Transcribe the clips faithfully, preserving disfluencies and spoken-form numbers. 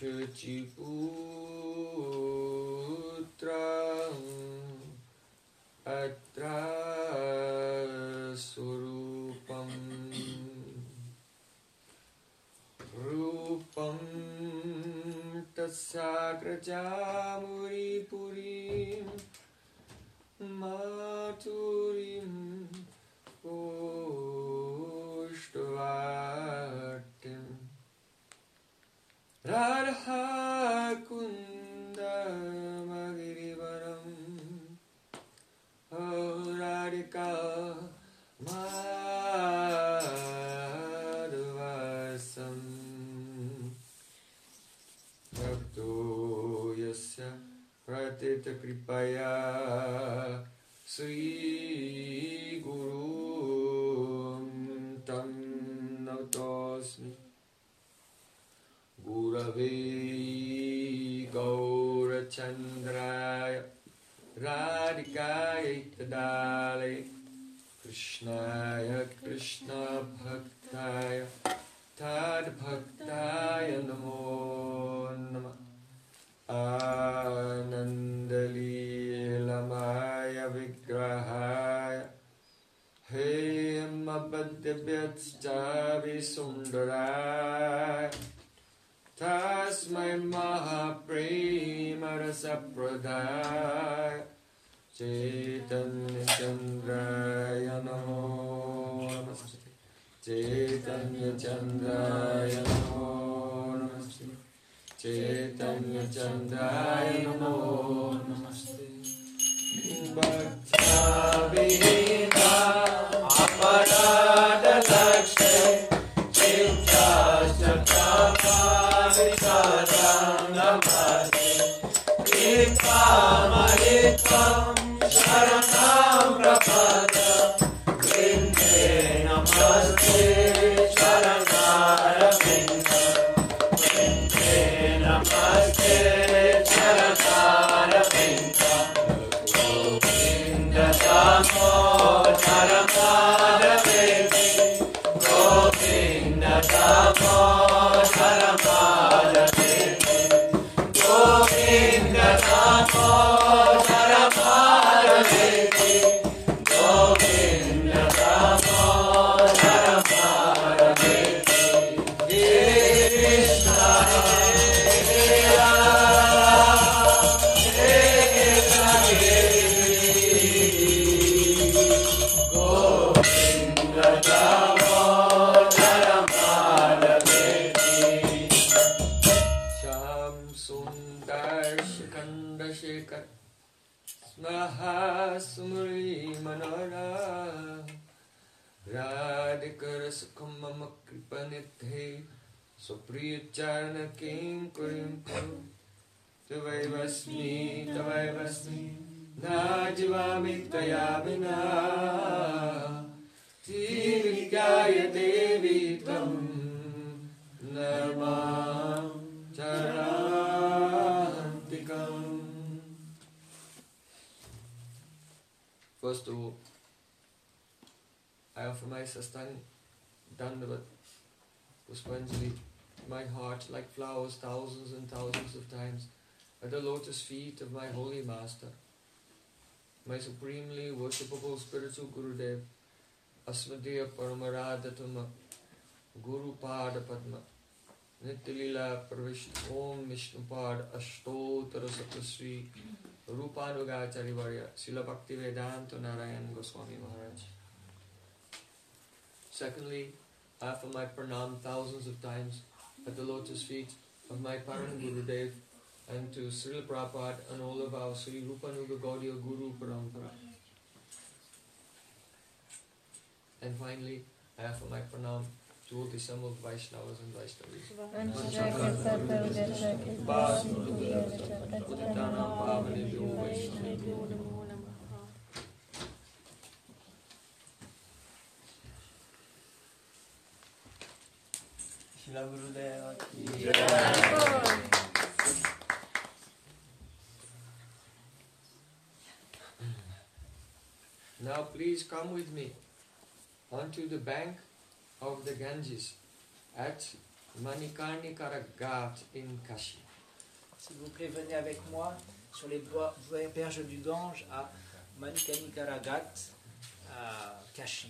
Shuchiputram Atra Surupam Rupam Tasakrajamuri Purim Maturim Pushtavatim Radha Kunda Magirivaram Radhika Madhuvasam Bhakto Yasya Pratita Kripaya Sri Guru Tam Nautosmi Gurave Gaurachandraya Radhikaya Tadale Krishnaya Krishna Bhaktaya Tad Bhaktaya Namo Namah Anandalilamaya Vigrahaya Hemabhadyavyatstavi Sundaraya Tasmai Mahaprema Rasapradaya Chaitanya Chandraya Namo Namaste Chaitanya Chandraya Namo Namaste Chaitanya Chandraya Namo Namaste Bhakta-vina Aparada-lakshmi Chittasya-prabhavikadam Namaste Kripa-maritam Sharanam Prapadam Vinde Namaste Sharanara Vindam Vinde Namaste Sharanara Vindam Govinda Damo Sharanara Vindam Govinda Damo Sharanara Vindam Govinda Damo Sharanara Vindam Govinda Damo Sharanara Vindam Hare Krishna Hare Rama Hare Krishna Govinda Damo Sharanara Vindam Sham Sundar Shikanda Shekhar Smaha Sumri Manora Radhikar Sukhamama Kripanithe Supriyacharana Kinkurim Kuru Tavai Vasmi Tavai Vasmi Najivami Tayavina Tirikaya Devi Tam Narmam Charantikam. First of all, I offer my sastang dandavat puspanjali, my heart like flowers thousands and thousands of times at the lotus feet of my holy master, my supremely worshipable spiritual Gurudev, Asmadeva Paramaradhatama Guru Pada Padma Nityalila Pravishta Om Vishnupad Ashtotara Satasri Rupanugacari Varya Srila Bhaktivedanta Narayan Goswami Maharaj. Secondly, I offer my pranam thousands of times at the lotus feet of my Param Gurudev and to Srila Prabhupada and all of our Sri Rupanuga Gaudiya Guru Parampara. And finally, I offer my pranam to all the assembled Vaishnavas and Vaishnavis. Now please come with me onto the bank of the Ganges at Manikarnika Ghat in Kashi. S'il vous plaît, venez avec moi sur les bois- berges du Gange à Manikarnika Ghat, à Kashi.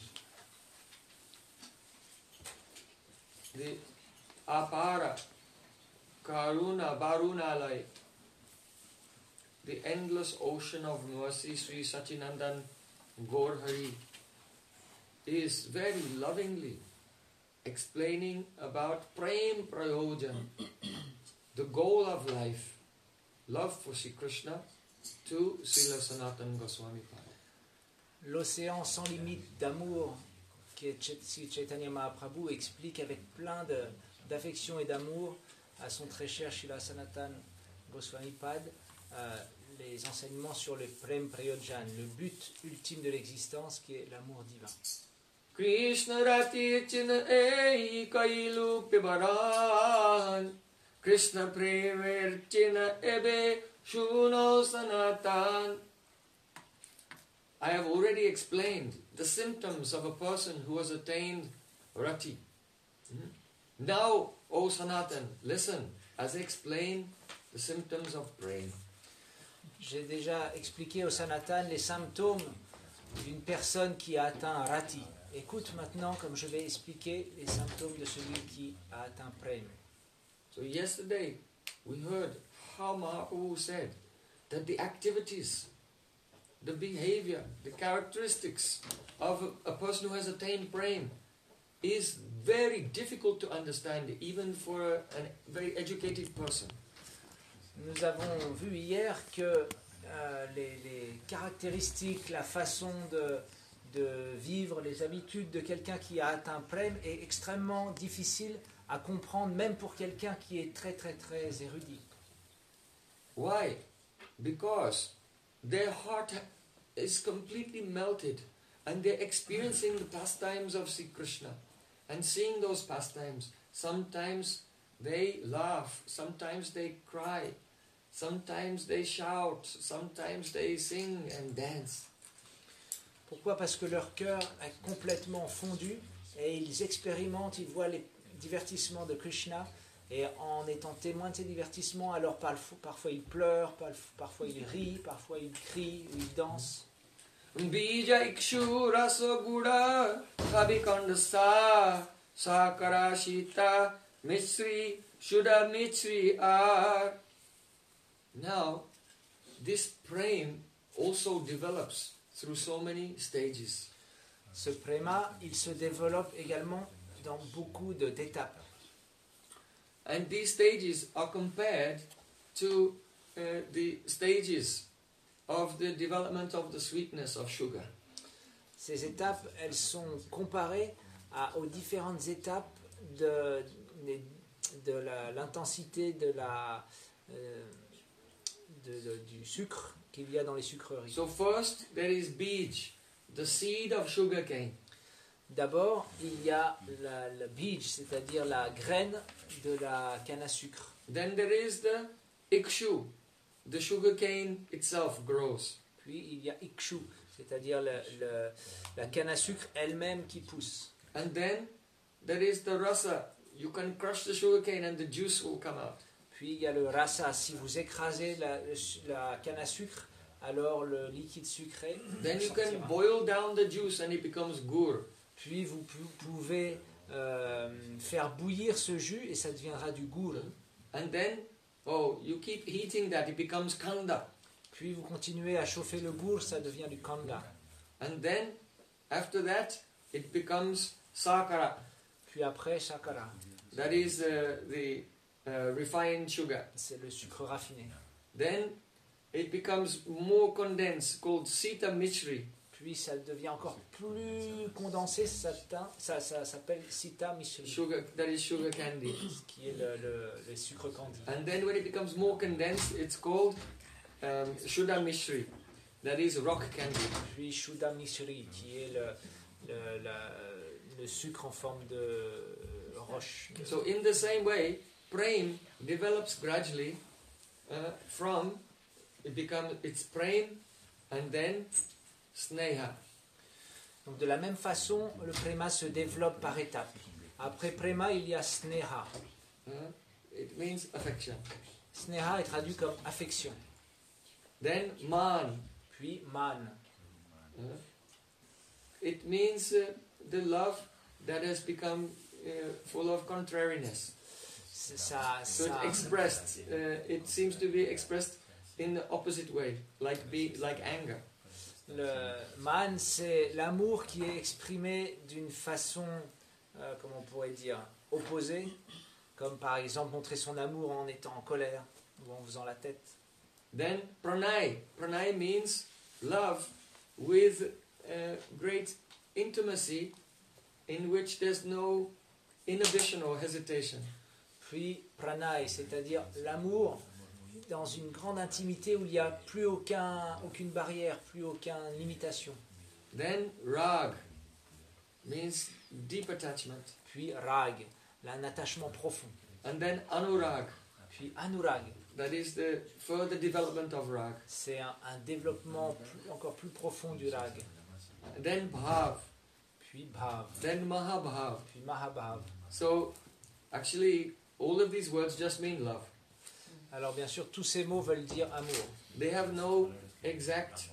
The Apara, Karuna, Varunalai, the endless ocean of mercy, Sri Sachinandan Gaurhari, is very lovingly explaining about Prem Prayojan, the goal of life, love for Sri Krishna, to Srila Sanatana Goswami Pada. L'océan sans limite d'amour que Sri Chaitanya Mahaprabhu explique avec plein de, d'affection et d'amour à son très cher Srila Sanatana Goswami Pad, euh, les enseignements sur le Prem Prayojan, le but ultime de l'existence qui est l'amour divin. Krishna Rati China Ei Kailu Pibaran Krishna Prever China Ebe Shuno Sanatan. I have already explained the symptoms of a person who has attained Rati. Hmm? Now, O Sanatan, listen as I explain the symptoms of Prem. J'ai déjà expliqué au Sanatan les symptômes d'une personne qui a atteint Rati. Écoute maintenant comme je vais expliquer les symptômes de celui qui a atteint Prem. So yesterday we heard how Mahaprabhu said that the activities, the behavior, the characteristics of a, a person who has attained Prem is very difficult to understand even for a, a very educated person. Nous avons vu hier que euh, les, les caractéristiques, la façon de, de vivre, les habitudes de quelqu'un qui a atteint Prem est extrêmement difficile à comprendre, même pour quelqu'un qui est très très très érudit. Why? Because their heart is completely melted and they're experiencing the pastimes of Sri Krishna and seeing those pastimes. Sometimes they laugh, sometimes they cry, sometimes they shout, sometimes they sing and dance. Pourquoi? Parce que leur cœur est complètement fondu et ils expérimentent, ils voient les divertissements de Krishna et en étant témoins de ces divertissements, alors parfois ils pleurent, parfois ils rient, parfois ils crient, ou ils dansent. Bija ikshu rasogura kabikandasa sakarashita misri shuddha misri ar. Now, this prem also develops through so many stages. Ce prema, il se développe également dans beaucoup de, d'étapes. And these stages are compared to uh, the stages of the development of the sweetness of sugar. Ces étapes, elles sont comparées à, aux différentes étapes de, de, de la, l'intensité de la, euh, de, de, du sucre qu'il y a dans les sucreries. So first there is bij, the seed of sugar cane. D'abord, il y a la, la bij, c'est-à-dire la graine de la canne à sucre. Then there is the ikshu, the sugar cane itself grows. Puis il y a ikshu, c'est-à-dire le, le, la canne à sucre elle-même qui pousse. And then there is the rasa. You can crush the sugar cane and the juice will come out. Puis il y a le rasa. Si vous écrasez la, la canne à sucre, alors le liquide sucré Then you sortira. can boil down the juice and it becomes gur. Puis vous pouvez euh, faire bouillir ce jus et ça deviendra du gur. And then, oh, you keep heating that, it becomes kanda. Puis vous continuez à chauffer le gur, ça devient du kanda. And then, after that, it becomes sakara. Puis après, shakara. That is uh, the uh, refined sugar. C'est le sucre raffiné. Then, it becomes more condensed, called sita mishri. Puis ça devient encore plus condensé, ça, ça, ça s'appelle sita mishri. Sugar, that is sugar candy. Qui est le, le, le sucre candy. And then when it becomes more condensed, it's called um, shuddha mishri. That is rock candy. Puis shuddha mishri, qui est le, le, la, le sucre en forme de roche. So in the same way, prem develops gradually uh, from, it becomes, it's prem and then sneha. Donc de la même façon, le prema se développe par étapes. Après prema, il y a sneha. Uh, it means affection. Sneha est traduit comme affection. Then man. Puis man. Uh, it means uh, the love that has become uh, full of contrariness. C'est ça, So ça. it expressed, uh, it seems to be expressed in the opposite way, like be, like anger. Le man, c'est l'amour qui est exprimé d'une façon, euh, comment on pourrait dire, opposée, comme par exemple montrer son amour en étant en colère ou en faisant la tête. Then pranay. Pranay means love with uh, great intimacy in which there's no inhibition or hesitation. Puis pranay, c'est-à-dire l'amour dans une grande intimité où il n'y a plus aucun, aucune barrière, plus aucune limitation. Then rag means deep attachment. Puis rag, un attachement profond. And then anurag, Puis anurag, that is the further development of rag. c'est un, un développement plus- encore plus profond du rag. Then bhav, Puis bhav, then mahabhav. puis mahabhav. So actually all of these words just mean love. Alors bien sûr, tous ces mots veulent dire amour. They have no exact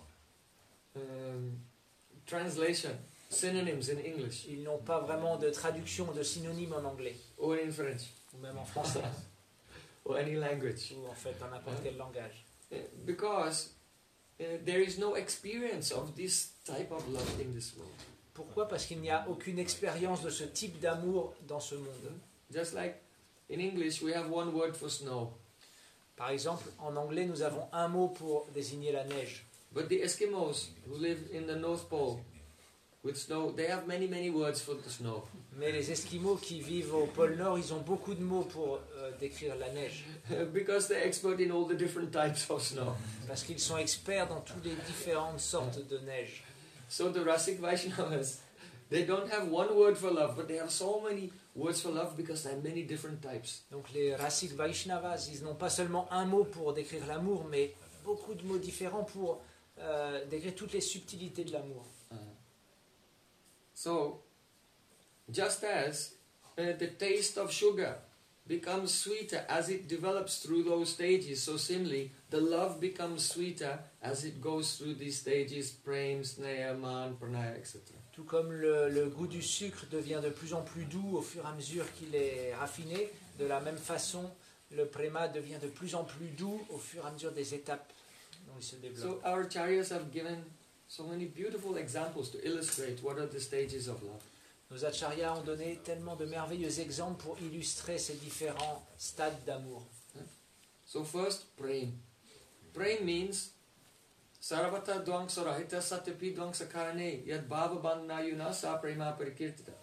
um, translation, synonyms in English Ils n'ont pas vraiment de traduction, de synonyme en anglais, or in French ou même en français, or any language. ou en fait dans n'importe quel langage. Uh, Because uh, there is no experience of this type of love in this world. Pourquoi? Parce qu'il n'y a aucune expérience de ce type d'amour dans ce monde. Just like in English, we have one word for snow. Par exemple, en anglais, nous avons un mot pour désigner la neige. But the Eskimos who live in the North Pole with snow, they have many, many words for the snow. Mais les Esquimaux qui vivent au pôle Nord, ils ont beaucoup de mots pour euh, décrire la neige. Because they're expert in all the different types of snow. Parce qu'ils sont experts dans toutes les différentes sortes de neige. So the Rasik Vaishnavas, they don't have one word for love, but they have so many words for love because there are many different types. Donc les Rasik Vaishnavas, ils n'ont pas seulement un mot pour décrire l'amour, mais beaucoup de mots différents pour euh, décrire toutes les subtilités de l'amour. Uh, so, just as uh, the taste of sugar becomes sweeter as it develops through those stages, so similarly, the love becomes sweeter as it goes through these stages, prem, sneha, man, pranaya, et cetera. Tout comme le, le goût du sucre devient de plus en plus doux au fur et à mesure qu'il est raffiné, de la même façon, le préma devient de plus en plus doux au fur et à mesure des étapes dont il se développe. So our acharyas have given so many beautiful examples to illustrate what are the stages of love. Nos acharyas ont donné tellement de merveilleux exemples pour illustrer ces différents stades d'amour. So first, prem. Prem means Sarvata dvang sarahita satyapi dvang sakarane yad bhava bandhana yuna sa prema parikirtita.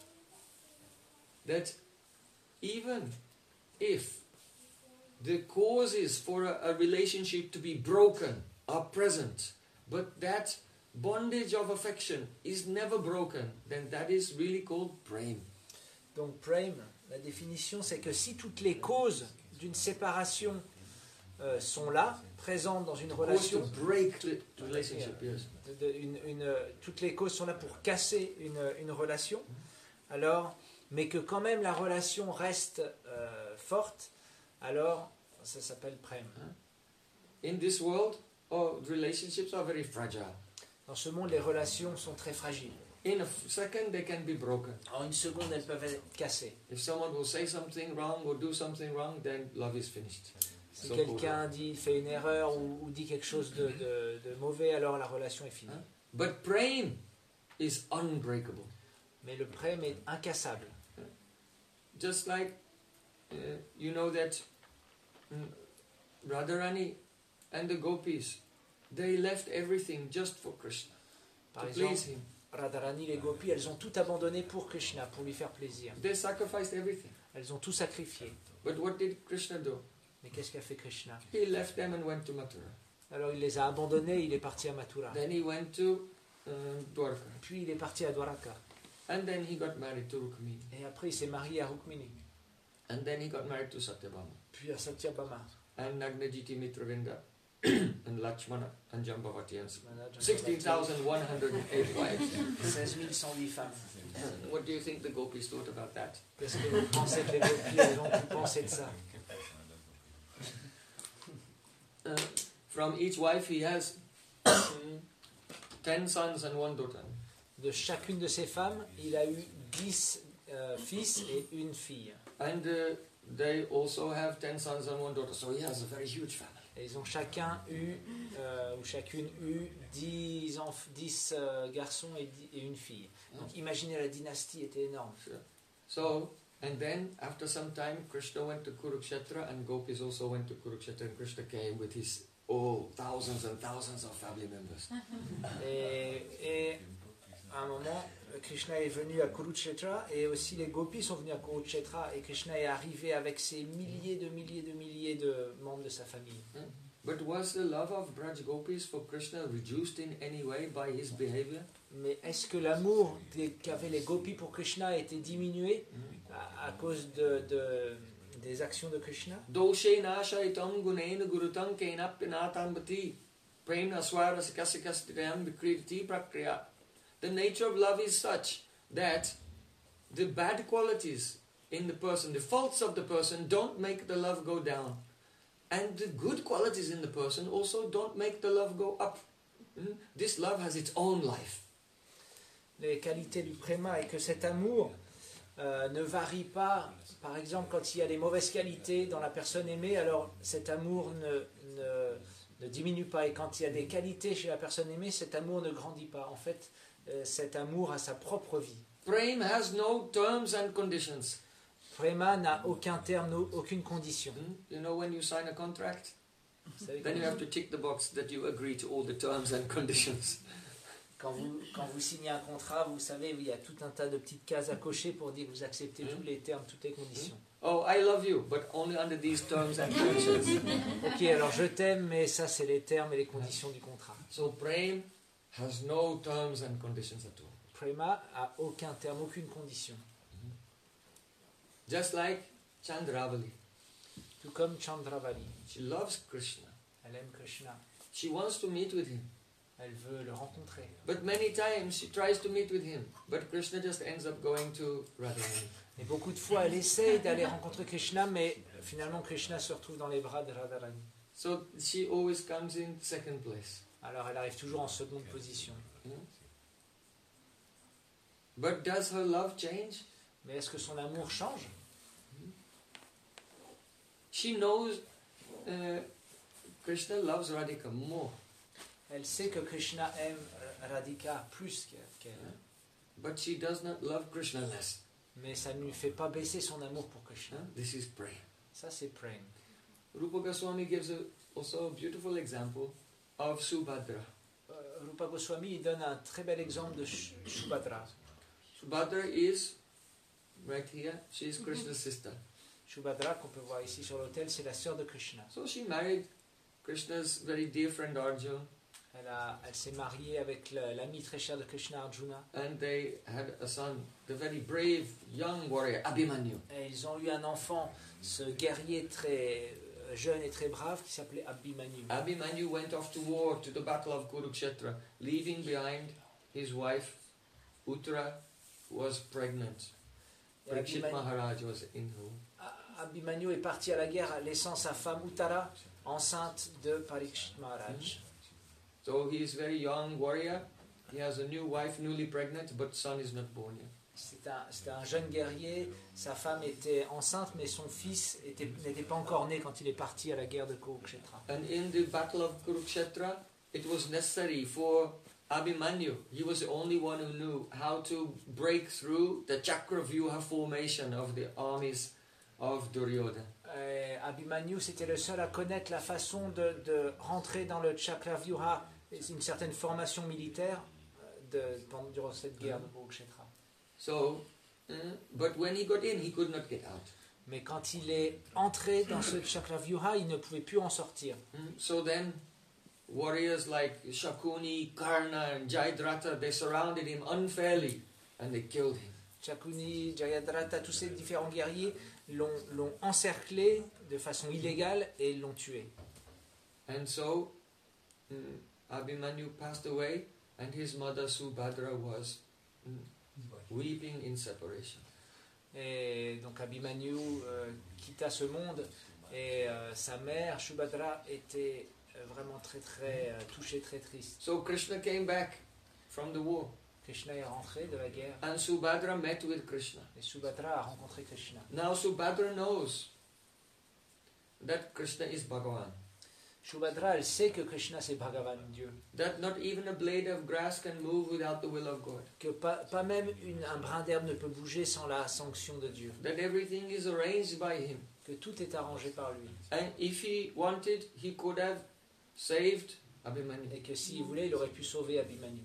That even if the causes for a, a relationship to be broken are present, but that bondage of affection is never broken, then that is really called prem. Donc prem, la définition, c'est que si toutes les causes d'une séparation euh, sont là, présentes dans une Cause relation, to break the relationship, yes. de- de- une- une- toutes les causes sont là pour casser une, une relation, alors, mais que quand même la relation reste euh, forte, alors ça s'appelle prem. In this world, oh, relationships are very fragile. Dans ce monde, les relations sont très fragiles. In a f- second, they can be broken. En une seconde, elles peuvent être cassées. If someone will say something wrong or do something wrong, then love is finished. Si So quelqu'un dit, fait une erreur ou, ou dit quelque chose de, de- de mauvais, alors la relation est finie. Hein? But prem is unbreakable. Mais le prem est incassable. Just like uh, you know that mm, Radharani and the gopis, they left everything just for Krishna, Par to exemple, please him. Radharani, les gopis, elles ont tout abandonné pour Krishna, pour lui faire plaisir. They sacrificed everything. Elles ont tout sacrifié. But what did Krishna do? Mais qu'est-ce qu'a fait Krishna? He left them and went to Mathura. Alors il les a abandonnés, il est parti à Mathura. Then he went to um, Dwarka. Puis il est parti à Dwaraka. And then he got married to Rukmini. Et après il s'est marié à Rukmini. And then he got married to Satyabhama. Puis à Satyabhama. And Nagnajiti Mitravinda. and Lakshmana and Jambavati and sixteen thousand one hundred eight wives. seize mille cent huit femmes. What do you think the gopis thought about that? Qu'est-ce que vous pensez que les gopis elles ont pu penser de ça? Uh, from each wife he has um, ten sons and one daughter. De chacune de ces femmes, il a eu dix euh, fils et une fille. And uh, they also have ten sons and one daughter, so he has a very huge family. Et ils ont chacun eu, euh, ou chacune eu dix, enf- dix euh, garçons et, dix, et une fille. Donc imaginez, la dynastie était énorme. Sure. So, and then after some time, Krishna went to Kurukshetra, and gopis also went to Kurukshetra, and Krishna came with his oh thousands and thousands of family members. Et, et à un moment, Krishna est venu à Kurukshetra et aussi les gopis sont venus à Kurukshetra et Krishna est arrivé avec ses milliers de milliers de milliers de membres de sa famille. But was the love of Braj gopis for Krishna reduced in any way by his behavior? Mais est-ce que l'amour des- qu'avaient les gopis pour Krishna a été diminué à, à cause de, de- des actions de Krishna? Doshena shaitam gunaina gurutam kenapinatam premna swara sikasikastiram vikriti prakriya. The nature of love is such that the bad qualities in the person, the faults of the person, don't make the love go down. And the good qualities in the person also don't make the love go up. Mm? This love has its own life. Les qualités du préma et que cet amour euh, ne varie pas. Par exemple, quand il y a des mauvaises qualités dans la personne aimée, alors cet amour ne, ne, ne diminue pas. Et quand il y a des qualités chez la personne aimée, cet amour ne grandit pas. En fait, euh, cet amour a sa propre vie. Prem has no terms and conditions. Préma n'a aucun terme, no- aucune condition. Mm? You know when you sign a contract, Vous savez, then you quand, have to tick the box that you agree to all the terms and conditions. quand vous, quand vous signez un contrat, vous savez, il y a tout un tas de petites cases à cocher pour dire que vous acceptez tous les termes, toutes les conditions. Oh, I love you, but only under these terms and conditions. Ok, alors je t'aime, mais ça c'est les termes et les conditions du contrat. So prem has no terms and conditions at all. Prema a aucun terme, aucune condition. Just like Chandravali. Tout comme Chandravali. She loves Krishna. Elle aime Krishna. She wants to meet with him. Elle veut le rencontrer. But many times she tries to meet with him. But Krishna just ends up going to Radharani. Et beaucoup de fois, elle essaye d'aller rencontrer Krishna, mais finalement Krishna se retrouve dans les bras de Radharani. So she always comes in second place. Alors elle arrive toujours en seconde position. Hmm? But does her love change? Mais est-ce que son amour change? She knows uh, Krishna loves Radhika more. Elle sait que Krishna aime euh, Radhika plus qu'elle. But she does not love Krishna less. Mais ça ne lui fait pas baisser son amour pour Krishna. Huh? This is prem. Ça c'est prem. Rupa Goswami gives a, also a beautiful example of Subhadra. Euh, Rupa Goswami il donne un très bel exemple de Sh- Subhadra. Subhadra is, right here, she is Krishna's sister. Subhadra, qu'on peut voir ici sur l'autel, c'est la sœur de Krishna. So she married Krishna's very dear friend Arjuna, Elle, a- elle s'est mariée avec le- l'ami très cher de Krishna, Arjuna. and they had a son, the very brave young warrior Abhimanyu. Et ils ont eu un enfant, ce guerrier très euh, jeune et très brave qui s'appelait Abhimanyu. Abhimanyu went off to war, to the battle of Kurukshetra, leaving behind his wife Uttara, who was pregnant. Et Parikshit Abhimanyu, Maharaj was in her womb. Abhimanyu est parti à la guerre laissant sa femme Uttara enceinte de Parikshit Maharaj. So he is very young warrior. He has a new wife, newly pregnant, but son is not born yet. C'était un, c'était un jeune guerrier, sa femme était enceinte, mais son fils était- n'était pas encore né quand il est parti à la guerre de Kurukshetra. And in the battle of Kurukshetra, it was necessary for Abhimanyu. He was the only one who knew how to break through the Chakravyuha formation of the armies of Duryodhana. Euh, Abhimanyu, c'était le seul à connaître la façon de, de rentrer dans le Chakravyuha, une certaine formation militaire euh, de, pendant, durant cette guerre de Kurukshetra. So, uh, but when he got in, he could not get out. Mais quand il est entré dans ce Chakravyuha, il ne pouvait plus en sortir. Mm, So then, warriors like Shakuni, Karna, and Jayadratha, they surrounded him unfairly and they killed him. Shakuni, Jayadratha, tous ces différents guerriers l'ont, l'ont encerclé de façon illégale et l'ont tué. And so mm, Abhimanyu passed away, and his mother Subhadra was mm, weeping in separation. Et donc Abhimanyu euh, quitta ce monde et euh, sa mère Subhadra était euh, vraiment très très euh, touchée, très triste. So Krishna came back from the war, Krishna est rentré de la guerre and Subhadra met with Krishna. et Subhadra a rencontré Krishna. Now Subhadra knows that Krishna is Bhagavan, Subhadra, elle sait que Krishna c'est Bhagavan, Dieu. that not even a blade of grass can move without the will of God, Que pas, pas même une, un brin d'herbe ne peut bouger sans la sanction de Dieu. that everything is arranged by him. Que tout est arrangé par lui. And if he wanted, he could have saved Abhimanyu. Et que s'il voulait, il aurait pu sauver Abhimanyu.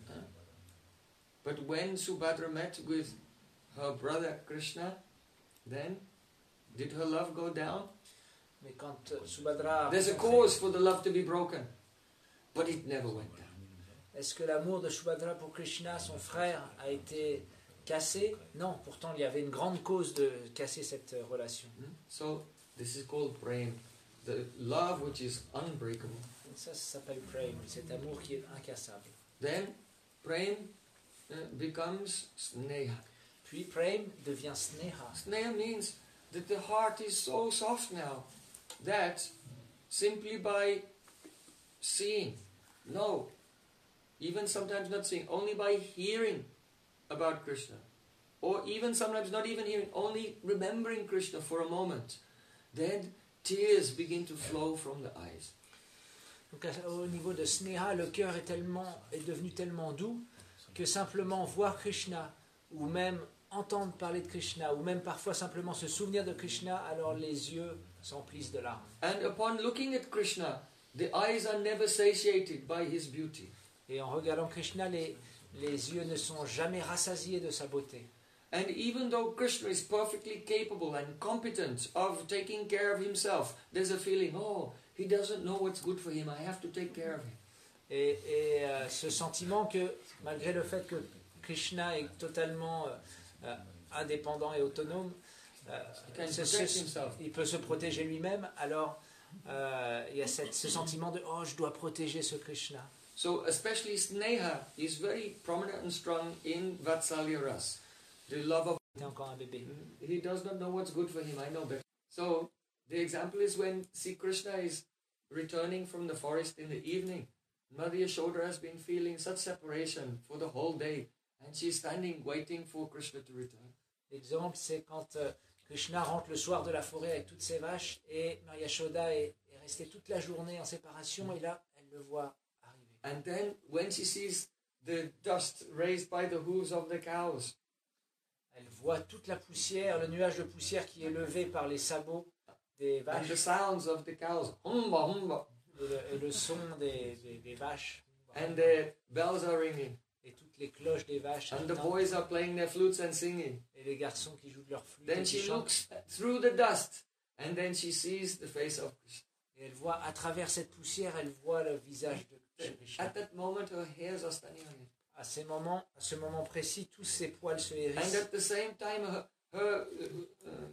But when Subhadra met with her brother Krishna, then did her love go down? Mais quand euh, Subhadra a There's a rencontré- cause for the love to be broken, but it never went down. Est-ce que l'amour de Subhadra pour Krishna, son frère, a été cassé? Non, pourtant il y avait une grande cause de casser cette euh, relation. Hmm? So this is called prem, the love which is unbreakable. Et ça, ça s'appelle prem, cet amour qui est incassable. Then prem uh, becomes sneha. Puis prem devient sneha. Sneha means that the heart is so soft now that simply by seeing, no, even sometimes not seeing, only by hearing about Krishna, or even sometimes not even hearing, only remembering Krishna for a moment, then tears begin to flow from the eyes. Donc à- au niveau de sneha, le cœur est, tellement, est devenu tellement doux que simplement voir Krishna, ou même entendre parler de Krishna, ou même parfois simplement se souvenir de Krishna, alors les yeux s'emplissent de larmes. And upon looking at Krishna, the eyes are never satiated by his beauty. Et en regardant Krishna, les, les yeux ne sont jamais rassasiés de sa beauté. And even though Krishna is perfectly capable and competent of taking care of himself, there's a feeling, oh, he doesn't know what's good for him, I have to take care of him. Et, et euh, ce sentiment que, malgré le fait que Krishna est totalement euh, euh, indépendant et autonome, euh, He can ce- protect ce- himself. il peut se protéger lui-même, alors euh, il y a cette- ce sentiment de « Oh, je dois protéger ce Krishna ». So especially Sneha is very prominent and strong in Vatsalya Ras, the love of... Il était encore un bébé. He does not know what's good for him, I know better. So the example is when Sri Krishna is returning from the forest in the evening. Mother Yashoda has been feeling such separation for the whole day, and she's standing waiting for Krishna to return. L'exemple, c'est quand euh, Krishna rentre le soir de la forêt avec toutes ses vaches et Mère Yashoda est, est restée toute la journée en séparation et là, elle le voit arriver. And then when she sees the dust raised by the hooves of the cows, Elle voit toute la poussière, le nuage de poussière qui est levé par les sabots des and vaches the sounds of the cows, humba, humba, et le, et le son des, des, des vaches and the bells are ringing, et toutes les cloches des vaches and the qui boys are playing their flutes and singing. et les garçons qui jouent de leur flûte et Then qui she chantent. looks through the dust, and then she sees the face of Krishna. Et elle voit, à travers cette poussière, elle voit le visage de Then Krishna. at that moment, her hairs are standing on it. À ces moments, à ce moment précis, tous ses poils se And hérissent. at the same time, her, her uh, uh,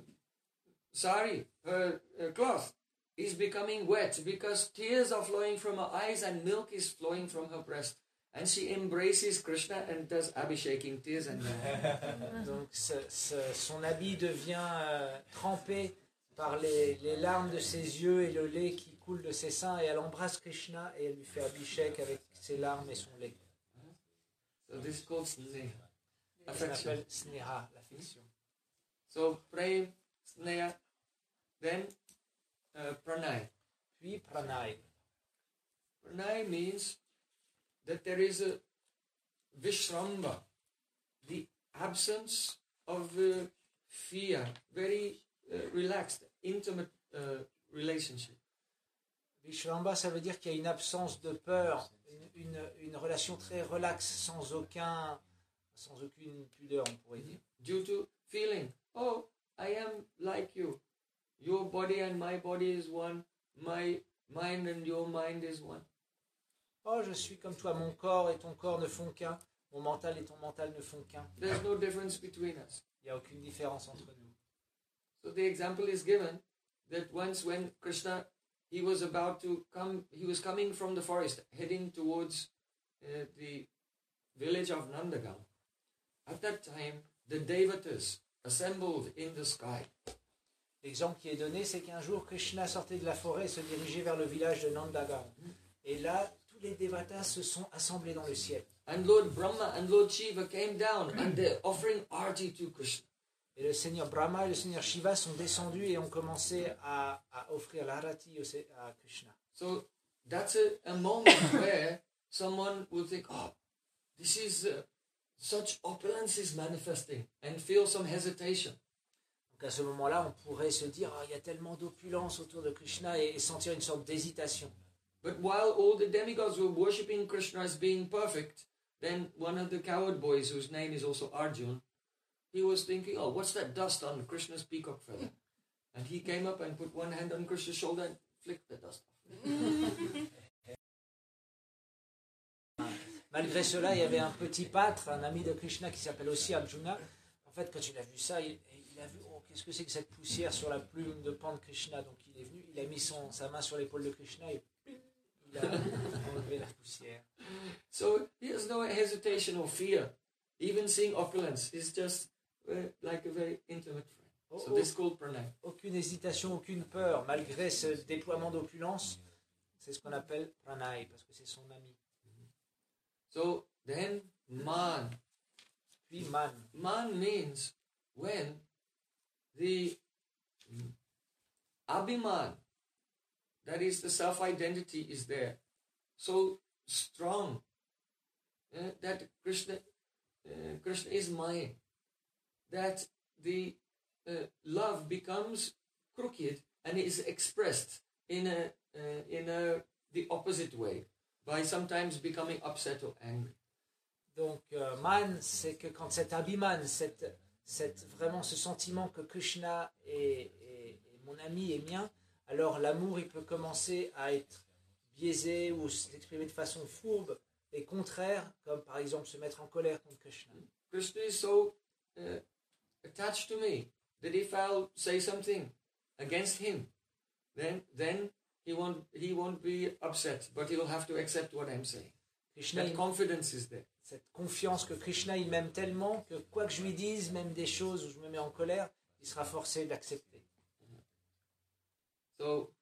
sari, her uh, cloth, is becoming wet because tears are flowing from her eyes and milk is flowing from her breast. And she embraces Krishna and does abhishaking, tears and milk. Donc ce- ce- son habit devient euh, trempé par les, les larmes de ses yeux et le lait qui coule de ses seins et elle embrasse Krishna et elle lui fait abhishek avec ses larmes et son lait. So this is called sneha, Ça affection. s'appelle sneha, l'affection. So prem, sneha, then uh, pranay. Puis pranay. Pranay means that there is a vishramba, the absence of uh, fear, very uh, relaxed, intimate uh, relationship. Vishvamba, ça veut dire qu'il y a une absence de peur, une, une, une relation très relaxe, sans aucun, sans aucune pudeur, on pourrait dire. Due to feeling, oh, I am like you. Your body and my body is one. My mind and your mind is one. Oh, je suis comme toi, mon corps et ton corps ne font qu'un, mon mental et ton mental ne font qu'un. There's no difference between us. Il n'y a aucune différence entre nous. So the example is given that once when Krishna he was about to come, he was coming from the forest, heading towards uh, the village of Nandagaon. At that time, the Devatas assembled in the sky. L'exemple qui est donné, c'est qu'un jour, Krishna sortait de la forêt et se dirigeait vers le village de Nandagaon. Et là, tous les Devatas se sont assemblés dans le ciel. And Lord Brahma and Lord Shiva came down and they're offering arti to Krishna. Et le Seigneur Brahma et le Seigneur Shiva sont descendus et ont commencé à, à offrir l'arati à Krishna. So that's a, a moment where someone will think, oh, this is uh, such opulence is manifesting, and feel some hesitation. Donc à ce moment-là, on pourrait se dire, oh, il y a tellement d'opulence autour de Krishna et, et sentir une sorte d'hésitation. But while all the demigods were worshipping Krishna as being perfect, then one of the coward boys, whose name is also Arjun, he was thinking, oh, what's that dust on Krishna's peacock feather? And he came up and put one hand on Krishna's shoulder and flicked the dust off. Malgré cela, il y avait un petit pâtre, un ami de Krishna qui s'appelle aussi Arjuna. En fait, quand il a vu ça, il, il a vu, oh, qu'est-ce que c'est que cette poussière sur la plume de pan de Krishna? Donc il est venu, il a mis son, sa main sur l'épaule de Krishna et il a enlevé la poussière. So he has no hesitation or fear. Even seeing opulence is just uh, like a very intimate friend. So this is called pranay. Aucune hésitation, aucune peur, malgré ce déploiement d'opulence. C'est ce qu'on appelle pranay, parce que c'est son ami. So then man. Puis man. Man means when the abhiman, that is the self-identity, is there, so strong uh, that Krishna, uh, Krishna is mine, that the uh, love becomes crooked and is expressed in a uh, in a the opposite way, by sometimes becoming upset or angry. Donc euh, man, c'est que quand cet abhiman, cette, cette, vraiment ce sentiment que Krishna est, est, est mon ami et mien, alors l'amour il peut commencer à être biaisé ou s'exprimer de façon fourbe et contraire, comme par exemple se mettre en colère contre Krishna. Krishna is so uh, attached to me that if I'll say something against him, then then he won't he won't be upset, but he'll have to accept what I'm saying. Krishna, that confidence is there. Cette confiance que Krishna il m'aime tellement que quoi que je lui dise, même des choses où je me mets en colère, il sera forcé d'accepter. So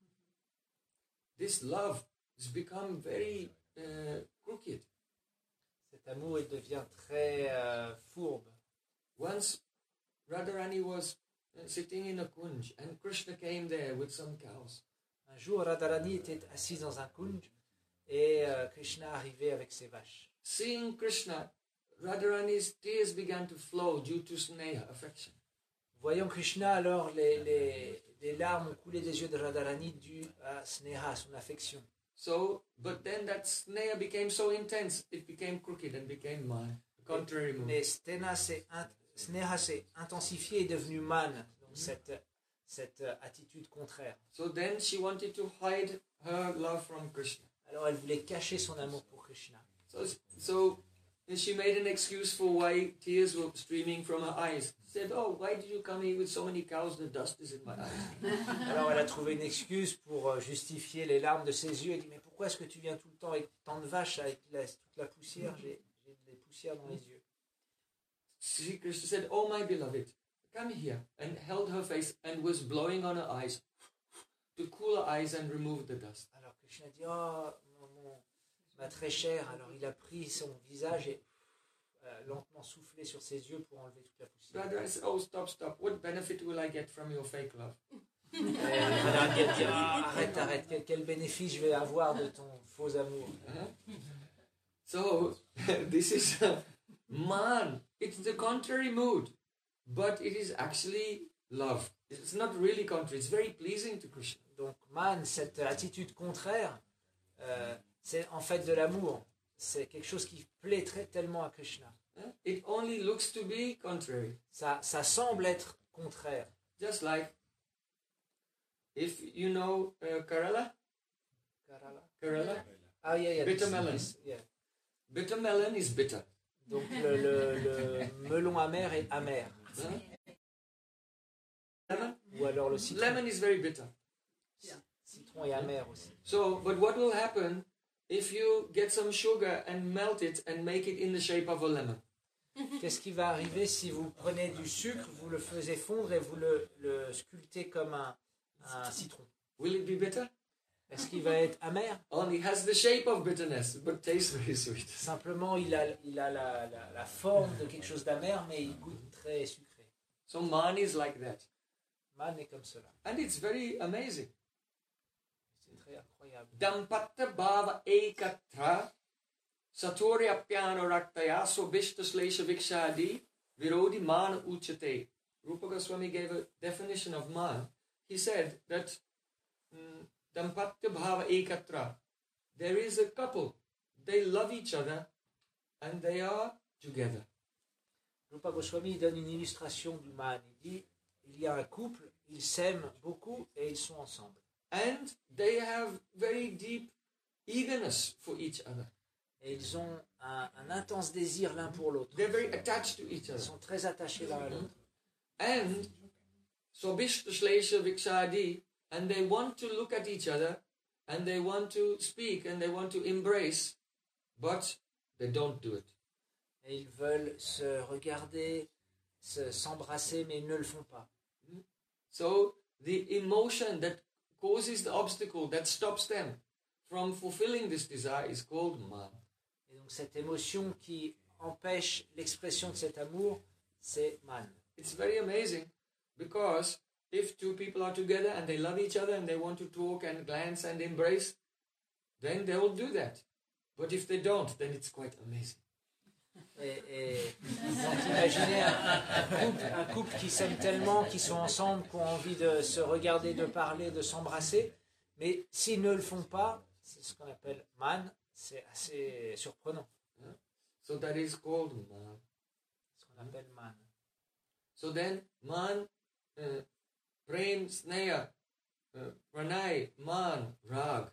this love has become very uh, crooked. Cet amour il devient très euh, fourbe. Once Radharani was uh, sitting in a kunj and Krishna came there with some cows. Un jour Radharani était assise dans un kunj et euh, Krishna arrivait avec ses vaches. Seeing Krishna, Radharani's tears began to flow due to sneha, affection. Voyant Krishna, alors les, les, les larmes ont coulé des yeux de Radharani dû à sneha, son affection. So, but then that sneha became so intense, it became crooked and became man, contrary mood. Mais sneha s'est sneha s'est intensifié et est devenu man, donc mm-hmm. cette, cette attitude contraire. So then she wanted to hide her love from Krishna. Alors elle voulait cacher son amour pour Krishna. So, so she made an excuse for why tears were streaming from her eyes. She said, oh, why did you come here with so many cows? The dust is in my eyes. Alors elle a trouvé une excuse pour justifier les larmes de ses yeux. Elle dit, mais pourquoi est-ce que tu viens tout le temps avec tant de vaches, avec la, toute la poussière? J'ai, j'ai des poussières dans les yeux. She Krishna said, oh my beloved, come here, and held her face and was blowing on her eyes to cool her eyes and remove the dust. Alors Krishna dit, oh, mon, mon, ma très chère. Alors il a pris son visage et euh, lentement soufflé sur ses yeux pour enlever toute la poussière. Radha said, oh, stop, stop. What benefit will I get from your fake love? Et Radharani a dit, ah, arrête, arrête. Quel, quel bénéfice je vais avoir de ton faux amour? Uh-huh. So, this is uh, man. It's the contrary mood, but it is actually love. It's not really contrary. It's very pleasing to Krishna. Donc, man, cette attitude contraire, euh, c'est en fait de l'amour. C'est quelque chose qui plaît très, tellement à Krishna. Uh, it only looks to be contrary. Ça, ça semble être contraire. Just like if you know uh, Kerala. Kerala. Kerala. Ah, yeah, yeah. Bitter melon. Yeah. Bitter melon is bitter. Donc le, le, le melon amer est amer. Huh? Lemon? Ou alors le citron. Lemon is very bitter. Citron citron est amer aussi. So, but what will happen if you get some sugar and melt it and make it in the shape of a lemon? Qu'est-ce qui va arriver si vous prenez du sucre, vous le faisiez fondre et vous le, le sculptez comme un, un citron? Will it be bitter? Est-ce qu'il va être amer? Only has the shape of bitterness, but tastes very sweet. Simplement, il a, il a la, la, la forme de quelque chose d'amer, mais il goûte très sucré. So man is like that. Man est comme cela. And it's very amazing. C'est très incroyable. Dampatta bhava ekatra satorya pyano raktaya sobishta slesha vikshadi virodi man uchate. Rupa Goswami gave a definition of man. He said that mm, dampatta bhava ekatra. There is a couple. They love each other and they are together. Rupa Goswami donne une illustration du man. Il dit, il y a un couple, ils s'aiment beaucoup et ils sont ensemble. And they have very deep eagerness for each other. Et ils ont un, un intense désir l'un pour l'autre. They're very attached to each Ils other. sont très attachés l'un à l'autre. And Sobishta Shlesha Vikshadi, and they want to look at each other, and they want to speak, and they want to embrace, but they don't do it. Et ils veulent se regarder, se, s'embrasser, mais ils ne le font pas. So the emotion that causes the obstacle, that stops them from fulfilling this desire is called man. Et donc cette émotion qui empêche l'expression de cet amour, c'est man. It's very amazing because if two people are together and they love each other and they want to talk and glance and embrace, then they will do that. But if they don't, then it's quite amazing. Et, et donc imaginez un, un, couple, un couple qui s'aime tellement, qui sont ensemble, qui ont envie de se regarder, de parler, de s'embrasser, mais s'ils ne le font pas, c'est ce qu'on appelle man, c'est assez surprenant. Yeah. So that is called man. Ce qu'on appelle man. So then, man, uh, prem, sneha, uh, pranay, man, rag.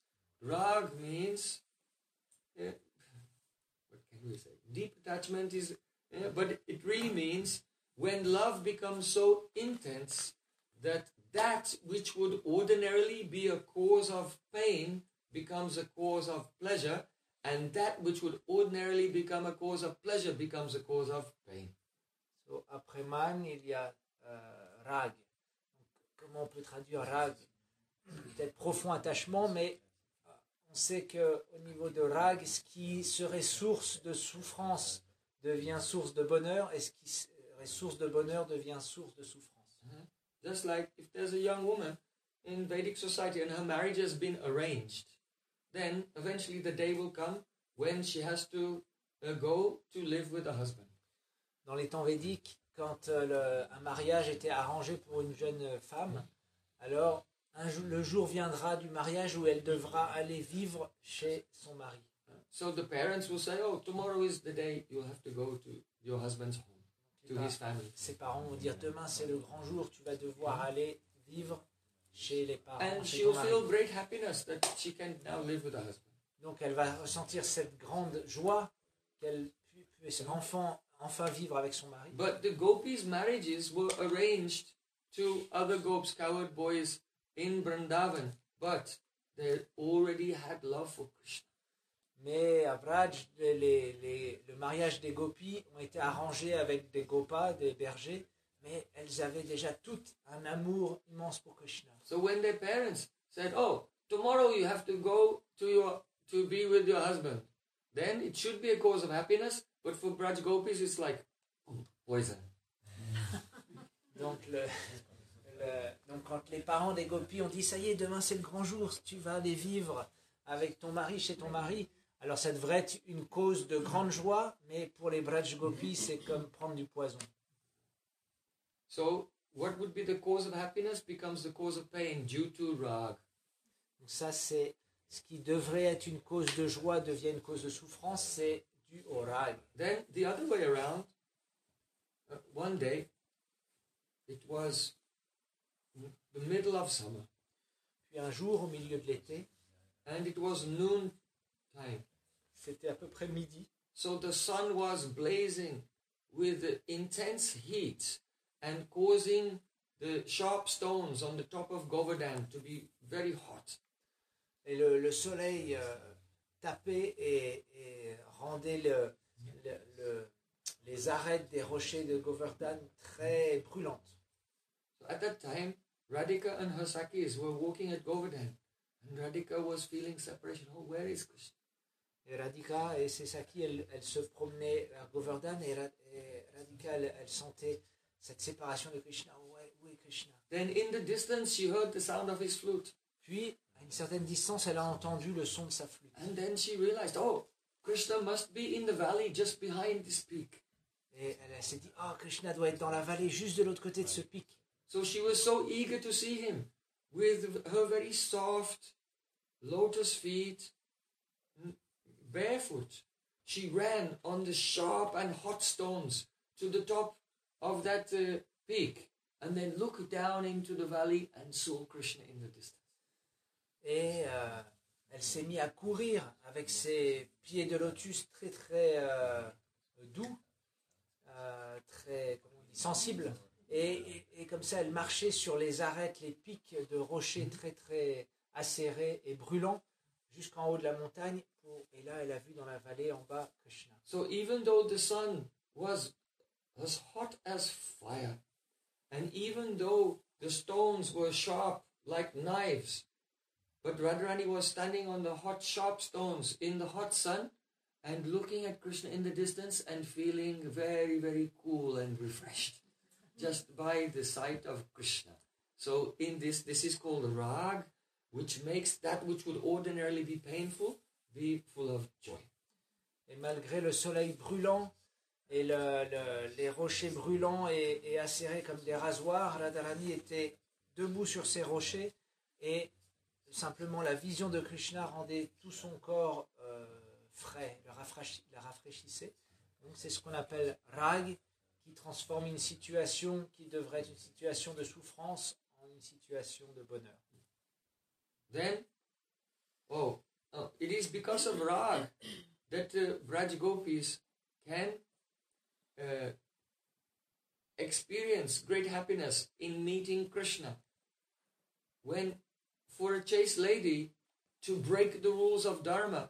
Rag means, uh, what can we say? Deep attachment is, uh, but it really means when love becomes so intense that that which would ordinarily be a cause of pain becomes a cause of pleasure, and that which would ordinarily become a cause of pleasure becomes a cause of pain. So, après man, il y a euh, rag. Donc, comment on peut traduire rag? Peut-être profond attachement, mais on sait qu'au niveau de rag, ce qui serait source de souffrance devient source de bonheur, et ce qui serait source de bonheur devient source de souffrance. Uh-huh. Just like if there's a young woman in Vedic society and her marriage has been arranged, then eventually the day will come when she has to uh, go to live with a husband. Dans les temps védiques, quand euh, le, un mariage était arrangé pour une jeune femme, alors un jour, le jour viendra du mariage où elle devra aller vivre chez son mari. So the parents will say, oh, tomorrow is the day you'll have to go to your husband's home, to his family. Ses parents vont dire, demain c'est le grand jour, tu vas devoir aller vivre chez les parents. And chez she'll ton mari. feel great happiness that she can now live with a husband. Donc elle va ressentir cette grande joie qu'elle puisse enfin, enfin vivre avec son mari. But the gopis' marriages were arranged to other gopis, cowherd boys in Vrindavan, but they already had love for Krishna. Mais à Braj, les, les, le mariage des gopis ont été arrangés avec des gopas, des bergers, mais elles avaient déjà toutes un amour immense pour Krishna. So when their parents said, oh, tomorrow you have to go to your to be with your husband, then it should be a cause of happiness, but for Braj gopis it's like oh, poison. Donc, le, le, donc quand les parents des gopis ont dit, ça y est, demain c'est le grand jour, tu vas aller vivre avec ton mari, chez ton mari, alors ça devrait être une cause de grande joie, mais pour les Braj gopis, c'est comme prendre du poison. So what would be the cause of happiness becomes the cause of pain due to rag. Donc ça, c'est ce qui devrait être une cause de joie devient une cause de souffrance, c'est dû au rag. Then the other way around, uh, one day, it was the middle of summer, Puis un jour, au milieu de l'été, and it was noon time. c'était à peu près midi, So the sun was blazing with intense heat and causing the sharp stones on the top of Govardhan to be very hot. Et le, le soleil euh, tapait et, et rendait le, le, le, les arêtes des rochers de Govardhan très brûlantes. So at that time, Radhika and her Sakis were walking at Govardhan, and Radhika was feeling separation. Oh, where is Krishna? Et Radhika et ses Sakis, elles, elles se promenaient à Govardhan et, Ra- et Radhika, elle, elle sentait cette séparation de Krishna. Où est, où est Krishna? Then in the distance, she heard the sound of his flute. Puis, à une certaine distance, elle a entendu le son de sa flûte. And then she realized, oh, Krishna must be in the valley just behind this peak. Et elle, elle s'est dit, ah, oh, Krishna doit être dans la vallée, juste de l'autre côté de ce pic. So she was so eager to see him with her very soft lotus feet, barefoot. She ran on the sharp and hot stones to the top of that uh, peak and then looked down into the valley and saw Krishna in the distance. Et euh, elle s'est mise à courir avec ses pieds de lotus très très euh, doux, euh, très comment on dit, sensibles. Et, et, et comme ça, elle marchait sur les arêtes, les pics de rochers très très acérés et brûlants jusqu'en haut de la montagne. Pour, et là, elle a vu dans la vallée en bas Krishna. So even though the sun was as hot as fire, and even though the stones were sharp like knives, but Radharani was standing on the hot, sharp stones in the hot sun and looking at Krishna in the distance and feeling very, very cool and refreshed just by the sight of Krishna. So in this, this is called rag, which makes that which would ordinarily be painful be full of joy. Et malgré le soleil brûlant et le, le, les rochers brûlants et, et acérés comme des rasoirs, Radharani était debout sur ces rochers et simplement la vision de Krishna rendait tout son corps euh, frais, le rafraîch- la rafraîchissait. Donc c'est ce qu'on appelle rag, qui transforme une situation qui devrait être une situation de souffrance en une situation de bonheur. Then, oh, oh it is because of rag that the Braj Gopis can uh, experience great happiness in meeting Krishna. When for a chaste lady to break the rules of Dharma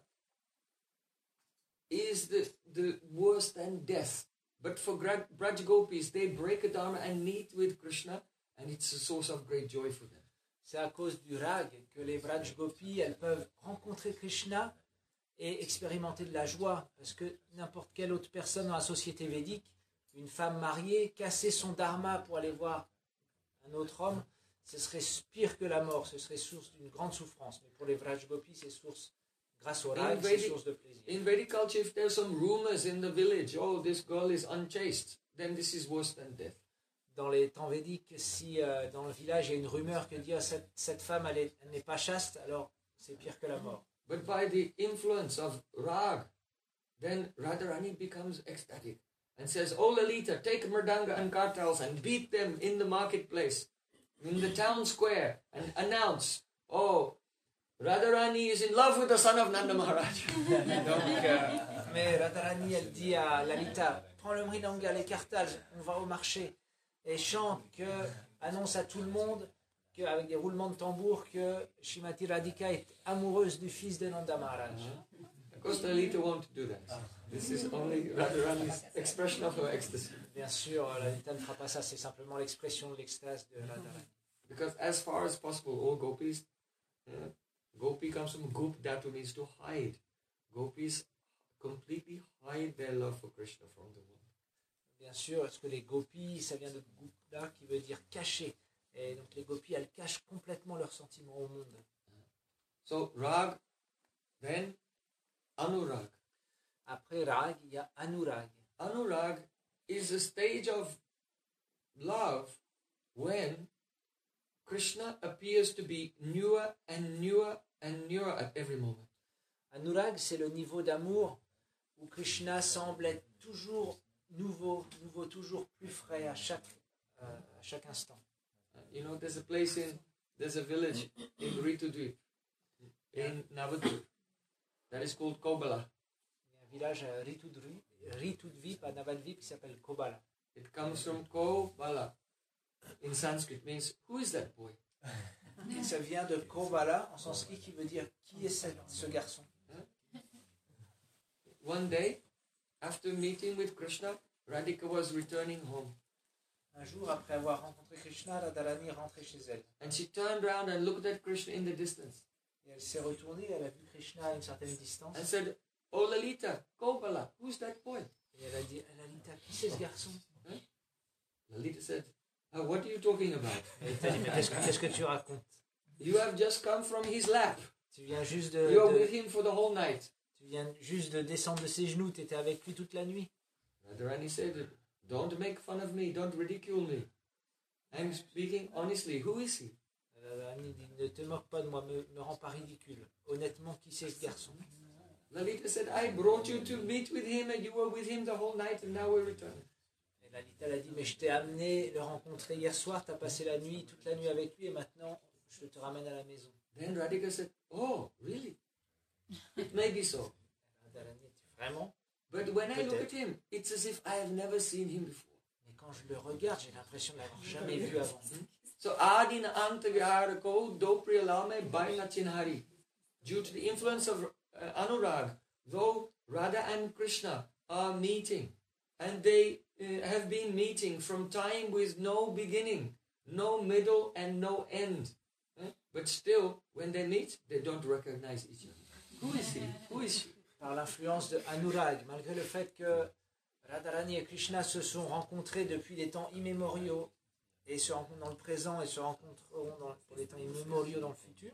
is the, the worse than death. But for Braj Gopis, they break a Dharma and meet with Krishna, and it's a source of great joy for them. C'est à cause du rag que les Braj Gopis, elles peuvent rencontrer Krishna et expérimenter de la joie. Parce que n'importe quelle autre personne dans la société védique, une femme mariée, casser son dharma pour aller voir un autre homme, ce serait pire que la mort, ce serait source d'une grande souffrance. Mais pour les Braj Gopis, c'est source, grâce au rag, c'est source de plaisir. In Vedic culture, if there's some rumors in the village, oh, this girl is unchaste, then this is worse than death. Dans les temps védiques, si euh, dans le village il y a une rumeur que dit oh, cette, cette femme elle, est, elle n'est pas chaste, alors c'est pire que la mort. But by the influence of rag, then Radharani becomes ecstatic and says, "Oh Lalita, take Mridanga and kartals and beat them in the marketplace, in the town square, and announce, oh, Radharani is in love with the son of Nanda Maharaj." Donc, euh, mais Radharani elle dit à Lalita, prends le Mridanga, les kartals, on va au marché. Et chante, que, annonce à tout le monde, que, avec des roulements de tambour, que Shrimati Radhika est amoureuse du fils de Nanda Maharaj. Of course, Lalita won't do that. This is only Radharani's expression of her ecstasy. Bien sûr, Lalita ne fera pas ça, c'est simplement l'expression de l'extase de Radharani. Because as far as possible, all gopis, uh, gopi comes from gop, that means to hide. Gopis completely hide their love for Krishna from the world. Bien sûr, parce que les gopis, ça vient de gupta qui veut dire cacher. Et donc les gopis, elles cachent complètement leurs sentiments au monde. So rag, then anurag. Après rag, il y a anurag. Anurag is a stage of love when Krishna appears to be newer and newer and newer at every moment. Anurag, c'est le niveau d'amour où Krishna semble être toujours nouveau, nouveau, toujours plus frais à chaque, euh, à chaque instant. Uh, you know, there's a place in, there's a village in Ritudvip, in Navadvip, that is called Kobala. Il y a un village à Ritudvip, Ritudvip à Navadvip qui s'appelle Kobala. It comes from Kobala, in Sanskrit means, who is that boy? Ça vient de Kovala en sanskrit qui veut dire qui est cette- ce garçon. One day, after meeting with Krishna, Radhika was returning home. Un jour, après avoir rencontré Krishna, Radharani est rentrée chez elle. And she turned around and looked at Krishna in the distance Et elle s'est retournée, elle a vu Krishna à une certaine distance. and said, Oh Lalita, Gopala, who's that boy? Et elle a dit, Lalita, qui c'est ce garçon? Lalita said, "Uh, what are you talking about? Et elle t'a dit, mais qu'est-ce que, qu'est-ce que tu racontes? You have just come from his lap. Tu viens juste de, You are de- with him for the whole night." tu viens juste de descendre de ses genoux, tu étais avec lui toute la nuit. Radharani said, "Don't make fun of me, don't ridicule me. I'm speaking honestly. Who is he?" Radharani dit, ne te moque pas de moi, me, me rends pas ridicule. Honnêtement, qui c'est ce garçon? Lalita said, "I brought you to meet with him and you were with him the whole night and now we're returning." Et Lalita l'a dit, mais je t'ai amené le rencontrer hier soir, tu as passé la nuit, toute la nuit avec lui, et maintenant je te ramène à la maison. Then Radhika said, "Oh, really? It may be so. Radharani a dit, vraiment? But when I look at him, it's as if I have never seen him before." Mais quand je le regarde, j'ai l'impression de l'avoir jamais vu avant. So Adin Antagarako Dopriyalame Baina Chinhari. Due to the influence of uh, Anurag, though Radha and Krishna are meeting, and they uh, have been meeting from time with no beginning, no middle, and no end. Eh? But still, when they meet, they don't recognize each other. Who is he? Who is she? Par l'influence de Anurag, malgré le fait que Radharani et Krishna se sont rencontrés depuis des temps immémoriaux et se rencontrent dans le présent et se rencontreront dans, pour des temps immémoriaux dans le futur,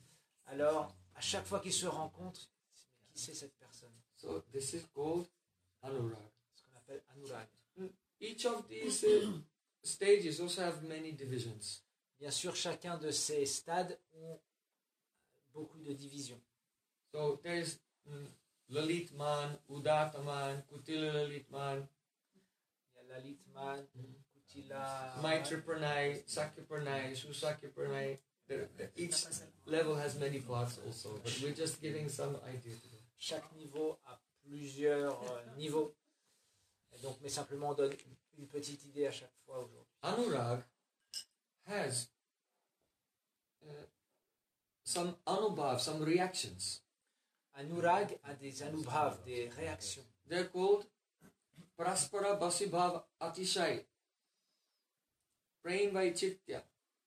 alors à chaque fois qu'ils se rencontrent, qui c'est cette personne? So this is called Anurag. Ce qu'on appelle Anurag. Each of these uh, stages also have many divisions. Bien sûr, chacun de ces stades ont beaucoup de divisions. So there is mm, Lalitman, Udataman, Kutila Lalitman, Il y a Lalitman, Kutila, Maitrapranay, Sakyapranay, Susakyapranay. There- there- Each level has many parts also, but we're just giving some idea to them. chaque niveau a plusieurs euh, niveaux. Et donc, mais simplement, on donne une petite idée à chaque fois aujourd'hui. Anurag has uh, some anubhav, some reactions. Anurag a des anubhav, des réactions. They're called Praspara Basibhav Atishay, Prain Vaichitya,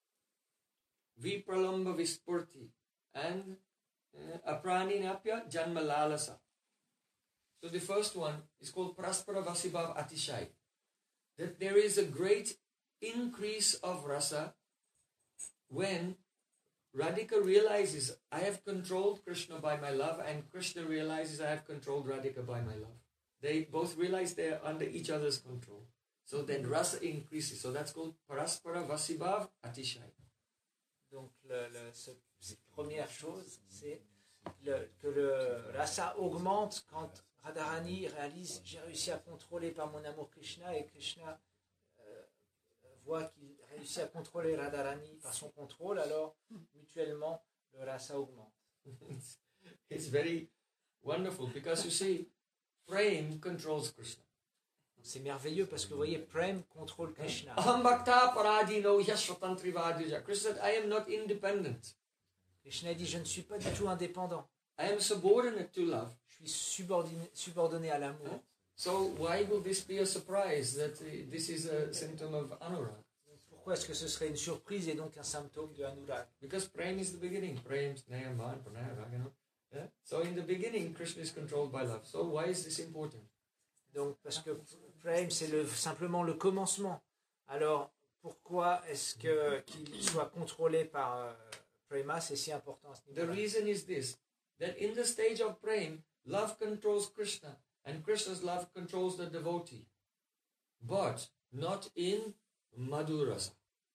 Vipralamba Vispurti, and uh, Apraninapya Janmalalasa. So the first one is called Praspara Vasibhav Atishay. That there is a great increase of rasa when Radhika realizes I have controlled Krishna by my love, and Krishna realizes I have controlled Radhika by my love. They both realize they are under each other's control. So then rasa increases. So that's called Paraspara Vasibhav Atishay. Donc, le, le, ce, cette première chose, c'est le, que le rasa augmente quand Radharani réalise j'ai réussi à contrôler par mon amour Krishna, et Krishna euh, voit qu'il réussit à contrôler Radharani par son contrôle, alors mutuellement le rasa augmente. It's very wonderful because you see, Prem controls Krishna. Donc, c'est merveilleux parce que vous voyez, Prem contrôle Krishna. Aham bhakta paradino yashvatantrivadija. Krishna said, I am not independent. Krishna dit je ne suis pas du tout indépendant, I am subordinate to love. je suis subordonné, subordonné à l'amour. So why will this be a surprise that uh, this is a symptom of anurag? Pourquoi est-ce que ce serait une surprise et donc un symptôme de Anurag? Because prem is the beginning. Prem, sneha, man, pranaya, rag, you know. Yeah? So in the beginning, Krishna is controlled by love. So why is this important? Donc, parce que Prem, c'est le, simplement le commencement. Alors, pourquoi est-ce que, qu'il soit contrôlé par euh, Prema, c'est si important à ce The niveau-là? reason is this, that in the stage of prem, love controls Krishna, and Krishna's love controls the devotee. But not in madhurasa.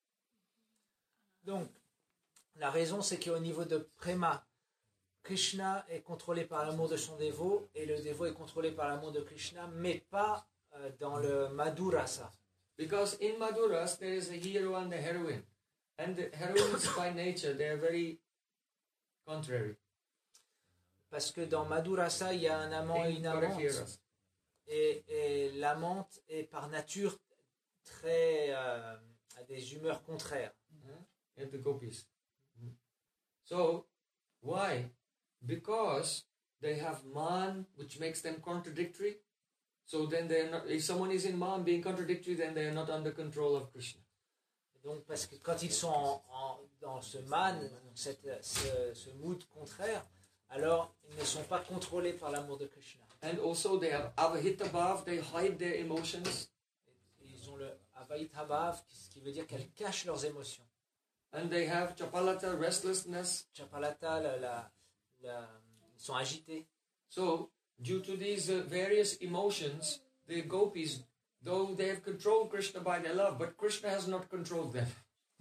Donc, la raison, c'est qu'au niveau de Prema, Krishna est contrôlé par l'amour de son dévot, et le dévot est contrôlé par l'amour de Krishna, mais pas euh, dans le Madhurasa. Because in madhuras, there is a hero and a heroine. And the heroines by nature, they are very contrary. Parce que dans Madhurasa, il y a un amant et une amante. Parahiras. Et, et l'amante est par nature très euh, à des humeurs contraires. And the gopis. So, why? Because they have man, which makes them contradictory. So then they are not. If someone is in man being contradictory, then they are not under control of Krishna. Donc, parce que quand ils sont en, en, dans ce man, cette, ce, ce mood contraire, alors ils ne sont pas contrôlés par l'amour de Krishna. And also they have avahita-bhav, they hide their emotions. Ils ont le avahita-bhav, ce qui veut dire qu'elles cachent leurs émotions. And they have chapalata, restlessness. Chapalata, la, la, la, ils sont agités. So, due to these uh, various emotions, the gopis, though they have controlled Krishna by their love, but Krishna has not controlled them.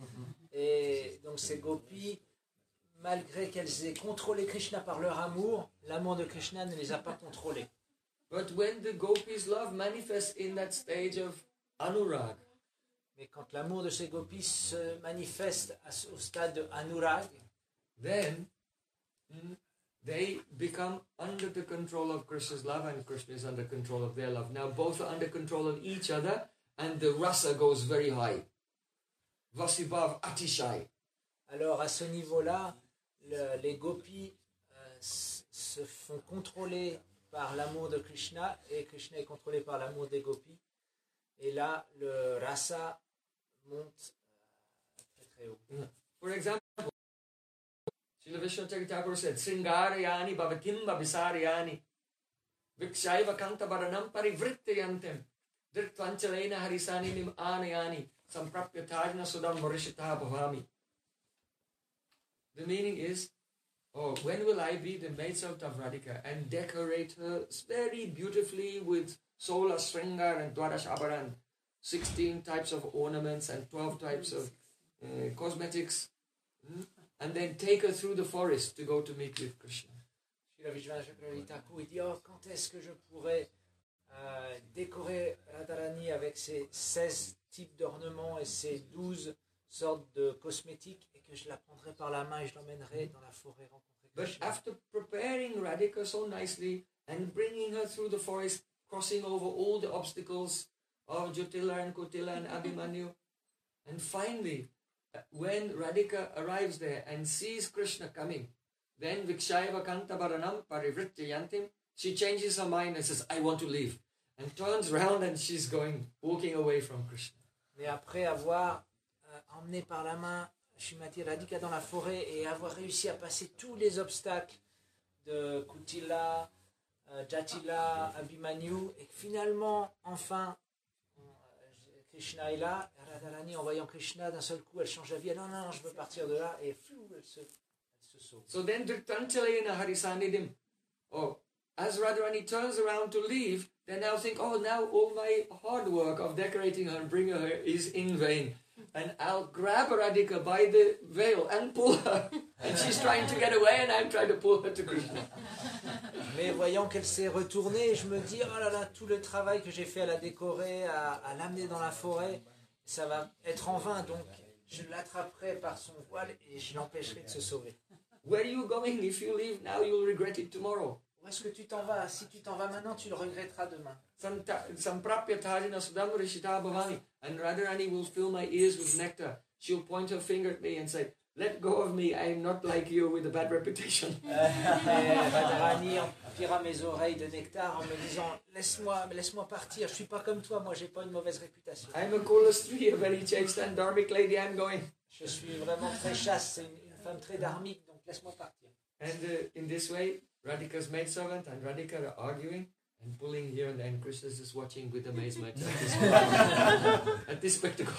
Et donc ces gopis, malgré qu'elles aient contrôlé Krishna par leur amour, l'amour de Krishna ne les a pas contrôlés. But when the gopis' love manifests in that stage of anurag, mais quand l'amour de ces gopis se manifeste au stade de anurag, then mm, they become under the control of Krishna's love, and Krishna is under control of their love. Now both are under control of each other, and the rasa goes very high. Vasibhav Atishai. Alors à ce niveau-là, le, les gopis euh, se font contrôler par l'amour de Krishna, et Krishna est contrôlé par l'amour des gopis. Et là, le rasa monte euh, très très haut. For example, Srila Vishnu Thakur said, Sringarayani bhavatim bhavisarayani vikshaiva kanta baranam parivrittayantem drittvanchalena harisaninim anayani samprapya tajna sudam marishita bhavami. The meaning is, oh, when will I be the maidservant of Radhika and decorate her very beautifully with sola sringar and dwadash abharan, sixteen types of ornaments and twelve types of uh, cosmetics, hmm? and then take her through the forest to go to meet with Krishna. Srila Vishnu Thakur, il dit, oh, quand est-ce que je pourrais euh, décorer Radharani avec ses seize types d'ornements et ses douze sortes de cosmétiques, et que je la prendrai par la main et je l'emmènerai dans la forêt rencontrer Krishna. But after preparing Radhika so nicely and bringing her through the forest, crossing over all the obstacles of Jyotila and Kotila and Abhimanyu, and finally, when Radhika arrives there and sees Krishna coming, then Vikshaiva Kanta Baranam Parivrittyayantim, she changes her mind and says, I want to leave, and turns around and she's going, walking away from Krishna. Mais après avoir euh, emmené par la main Srimati Radhika dans la forêt et avoir réussi à passer tous les obstacles de Kutila, euh, Jatila, Abhimanyu, et que finalement, enfin, euh, Krishna est là, Radharani, en voyant Krishna, d'un seul coup, elle change d'avis, non, non, non, je veux partir de là, et flou, elle se, elle se sauve. So then Dhritanchalayena Harisanidim, oh, as Radharani turns around to leave, they now think, oh, now all my hard work of decorating her and bringing her is in vain. And I'll grab Radhika by the veil and pull her. And she's trying to get away and I'm trying to pull her to Krishna. Mais voyant qu'elle s'est retournée, je me dis, oh là là, tout le travail que j'ai fait à la décorer, à, à l'amener dans la forêt, ça va être en vain. Donc je l'attraperai par son voile et je l'empêcherai de se sauver. Where are you going? If you leave now, you'll regret it tomorrow. Où est-ce que tu t'en vas? Si tu t'en vas maintenant, tu le regretteras demain. Samprapya tajana sudam rishita bhavani. And Radharani will fill my ears with nectar. She'll point her finger at me and say, let go of me, I am not like you with a bad reputation. Radharani emplira mes oreilles de nectar en me disant, laisse-moi, laisse-moi partir, je suis pas comme toi, moi j'ai pas une mauvaise réputation. I'm a Kulastri, a very chaste and dharmic lady, I'm going. Je suis vraiment très chaste, c'est une, une femme très dharmique, donc laisse-moi partir. And uh, in this way, Radhika's maidservant and Radhika are arguing and pulling here and there, and Krishna is just watching with amazement at this, at this spectacle.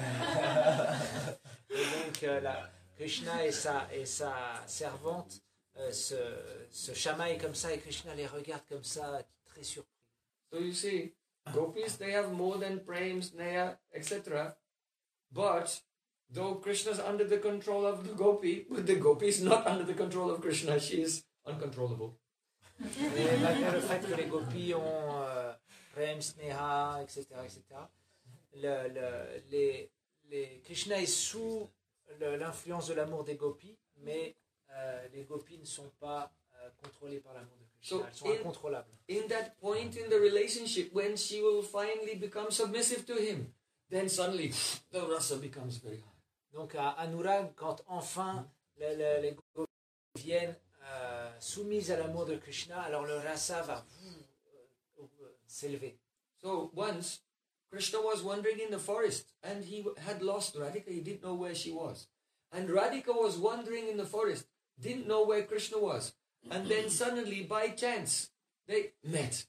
Et donc euh, là, Krishna et sa, et sa servante euh, se, se chamaillent comme ça, et Krishna les regarde comme ça, très surpris. So you see, gopis, they have more than prem, sneha, et cetera. But though Krishna is under the control of the gopi, but the gopi is not under the control of Krishna. She is uncontrollable. Et malgré le fait que les gopis ont euh, prem, sneha, et cetera, et cetera, le, le, les, les, Krishna est sous le, l'influence de l'amour des gopis, mais euh, les gopis ne sont pas euh, contrôlées par l'amour de Krishna. So elles sont in, incontrôlables. In that point in the relationship, when she will finally become submissive to him, then suddenly the rasa becomes very high. Donc à Anurag, quand enfin les, les, les gopis viennent euh, soumises à l'amour de Krishna, alors le rasa va euh, euh, s'élever. So once Krishna was wandering in the forest and he had lost Radhika, he didn't know where she was. And Radhika was wandering in the forest, didn't know where Krishna was. And then suddenly, by chance, they met.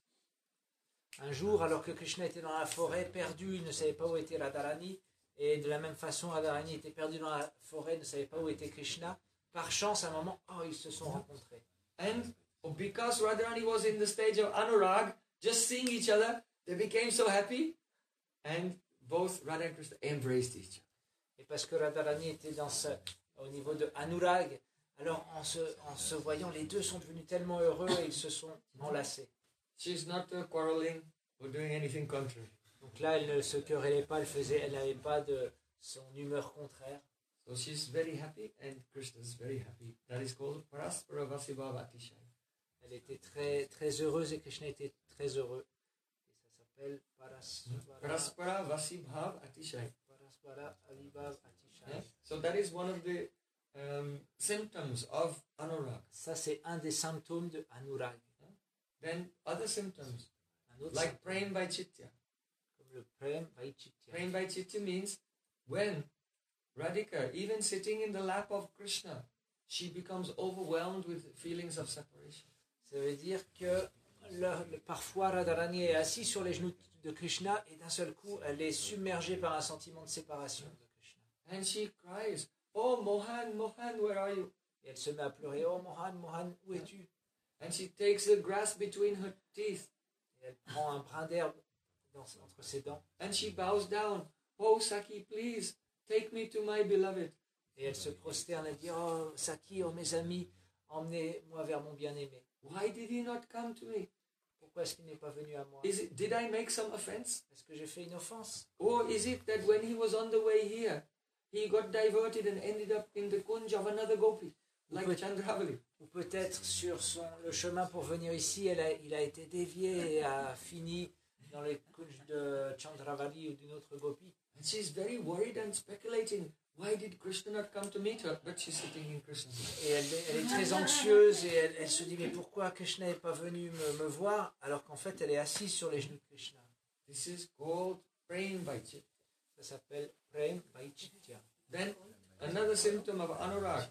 Un jour, alors que Krishna était dans la forêt, perdu, il ne savait pas où était Radharani, et de la même façon, Radharani était perdu dans la forêt, ne savait pas où était Krishna. Par chance, à un moment, oh, ils se sont rencontrés. And because Radharani was in the stage of Anurag, just seeing each other, they became so happy, and both Radha and Krishna embraced each other. Et parce que Radharani était dans ce, au niveau de Anurag, alors en se, en se voyant, les deux sont devenus tellement heureux et ils se sont enlacés. She's not uh, quarreling or doing anything contrary. Donc là, elle ne se querellait pas, elle faisait, elle n'avait pas de son humeur contraire. So she's very happy and Krishna is very happy. That is called Paraspara Vasibhava Atishaya. Elle était très, très heureuse et Krishna était très heureux. Et ça s'appelle Paraspara, Paraspara Vasibhav Atishaya. Paraspara Avibhav Atishaya. Yeah? So that is one of the um, symptoms of Anurag. Ça, c'est un des symptômes de Anurag. Then other symptoms, Un autre like symptôme, Prem Vaichitya. comme le Prem Vaichitya. Prem Vaichitya means when Radhika, even sitting in the lap of Krishna, she becomes overwhelmed with feelings of separation. Ça veut dire que le, le- parfois Radharani est assise sur les genoux de Krishna et d'un seul coup, elle est submergée par un sentiment de séparation de Krishna. And she cries, "Oh Mohan, Mohan, where are you?" Et elle se met à pleurer. Oh Mohan, Mohan, où es-tu? And she takes the grass between her teeth Et elle prend un brin d'herbe dans- entre ses dents. and she bows down. "Oh Saki, please take me to my beloved." Et elle se prosterne et dit, oh Saki, oh mes amis, emmenez-moi vers mon bien-aimé. Why did he not come to me? Pourquoi est-ce qu'il n'est pas venu à moi? Is it, did I make some offense? Est-ce que j'ai fait une offense? Or is it that when he was on the way here, he got diverted and ended up in the kunj of another gopi, like Peut- Chandravali? Ou peut-être sur son, le chemin pour venir ici, elle a- il a été dévié et a fini dans les couches de Chandravali ou d'une autre gopi. And she's very worried and speculating. Why did Krishna not come to meet her? But she's sitting in Krishna's lap. Et elle, est- elle est très anxieuse et elle, elle se dit, mais pourquoi Krishna n'est pas venu me, me voir alors qu'en fait elle est assise sur les genoux de Krishna. This is called Prem Vaichit. Ça s'appelle Prem Vaichitya. Then another symptom of Anurag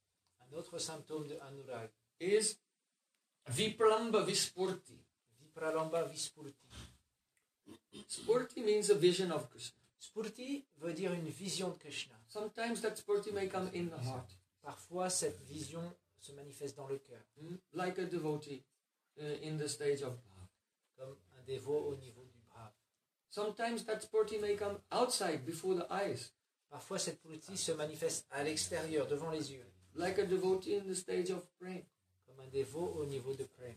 Un autre symptôme de Anurag. is Vipralamba Vispurti. Vipralamba Vispurti. Spurti means a vision of Krishna. Spurti veut dire une vision de Krishna. Sometimes that spurti may come in the heart, Parfois, cette vision se manifeste dans le cœur, hmm, like a devotee uh, in the stage of bhav. comme un dévot au niveau du bhav. Sometimes that spurti may come outside before the eyes, Parfois, cette spurti se manifeste à l'extérieur, devant les yeux, like a devotee in the stage of prem. comme un dévot au niveau de Prem.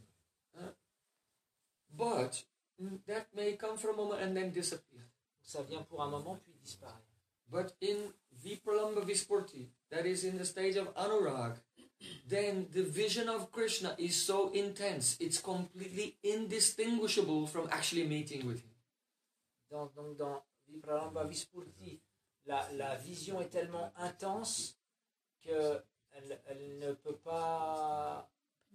But mm, that may come for a moment and then disappear. Ça vient pour un moment, puis disparaît. But in Vipralamba Vispurti, that is in the stage of Anurag, then the vision of Krishna is so intense, it's completely indistinguishable from actually meeting with him. Dans, donc, dans Vipralamba Vispurti, la, la vision est tellement intense qu'elle elle ne peut pas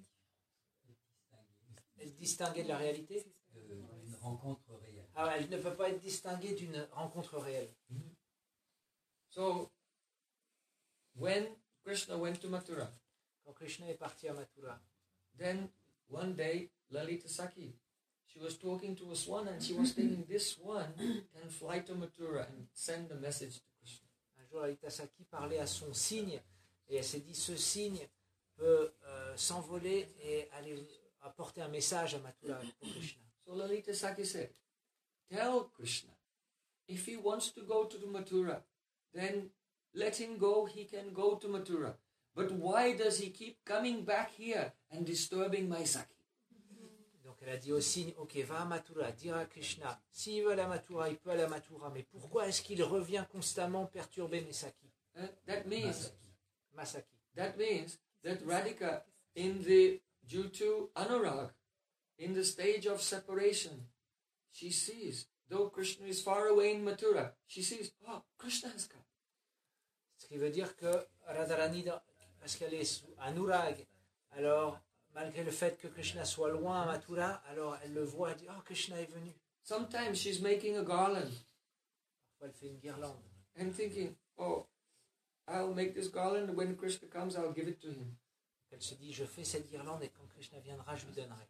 être distinguée de la réalité. Euh, une rencontre réelle. Ah, elle ne peut pas être distinguée d'une rencontre réelle. So, when Krishna went to Mathura, Quand Krishna est parti à Mathura, then one day Lalita Saki, she was talking to a swan and she was thinking this swan can fly to Mathura and send a message to Krishna. un jour Lalita Saki parlait à son cygne et elle s'est dit ce cygne peut euh, s'envoler et aller apporter un message à Mathura pour Krishna. So Lalita Saki said, tell Krishna, if he wants to go to the Mathura, then let him go, he can go to Mathura. But why does he keep coming back here and disturbing my Saki? Donc elle a dit au cygne, ok, va à Mathura, dire à Krishna, s'il veut aller à Mathura, il peut aller à Mathura, mais pourquoi est-ce qu'il revient constamment perturber mes Saki? Uh, that means Masaki. that means that Radhika, in the due to Anurag, in the stage of separation, she sees though Krishna is far away in Mathura, she sees, oh, Krishna has come. Ce qui veut dire que Radharani, dans- parce qu'elle est sous Anurag, alors malgré le fait que Krishna soit loin à Mathura, alors elle le voit, elle dit, oh, Krishna est venu. Sometimes she's making a garland Parfois elle fait une guirlande. and thinking, oh, I'll make this garland. When Krishna comes, I'll give it to him. Elle se dit, je fais cette guirlande et quand Krishna viendra, je lui donnerai.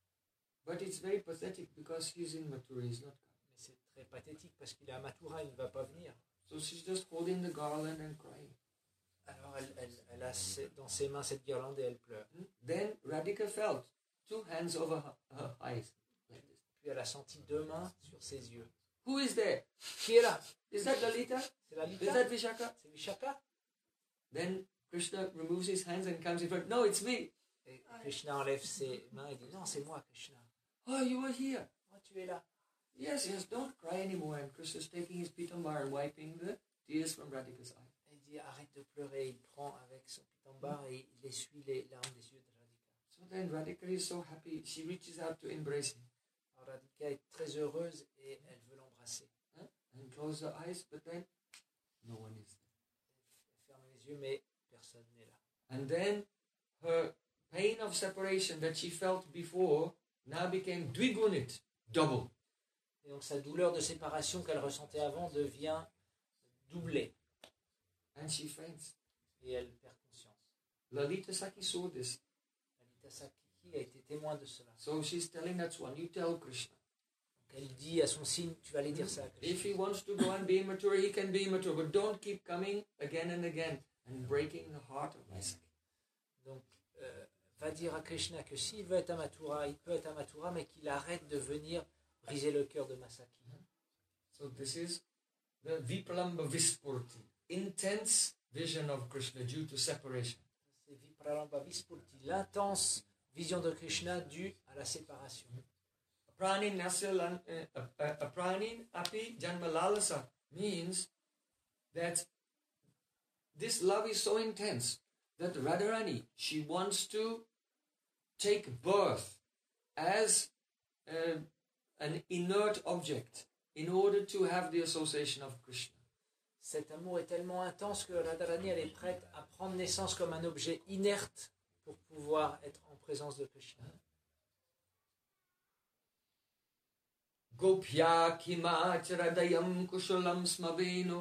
But it's very pathetic because he's in Mathura, he's not coming. Mais c'est très pathétique parce qu'il est à Mathura, il ne va pas venir. So she's just holding the garland and crying. Alors elle, elle, elle a ses- dans ses mains cette guirlande et elle pleure. Hmm? Then Radhika felt two hands over her, her eyes. Like this. Puis elle a senti deux mains sur ses yeux. Who is there? Qui est là? Is that Lalita? C'est la Is Lita? that Vishaka? C'est Vishaka? Then Krishna removes his hands and comes in front. No, it's me. Et Krishna enlève ses mains et dit, non, c'est moi, Krishna. Oh, you were here. Oh, tu es là. Yes, yes, don't cry anymore. And Krishna's taking his pitambar and wiping the tears from Radhika's eyes. Il dit, arrête de pleurer. Il prend avec son pitambar et il essuie les larmes des yeux de Radhika. So then Radhika is so happy. She reaches out to embrace him. Alors Radhika est très heureuse et elle veut l'embrasser. Huh? And close her eyes, but then no one is there. Elle ferme les yeux, mais personne n'est là. And then her pain of separation that she felt before now became dvigunit, double. Et donc sa douleur de séparation qu'elle ressentait avant devient doublée. And she faints. Et elle perd conscience. Lalita Saki saw this. Lalita Sakhi a été témoin de cela. So she's telling that one, you tell Krishna. Donc elle dit à son signe, tu vas aller dire ça à Krishna. If he wants to go and be in Mathura, he can be in Mathura. But don't keep coming again and again and breaking the heart of my Saki. Donc euh, va dire à Krishna que s'il veut être à Mathura, il peut être à Mathura, mais qu'il arrête de venir briser le cœur de Masaki. So this is the Vipralamba Vispurti, intense vision of Krishna due to separation. C'est Vipralamba Vispurti, l'intense vision de Krishna due à la séparation. Pranin nasya pranin api janmalalasa means that this love is so intense that Radharani, she wants to take birth as uh, an inert object in order to have the association of Krishna. Cet amour est tellement intense que Radharani elle est prête à prendre naissance comme un objet inerte pour pouvoir être en présence de Krishna. Gopya kimacharadayam kushalam smaveno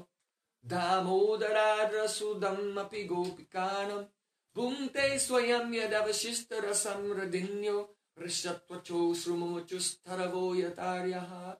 damodaradra sudam api gopikanam bhumte swayam yadavashista rasam radinyo rishatvacho srumamuchus taravo yataryaha.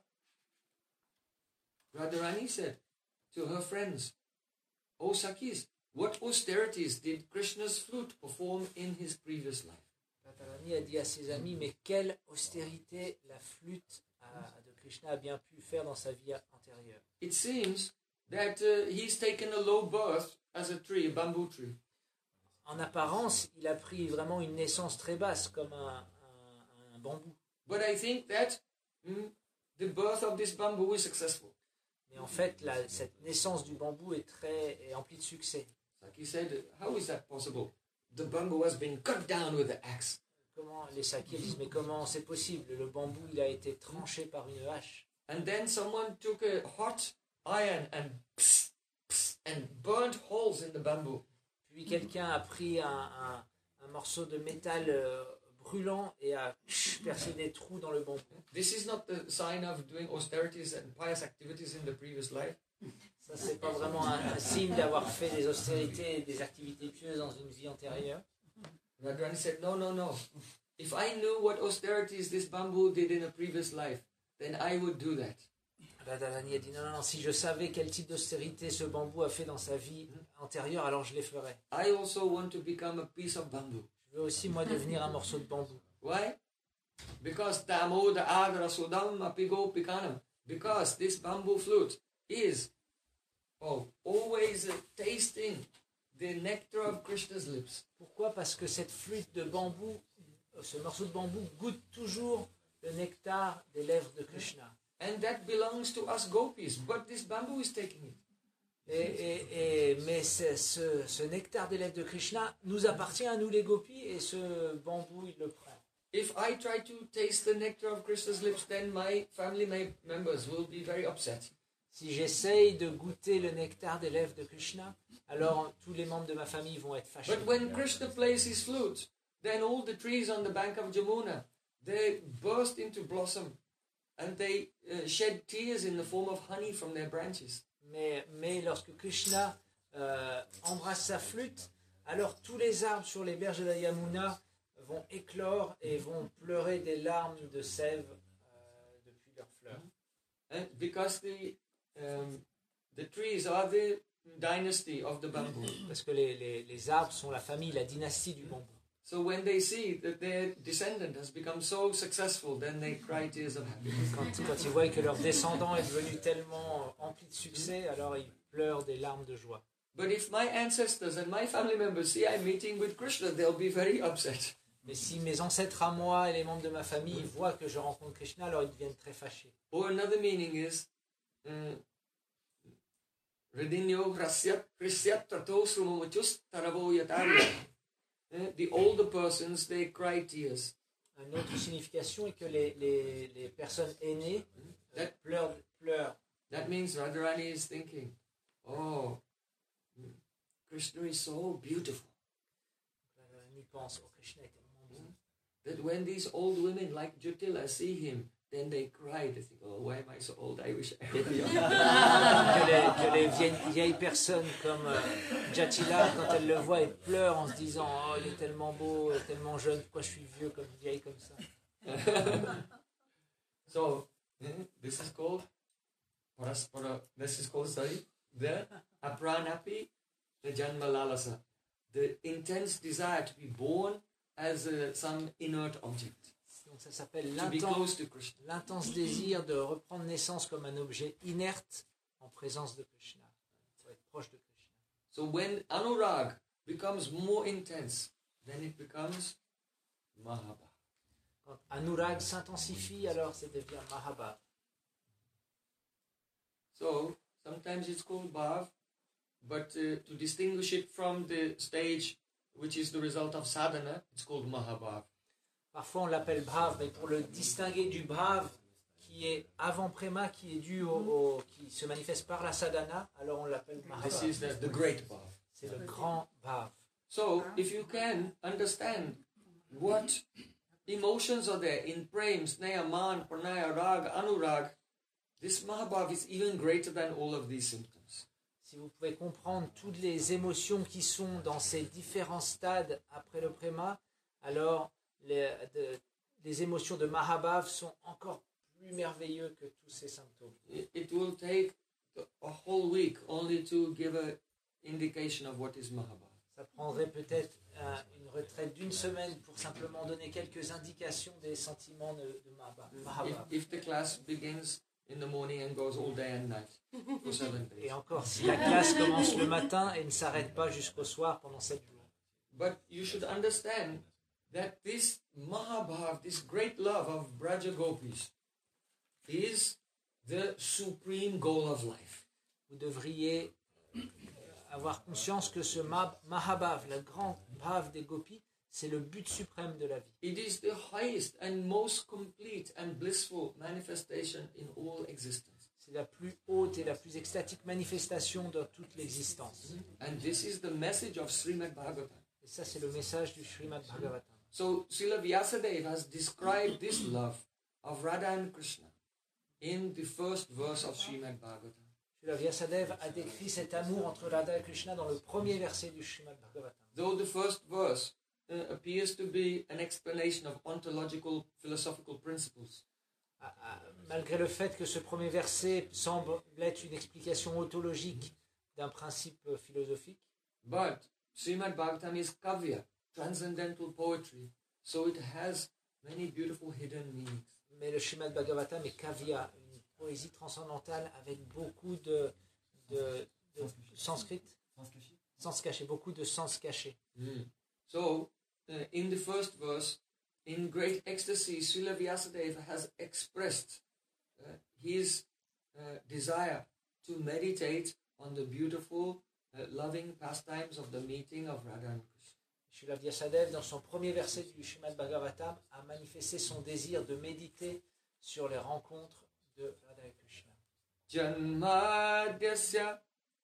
Radharani said to her friends, O Sakis, what austerities did Krishna's flute perform in his previous life? Radharani a dit à ses amis, mais quelle austérité la flûte a- de Krishna a bien pu faire dans sa vie antérieure. It seems that uh, he's taken a low birth as a tree, a bamboo tree. En apparence, il a pris vraiment une naissance très basse, comme un, un- un bambou. But I think that mm, the birth of this bamboo is successful. Mais en fait, la- cette naissance du bambou est très est emplie de succès. Like he said, how is that possible? The bamboo has been cut down with the axe. Comment les Sakis disent, mais comment c'est possible? Le bambou, il a été tranché par une hache. And then someone took a hot iron and pss, pss, and burnt holes in the bamboo. Puis quelqu'un a pris un, un- un morceau de métal euh, brûlant et a percé des trous dans le bambou. This is not the sign of doing austerities and pious activities in the previous life. Ça, c'est pas vraiment un, un signe d'avoir fait des austérités et des activités pieuses dans une vie antérieure. Radharani said, no, no, no. If I knew what austerities this bamboo did in a previous life, then I would do that. Radharani a dit non, non, non, si je savais quel type d'austérité ce bambou a fait dans sa vie antérieure, alors je les ferais. I also want to become a piece of bamboo. Je veux aussi, moi, devenir un morceau de bambou. Why? Because Damoda Adara Sudam Apigo Pikanam. Because this bamboo flute is oh, always uh, tasting the nectar of Krishna's lips. Pourquoi? Parce que cette flûte de bambou, euh, ce morceau de bambou goûte toujours le nectar des lèvres de Krishna. And that belongs to us gopis, but this bamboo is taking it. Et, et, et, mais ce, ce, ce nectar des lèvres de Krishna nous appartient à nous les gopis et ce bambou, il le prend. if I try to taste the nectar of Krishna's lips, then my family ma- members will be very upset. Si j'essaye de goûter le nectar des lèvres de Krishna, alors tous les membres de ma famille vont être fâchés. But when Krishna plays his flute, then all the trees on the bank of Jamuna, they burst into blossom and they uh, shed tears in the form of honey from their branches. Mais, mais lorsque Krishna euh, embrasse sa flûte, alors tous les arbres sur les berges de la Yamuna vont éclore et vont pleurer des larmes de sève euh, depuis leurs fleurs. And because the um, the trees are the dynasty of the bamboo. Parce que les, les, les arbres sont la famille, la dynastie du bambou. So when they see that their descendant has become so successful, then they cry tears of happiness. Quand, quand ils voient que leur descendant est devenu tellement empli de succès, alors ils pleurent des larmes de joie. But if my ancestors and my family members see I'm meeting with Krishna, they'll be very upset. Mais si mes ancêtres à moi et les membres de ma famille voient que je rencontre Krishna, alors ils deviennent très fâchés. Or another meaning is Redinyo Hrasyat Hrisyat Tato Srumamachus Taravo Yatarya. The older persons, they cry tears. Une autre signification est que les, les, les personnes aînées euh, That- pleurent, pleurent. That means Radharani is thinking, oh, Krishna is so beautiful. Euh, Ils pensent, oh Krishna est tellement beau. That when these old women like Jyotila see him, then they cry. They think, oh, why am I so old? I wish I were young. que les, que les vieilles, vieilles personnes comme euh, Jatila, quand elles le voient, elles pleurent en se disant oh, il est tellement beau, il est tellement jeune, pourquoi je suis vieux comme vieille comme ça. So, hmm, this is called, paraspara, this is called, sorry, the apranapi, the janmalalasa, the intense desire to be born as a, some inert object, Donc ça s'appelle to be l'intense, close to Krishna. l'intense désir de reprendre naissance comme un objet inerte en présence de Krishna, pour être proche de Krishna. So when anurag becomes more intense, then it becomes Mahabharata. Quand Anurag s'intensifie, alors ça devient Mahabharata. So sometimes it's called Bhav, but uh, to distinguish it from the stage which is the result of sadhana, it's called Mahabhav. Parfois on l'appelle Bhav, mais pour le distinguer du Bhav qui est avant Prema, qui est dû au, au- qui se manifeste par la sadhana, alors on l'appelle This Mahabhav. is the, the great Bhav. C'est le grand Bhav. So if you can understand what emotions are there in prem, sneha, man, pranaya, rag, anurag, this Mahabhav is even greater than all of these symptoms. Si vous pouvez comprendre toutes les émotions qui sont dans ces différents stades après le Prema, alors les, de- les émotions de Mahabhav sont encore plus merveilleux que tous ces symptômes. It, it will take a whole week only to give an indication of what is Mahabhav. Ça prendrait peut-être euh, une retraite d'une semaine pour simplement donner quelques indications des sentiments de, de Mahaba- If, Mahabhav. if the class begins in the morning and goes all day and night for seven days. Et encore, si la classe commence le matin et ne s'arrête pas jusqu'au soir pendant sept jours. But you should understand that this Mahabhav, this great love of Braja Gopis, is the supreme goal of life. Vous devriez euh, avoir conscience que ce Ma- Mahabhav, le grand Bhav des Gopis, c'est le but suprême de la vie. It is the highest and most complete and blissful manifestation in all existence. C'est la plus haute et la plus extatique manifestation de toute l'existence. And this is the message of Srimad Bhagavatam. Et ça, c'est le message du Srimad Bhagavatam. So Srila Vyasadeva has described this love of Radha and Krishna in the first verse of Srimad Bhagavatam. Srila Vyasadeva a décrit cet amour entre Radha et Krishna dans le premier verset du Srimad Bhagavatam. Though the first verse uh, appears to be an explanation of ontological philosophical principles, Ah, ah, Malgré le fait que ce premier verset semble être une explication ontologique d'un principe euh, philosophique, but Srimad Bhagavatam is kavya, transcendental poetry, so it has many beautiful hidden meanings. mais le Srimad Bhagavatam est kavya, une poésie transcendantale avec beaucoup de, de, de sanskrit, Sans se cacher. sens cachés, beaucoup de sens cachés. Mm. So, uh, in the first verse, in great ecstasy, Srila Vyasadeva has expressed uh, his uh, desire to meditate on the beautiful, uh, loving pastimes of the meeting of Radha and Krishna. Srila Vyasadeva, dans son premier verset du Srimad Bhagavatam, a manifesté son désir de méditer sur les rencontres de Radha et Krishna. Janmadhyasya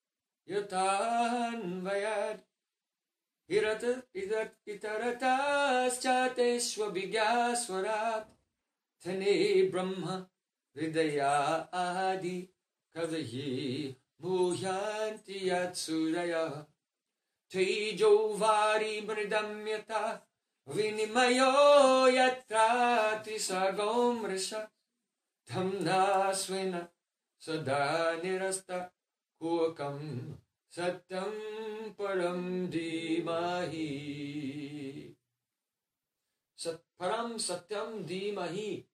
yatanvayad hirata idat itaratas chateshva vigyaswarat thane brahma hridaya adi kavahi muhyanti yatsuraya tejo vari mridamyata vinimayo yatra tisagom risha dhamna swena sada nirasta kuakam satyam param dhimahi. Sat param satyam dhimahi.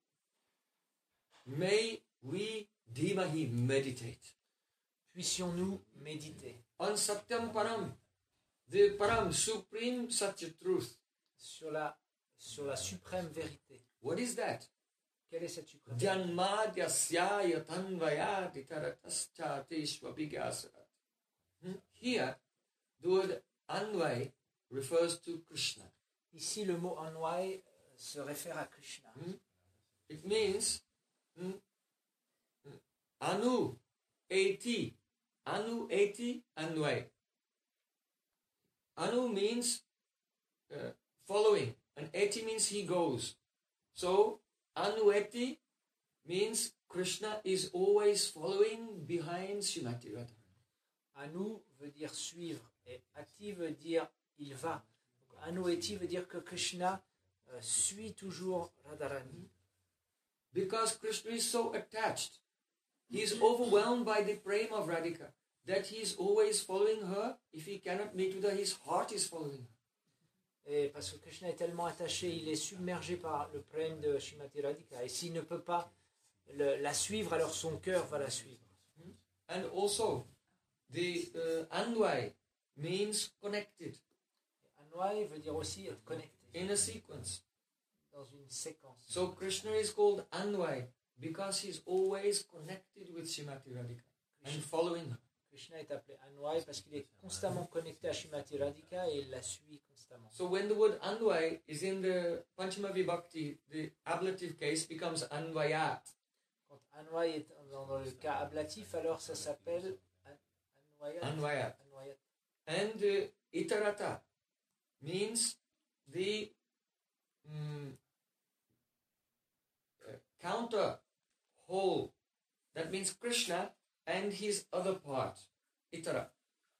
May we dhimahi meditate. Puissions-nous méditer On satyam param, the param, supreme satya truth. sur la, sur la suprême vérité. What is that? Quelle est cette suprême vérité? Janmadhyasya yatanvayati taratascha vigyaswarat. Here, the word anvay refers to Krishna. Ici, le mot Anvay se réfère à Krishna. Hmm? It means hmm, hmm, anu, eti, anu, eti, anvay. Anu means uh, following, and eti means he goes. So, anueti means Krishna is always following behind Srimati Radha. Anu veut dire suivre et Ati veut dire il va. Donc, Anu Eti veut dire que Krishna euh, suit toujours Radharani. Because Krishna is so attached, he is overwhelmed by the prema of Radhika, that he is always following her. If he cannot meet with her, his heart is following her. Et parce que Krishna est tellement attaché, il est submergé par le prème de Srimati Radhika. Et s'il ne peut pas le, la suivre, alors son cœur va la suivre. And also, the uh, Anvay means connected Anvay veut dire aussi être connecté in a sequence. dans une séquence. So Krishna is called Anvay because he is always connected with Srimati Radhika and following her. Krishna est appelé Anvay parce qu'il est constamment connecté à Srimati Radhika et il la suit constamment. So when the word Anvay is in the Panchama Vibhakti, the ablative case becomes Anvayat. Quand Anvay est dans, dans le cas ablatif, alors ça s'appelle An- Anvayat. Anvayat. Anvayat. And uh, Itarata means the um, uh, counter whole. That means Krishna and his other part, Itara.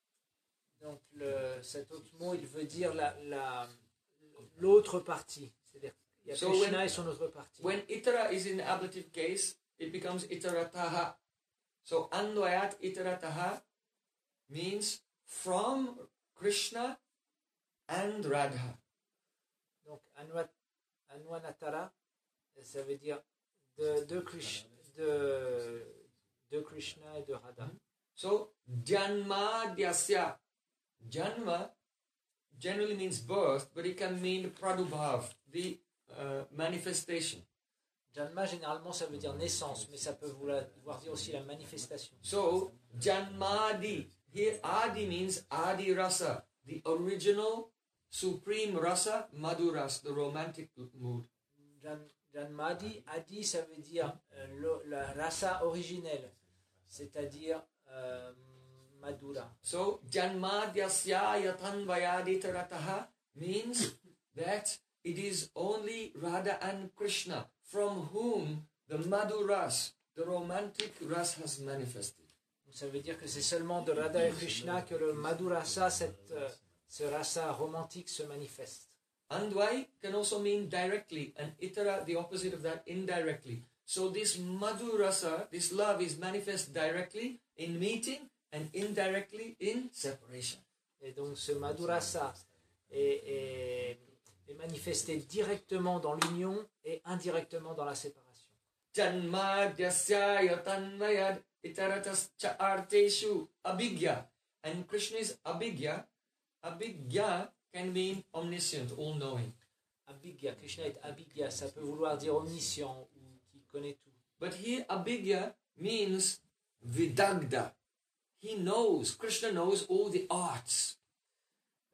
Donc le, cet autre mot, il veut dire la, la, l'autre partie. C'est-à-dire il y a So Krishna when- et son autre partie. When Itara is in the ablative case, it becomes Itarataha. So Anvayat Itarataha means from Krishna and Radha. Donc Anvat, Anvanatara, ça veut dire de, de, Krish, de, de Krishna et de Radha. So Janma Dyasya. Janma generally means birth, but it can mean Pradubhav, the uh, manifestation. Janma, généralement, ça veut dire naissance, mais ça peut vouloir, vouloir dire aussi la manifestation. So Janmadi. Here Adi means Adi Rasa, the original supreme rasa, Madhuras, the romantic mood. Jan, Janmadi, Adi, ça veut dire euh, le, la rasa originelle, c'est-à-dire euh, Madhura. So Janmadyasya Yatanvayaditarataha means that it is only Radha and Krishna from whom the Madhuras, the romantic ras, has manifested. Donc, ça veut dire que c'est seulement de Radha et Krishna que le Madhurasa, cette, euh, ce rasa romantique, se manifeste. Andvai can also mean directly, and Itara, the opposite of that, indirectly. So this Madhurasa, this love, is manifest directly in meeting and indirectly in separation. Et donc ce Madhurasa est, est, est manifesté directement dans l'union et indirectement dans la séparation. Janmadyasya yatanvayad itaratascha arteshu abhigya. And Krishna is abhigya. Abhigya can mean omniscient, all-knowing. Abhigya, Krishna est Abhigya, ça peut vouloir dire omniscient ou qui connaît tout. But here abhigya means vidagda. He knows, Krishna knows all the arts.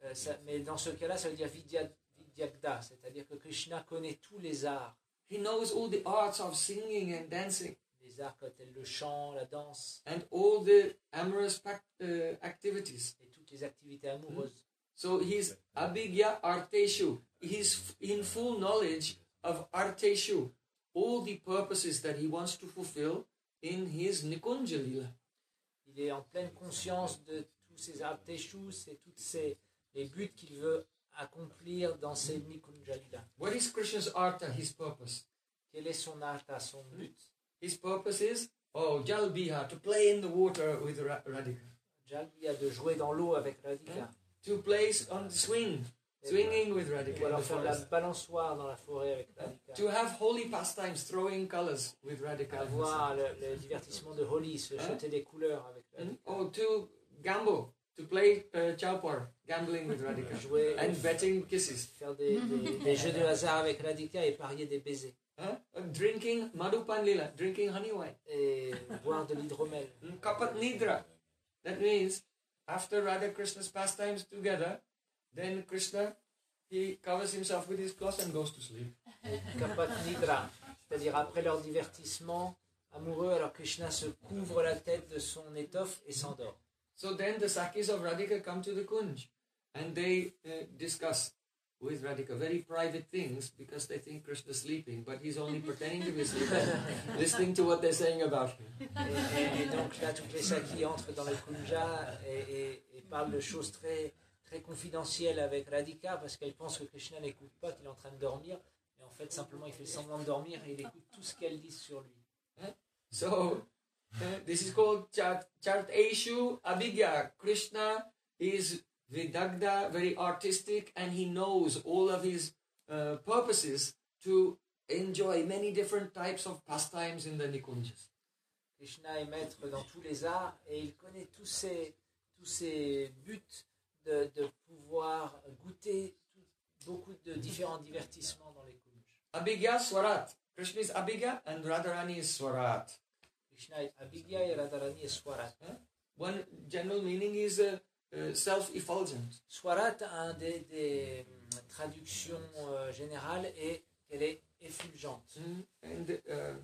Euh, ça, mais dans ce cas-là, ça veut dire vidya, vidyagda, c'est-à-dire que Krishna connaît tous les arts. He knows all the arts of singing and dancing. Les arts comme le chant, la danse. And all the amorous uh, activities. Et toutes les activités amoureuses. Mm. So he's abhigya arteshu. He's in full knowledge of arteshu. All the purposes that he wants to fulfill in his Nikunja Lila. Il est en pleine conscience de tous ces arteshus, c'est tous ces les buts qu'il veut accomplir dans ces Nikunja Lila. What is Krishna's artha, his purpose? Quel est son artha, son but? His purpose is, oh, Jalbiha, to play in the water with Radhika. Jalbiha, de jouer dans l'eau avec Radhika. Yeah. To play on the swing, swinging with Radhika. Ou alors faire la balançoire dans la forêt avec Radhika. To have holy pastimes, throwing colors with Radhika. Avoir le, le divertissement de Holi, se huh? jeter des couleurs avec Radhika. Oh, to gamble, to play uh, chowpar, gambling with Radhika. Jouer and betting kisses. Faire des, des, des jeux de hasard avec Radhika et parier des baisers. Huh? Uh, drinking madhupan lila, drinking honey wine. Et boire de l'hydromel. Kapat nidra. That means, after Radha Krishna's pastimes together, then Krishna, he covers himself with his cloth and goes to sleep. Kapat nidra, c'est-à-dire après leur divertissement amoureux, alors Krishna se couvre la tête de son étoffe et s'endort. So then the Sakis of Radhika come to the Kunj and they uh, discuss with Radhika very private things because they think Krishna's sleeping, but he's only pretending to be sleeping, listening to what they're saying about him. Et, et, et donc là, toutes les Sakis entrent dans le Kunja et, et, et parlent de choses très, très confidentielles avec Radhika parce qu'elle pense que Krishna n'écoute pas, qu'il est en train de dormir. Mais en fait, simplement, il fait semblant de dormir et il écoute tout ce qu'elle dit sur lui. Huh? So, uh, this is called Chart Eshu Abhigya. Krishna is Vidagda, very artistic, and he knows all of his uh, purposes to enjoy many different types of pastimes in the Nikunjas. Krishna est maître dans tous les arts et il connaît tous ses, tous ses buts de, de pouvoir goûter tout, beaucoup de différents divertissements dans les kunj. Abhigya Swarat. Krishna is Abhigya and Radharani is Swarat. Krishna est Abhigya et Radharani est Swarat. Huh? One general meaning is uh, uh, self-effulgent. Swarat, un des, des um, traductions uh, générales est qu'elle est effulgente. Mm, and uh,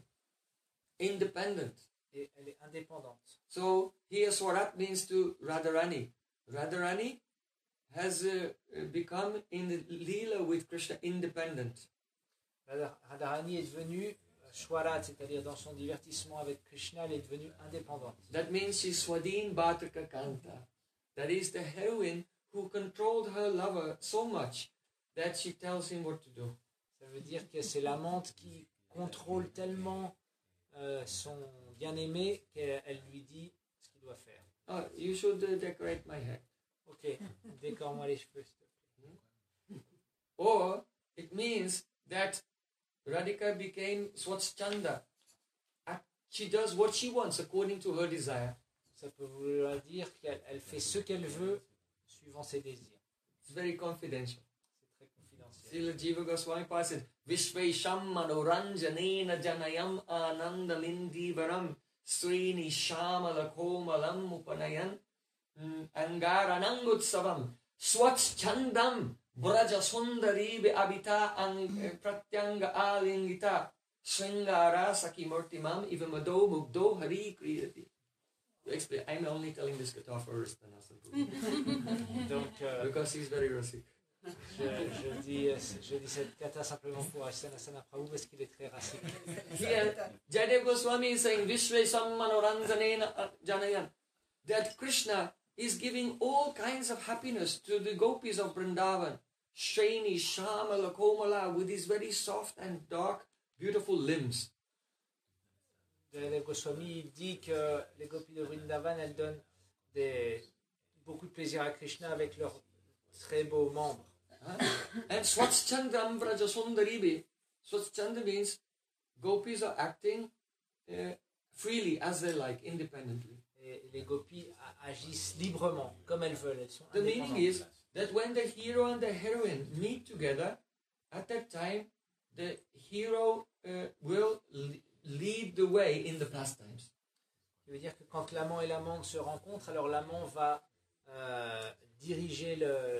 independent. Et elle est indépendante. So here Swarat means to Radharani. Radharani has uh, become in the Leela with Krishna independent. Radharani est devenue Swarat, c'est-à-dire dans son divertissement avec Krishna, elle est devenue indépendante. That means she's Swadin Bhatraka Kanta. That is the heroine who controlled her lover so much that she tells him what to do. Ça veut dire que c'est l'amante qui contrôle tellement euh, son bien-aimé qu'elle lui dit ce qu'il doit faire. Oh, you should uh, decorate my hair. Ok, décore-moi les cheveux. Or it means that Radhika became Swatschanda. She does what she wants according to her desire. Ça peut vouloir dire qu'elle elle fait ce qu'elle veut suivant ses désirs. It's very confidential. C'est très confidentiel. Srila Jiva Goswami Pad said, Vishvesham manoranjanena janayam anandalindivaram srini shamala komalam upanayan angaranangutsavam swatschandam braja sundari be abita ang pratyanga alingita swingara sakimurtimam ivamado mugdo hari kriyati. Explain. I'm only telling this katha for Rastanasan Donc, euh, because he's very rasik. Je, je, dis, je dis cette kata simplement pour Asana Prabhu parce qu'il est très raciste. Here, Jadev Goswami is saying, Vishvesam manoranjanena janayan, that Krishna is giving all kinds of happiness to the gopis of Vrindavan. Shreni, Shamala, Komala, with his very soft and dark, beautiful limbs. Jadev Goswami dit que les gopis de Vrindavan, elles donnent des, beaucoup de plaisir à Krishna avec leurs très beaux membres. And Swatschandam Vraja Sundaribe. Swatschanda means gopis are acting uh, freely as they like, independently. Et les gopis agissent librement, comme elles veulent. Elles sont the meaning is that when the hero and the heroine meet together, at that time, the hero uh, will lead the way in the pastimes. Ça veut dire que quand l'amant et l'amante se rencontrent, alors l'amant va euh, diriger le,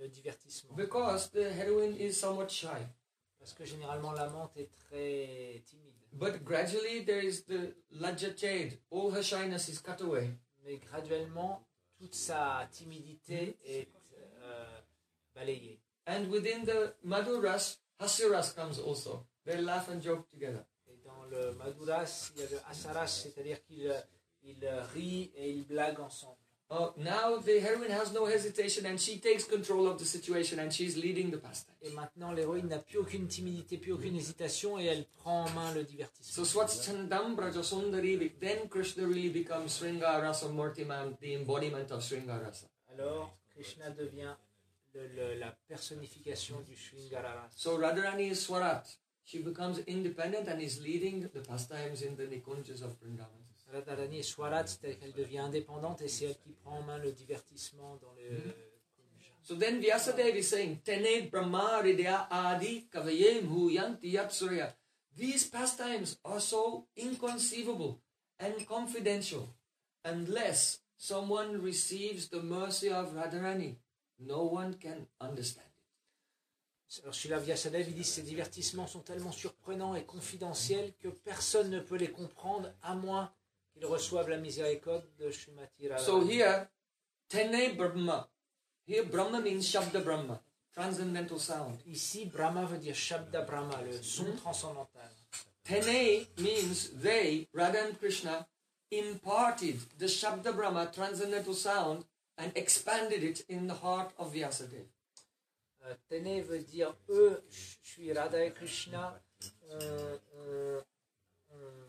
le divertissement. because the heroine is somewhat shy. Parce que généralement l'amante est très timide. But gradually there is the lajja chade. All her shyness is cut away. Mais graduellement, toute sa timidité est euh, balayée. And within the Madhuras, Hasyaras comes also. They laugh and joke together. Et dans le Maduras, il y a le Asaras, c'est-à-dire qu'il il rit et il blague ensemble. Oh, now the heroine has no hesitation and she takes control of the situation and she's leading the pastime. Et maintenant, l'héroïne n'a plus aucune timidité, plus aucune hésitation et elle prend en main le divertissement. So Swatchandam Brajasundari, then Krishna really becomes Sringarasa Murtimam, the embodiment of Sringarasa. Alors, Krishna devient le, le, la personnification du Shringarara. So Radharani is Swarat. She becomes independent and is leading the pastimes in the Nikunjas of Vrindavan. Radharani est Swarat, c'est-à-dire qu'elle devient indépendante et c'est elle qui prend en main le divertissement dans le Kunja. So then Vyasadeva is saying, Tene Brahma Ridya Adi Kavayem Hu Yanti Yat Surya. These pastimes are so inconceivable and confidential. Unless someone receives the mercy of Radharani, no one can understand it. Alors Srila Vyasadeva il dit ces divertissements sont tellement surprenants et confidentiels que personne ne peut les comprendre à moins qu'ils reçoivent la miséricorde de Srimati Radharani. So here, Tene Brahma. Here Brahma means Shabda Brahma, transcendental sound. Ici, Brahma veut dire Shabda Brahma, le son transcendantal. Tene means they, Radha and Krishna, imparted the Shabda Brahma, transcendental sound, and expanded it in the heart of Vyasadeva. Euh, Tene veut dire eux, je suis Radha et Krishna, on, on, on,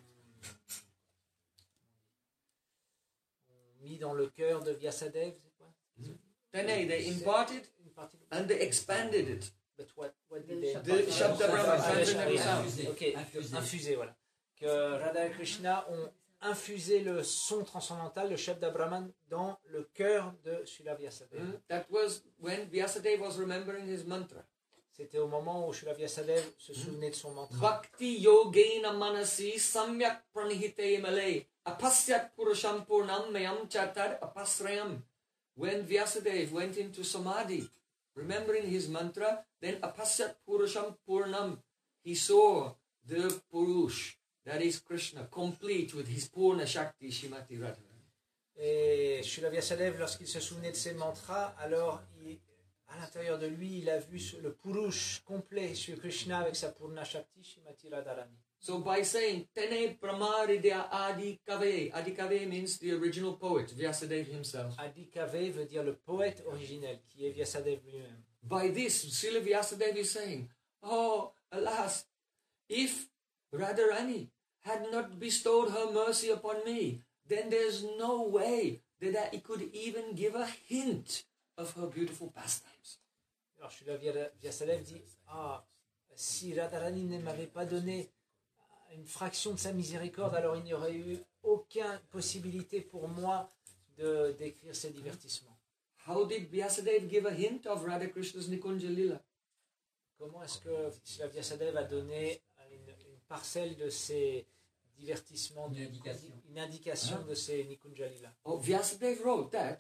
on mis dans le cœur de Vyasadeva, c'est quoi? Tene, they imparted and they expanded it. But what, what did they... The Shabda Brahma, transcendental sound. Ok, infusé, voilà. Que Radha et Krishna ont infusé le son transcendantal, le Shabda Brahman, dans le cœur de Srila Vyasadeva. Mm, that was when Vyasadeva was remembering his mantra. C'était au moment où Srila Vyasadeva se souvenait de son mantra. Bhakti yogena manasi samyak pranihite male apasyat purusham purnam mayam chatad apasrayam. When Vyasadeva went into samadhi, remembering his mantra, then apasyat purusham purnam, he saw the Purush, that is Krishna, complete with his Purna Shakti Shrimati Radharani. Et Srila Vyasadeva, lorsqu'il se souvenait de ses mantras, alors il, à l'intérieur de lui, il a vu le Purush complet sur Krishna avec sa Purna Shakti Shrimati Radharani. So by saying Tene Brahmaridya Adi Kave, Adi Kave means the original poet, Vyasadeva himself. Adi Kave veut dire le poète originel, qui est Vyasadeva lui-même. By this, Srila Vyasadeva is saying, oh, alas, if Radharani had not bestowed her mercy upon me, then there's no way that I could even give a hint of her beautiful pastimes. Alors Srila Vyasadeva dit, ah, si Radharani ne m'avait pas donné une fraction de sa miséricorde, alors il n'y aurait eu aucune possibilité pour moi de d'écrire ces divertissements. How did Vyasadeva give a hint of Radha Krishna's Nikunja Lila? Comment est-ce que Srila Vyasadeva a donné une, une parcelle de ces divertissements, Une du- indication. une indication Hein? de ces Nikunja Lila? Oh, Vyasadeva wrote that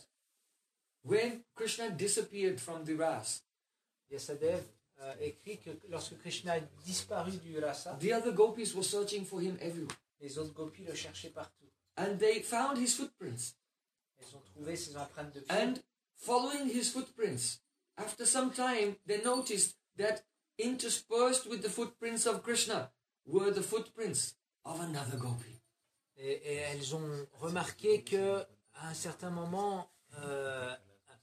when Krishna disappeared from the Ras, Vyasadeva euh, écrit que lorsque Krishna a disparu du rasa, the other gopis were searching for him everywhere. les autres gopis le cherchaient partout. And they found his footprints. Elles ont trouvé ses empreintes de pied. And following his footprints, after some time, they noticed that interspersed with the footprints of Krishna were the footprints of another gopi. Et, et elles ont remarqué que à un certain moment, euh,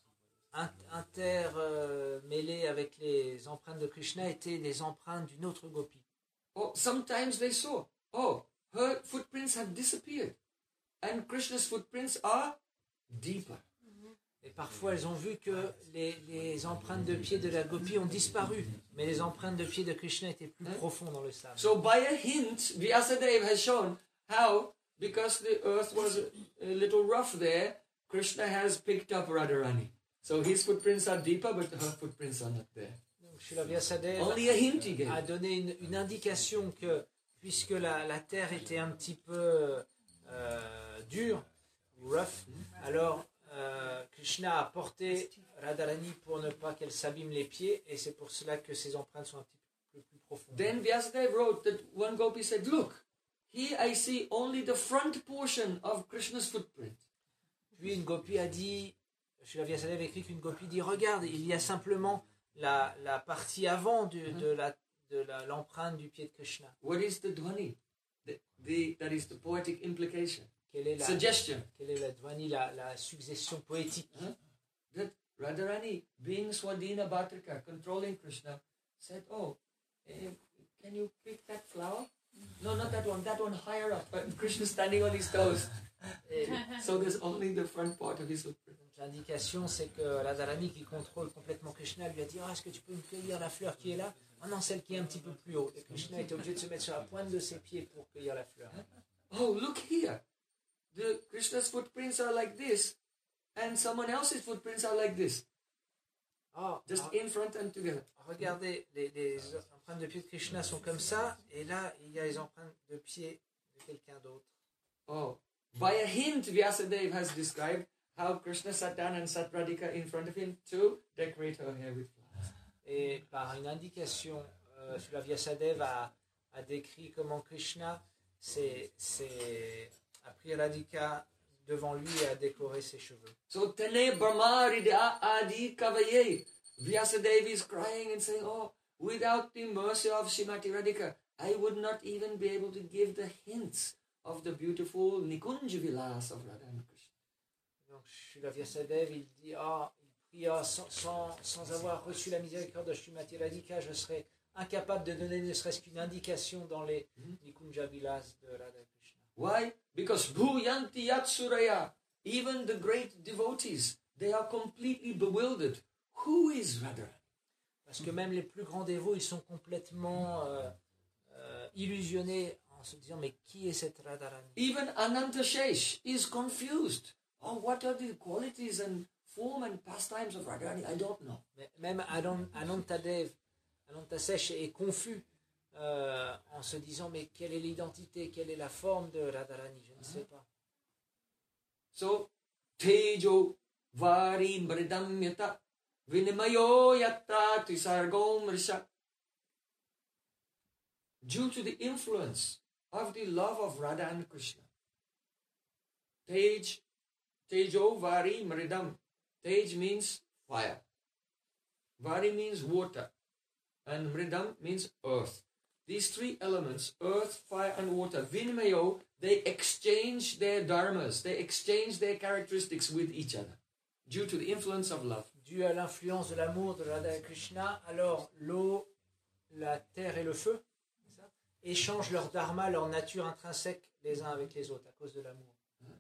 intermêlées euh, avec les empreintes de Krishna étaient des empreintes d'une autre gopi. Oh, sometimes they saw, oh, her footprints have disappeared, and Krishna's footprints are deeper. Et parfois, elles ont vu que les, les empreintes de pied de la gopi ont disparu, mais les empreintes de pied de Krishna étaient plus Hein? profondes dans le sable. So by a hint, Vyasadeva has shown how, because the earth was a, a little rough there, Krishna has picked up Radharani. So his footprints are deeper, but her footprints are not there. Donc, Srila Vyasadeva Only a hint he gave. a donné une, une indication que, puisque la, la terre était un petit peu euh, dure, rough, alors euh, Krishna a porté Radharani pour ne pas qu'elle s'abîme les pieds, et c'est pour cela que ses empreintes sont un petit peu plus profondes. Then Vyasadeva wrote that one gopi said, look, here I see only the front portion of Krishna's footprint. Puis une gopi a dit, Srila Vyasadeva écrit qu'une gopi dit, regarde, il y a simplement la, la partie avant de, Mm-hmm. de, la, de la, l'empreinte du pied de Krishna. What is the dhvani? The, the, that is the poetic implication. Quelle est la, Suggestion. quelle est la dhvani, la, la suggestion poétique? Huh? That Radharani, being Swadhina Bhatrika, controlling Krishna, said, oh, eh, can you pick that flower? No, not that one, that one higher up. But Krishna standing on his toes. Et So there's only the front part of his footprint. donc l'indication, c'est que Radharani, qui contrôle complètement Krishna, lui a dit, oh, est-ce que tu peux me cueillir la fleur qui est là? Ah non, celle qui est un petit peu plus haut. Et Krishna était obligé de se mettre sur la pointe de ses pieds pour cueillir la fleur. Oh, look here. The Krishna's footprints are like this, and someone else's footprints are like this. Oh, Just ah, in front and together. regardez, les, les empreintes de pied de Krishna sont comme ça, et là, il y a les empreintes de pied de quelqu'un d'autre. Oh, by a hint, Vyasadeva has described how Krishna sat down and sat Radhika in front of him to decorate her hair with flowers. Et par une indication, euh, Srila Vyasadeva a, a décrit comment Krishna s'est, s'est, a pris Radhika devant lui et a décoré ses cheveux. So, Tane Brahma Ridya Adi Kavaye. Vyasadeva is crying and saying, oh, without the mercy of Srimati Radhika, I would not even be able to give the hints of the beautiful Nikunja Vilas of Radha and Krishna. Donc Srila Vyasadeva, il dit, ah, il prie, ah, sans, sans, sans avoir reçu la miséricorde de Srimati Radhika, je serais incapable de donner ne serait-ce qu'une indication dans les Mm-hmm. Nikunja Vilas de Radha Krishna. Why? Because Bhuyanti Yatsuraya, even the great devotees, they are completely bewildered. Who is Radharani? Parce que même les plus grands dévots, ils sont complètement euh, euh, illusionnés en se disant, mais qui est cette Radharani? Even Ananta Shesh is confused. Oh, what are the qualities and form and pastimes of Radharani? I don't know. Mais même Anant- Anantadev, Anantasesh est confus euh, en se disant, mais quelle est l'identité, quelle est la forme de Radharani? Je ne sais pas. So, Tejo Vari Mridam Yata Vinimayo Yata Tisargom Risha. Due to the influence of the love of Radha and Krishna, Tej, Tejo Vari Mridam. Tej means fire. Vari means water. And Mridam means earth. These three elements, earth, fire, and water, Vinimayo, they exchange their dharmas, they exchange their characteristics with each other due to the influence of love. Dû à l'influence de l'amour de Radha et Krishna, alors l'eau, la terre et le feu c'est ça, échangent leur dharma, leur nature intrinsèque les uns avec les autres à cause de l'amour.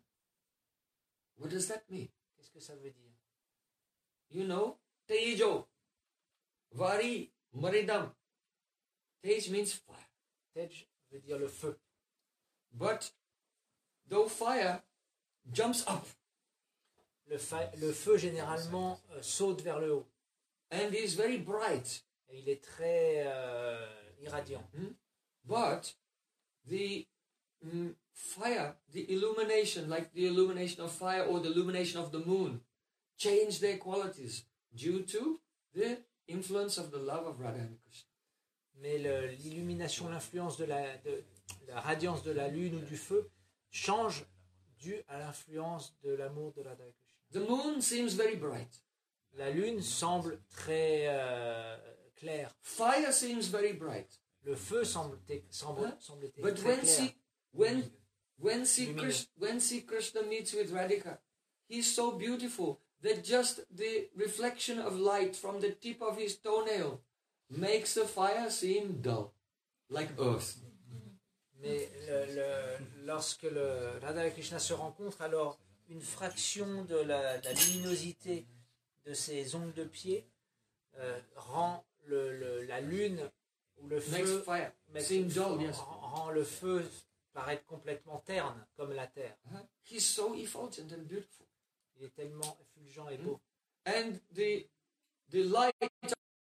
What does that mean? Qu'est-ce que ça veut dire? You know, Tejo, Vari, Maridam. Tej means fire. Tej veut dire le feu. But though fire jumps up Le, fa- le feu généralement euh, saute vers le haut. and is very bright, Et il est très euh, irradiant. but the mm, fire, the illumination, like the illumination of fire or the illumination of the moon, change their qualities due to the influence of the love of Radha and Krishna. Mais le- l'illumination, l'influence de la, de la radiance de la lune ou du feu change dû à l'influence de l'amour de Radha et Krishna. The moon seems very bright. La lune semble très euh, claire. Fire seems very bright. Le feu semble, t- semble, Huh? semble être But très when clair. Sri, when when Sri Lumineux. Krishna, when Sri Krishna meets with Radhika, he's so beautiful that just the reflection of light from the tip of his toenail makes the fire seem dull, like earth. Mais le- le- lorsque le Radha et Krishna se rencontrent, alors une fraction de la, de la luminosité de ses ongles de pied euh, rend le, le- la lune ou le Makes feu fire mais seem dull, rend, yes. rend le feu paraître complètement terne comme la terre. Uh-huh. He's so effulgent and beautiful. Il est tellement effulgent et beau. And the the light of the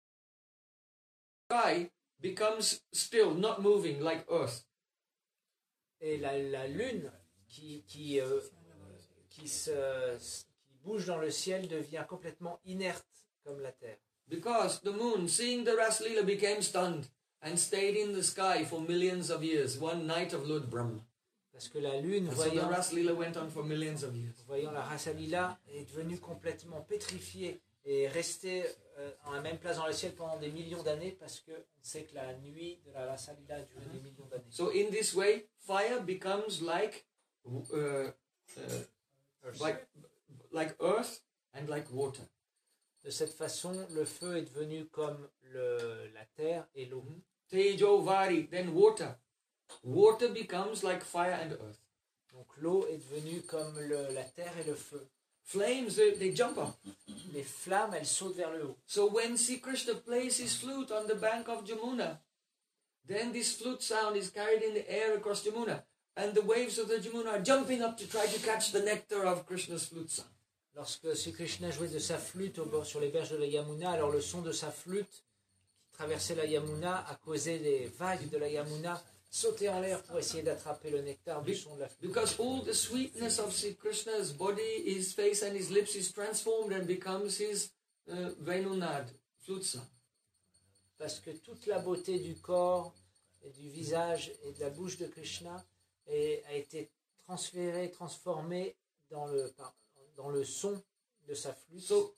sky becomes still, not moving like earth. Et la, la lune qui, qui, euh, qui, se, qui bouge dans le ciel devient complètement inerte comme la terre. Because the moon, seeing the Ras Leela, became stunned and stayed in the sky for millions of years, one night of Lord Brahma. Parce que la lune, And so the voyant, Ras Leela went on for millions of years. voyant la Rasa Lila, est devenue complètement pétrifiée et restée euh, en la même place dans le ciel pendant des millions d'années, parce qu'on sait que la nuit de la Rasa Lila a duré des millions d'années. So in this way, fire becomes like, uh, uh, like, like earth and like water. De cette façon, le feu est devenu comme le, la terre et l'eau. Tejo vari, then water. Water becomes like fire and earth. Donc l'eau est devenue comme le, la terre et le feu. Flames, they, they jump up. Les flammes, elles sautent vers le haut. So when Sri Krishna plays his flute on the bank of Jamuna, then this flute sound is carried in the air across Jamuna, and the waves of the Jamuna are jumping up to try to catch the nectar of Krishna's flute sound. Lorsque Sri Krishna jouait de sa flûte au bord, sur les berges de la Yamuna, alors le son de sa flûte qui traversait la Yamuna a causé des vagues de la Yamuna sauter en l'air pour essayer d'attraper le nectar du son de la flûte. Because all the sweetness of Sri Krishna's body, his face and his lips is transformed and becomes his uh, Venunad, flute sound. Parce que toute la beauté du corps et du visage et de la bouche de Krishna est, a été transférée, transformée dans le, dans le son de sa flûte. So,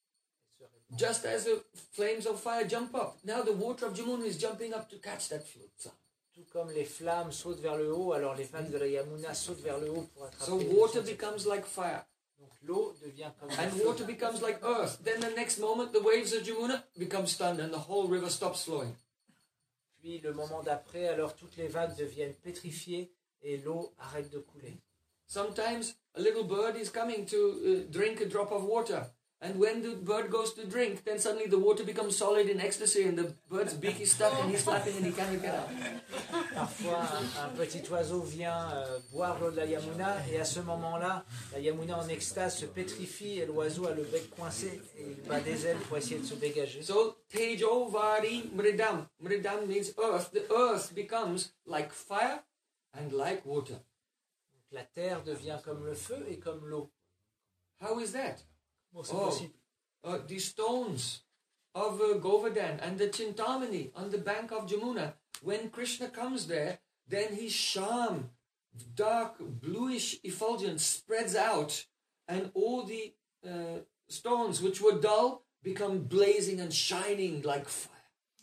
just as the flames of fire jump up, now the water of Jamuna is jumping up to catch that flute sound. Tout comme les flammes sautent vers le haut, alors les vagues de la Yamuna sautent vers le haut pour attraper. So le water son de cette becomes flûte. like fire. Donc l'eau devient comme And le feu. water becomes like earth. Then the next moment, the waves of Jamuna become stunned and the whole river stops flowing. Puis le moment d'après, alors toutes les vagues deviennent pétrifiées et l'eau arrête de couler. Sometimes a little bird is coming to uh, drink a drop of water. And when the bird goes to drink, then suddenly the water becomes solid in ecstasy and the bird's beak is stuck and he's flapping and he can't get out. Parfois, un, un petit oiseau vient euh, boire l'eau de la Yamuna et à ce moment-là, la Yamuna en extase se pétrifie et l'oiseau a le bec coincé et il bat des ailes pour essayer de se dégager. So, Tejo Vari Mridam. Mridam means earth. The earth becomes like fire and like water. Donc, la terre devient comme le feu et comme l'eau. How is that? Bon, c'est Oh, possible. uh, the stones of uh, Govardhan and the Chintamani on the bank of Jamuna. When Krishna comes there, then his sham, dark bluish effulgence, spreads out, and all the uh, stones which were dull become blazing and shining like fire.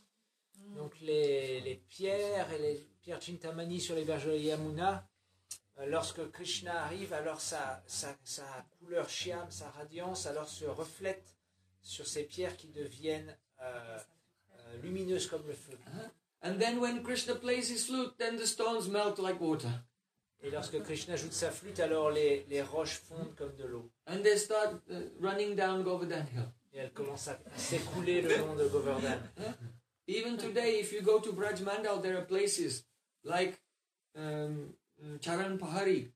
Donc les, les pierres et les pierres Chintamani sur les berges de la Yamuna, euh, lorsque Krishna arrive, alors sa, sa, sa couleur shyam, sa radiance, alors se reflète sur ces pierres qui deviennent euh, euh, lumineuses comme le feu. Uh-huh. And then when Krishna plays his flute, then the stones melt like water. Et lorsque Krishna joue de sa flûte, alors les, les roches fondent comme de l'eau. And they start uh, running down Govardhan Hill. Et elles commencent à, à s'écouler le long de Govardhan. Huh? Even today, if you go to Braj Mandal, there are places like um, Charan Pahari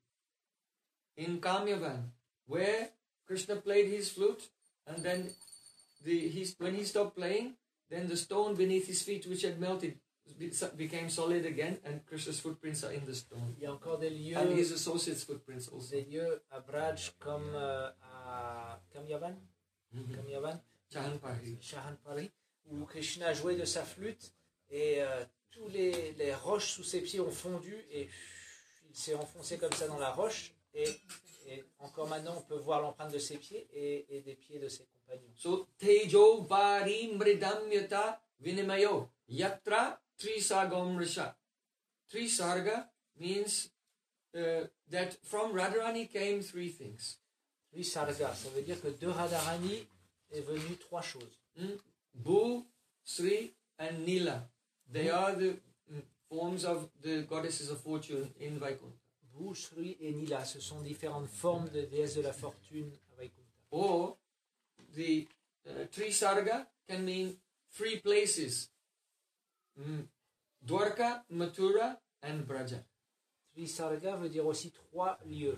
in Kamyavan, where Krishna played his flute, and then the, he, when he stopped playing, then the stone beneath his feet, which had melted, became solid again, and Krishna's footprints are in the stone. Il y a encore des lieux, And his associates' footprints also. des lieux à Braj comme euh, à Kamyavan, Mm-hmm. Kamyavan, Charan Pahari. Sharanpari, où Krishna jouait de sa flûte et euh, tous les, les roches sous ses pieds ont fondu et il s'est enfoncé comme ça dans la roche et, et encore maintenant on peut voir l'empreinte de ses pieds et, et des pieds de ses compagnons. So, Tejo Vari Mridam Yata Vinimayo Yatra Trisagam Risha. Trisarga means uh, that from Radharani came three things. Trisarga, ça veut dire que de Radharani est venu trois choses. Mm? Bu, Sri and Nila. They are the mm, forms of the goddesses of fortune in Vaikuntha. Bu, Sri et Nila, ce sont différentes formes de déesses de la fortune à Vaikuntha. Or the uh, Trisarga can mean three places. Mm. Dwarka, Mathura and Braja. Trisarga veut dire aussi trois lieux.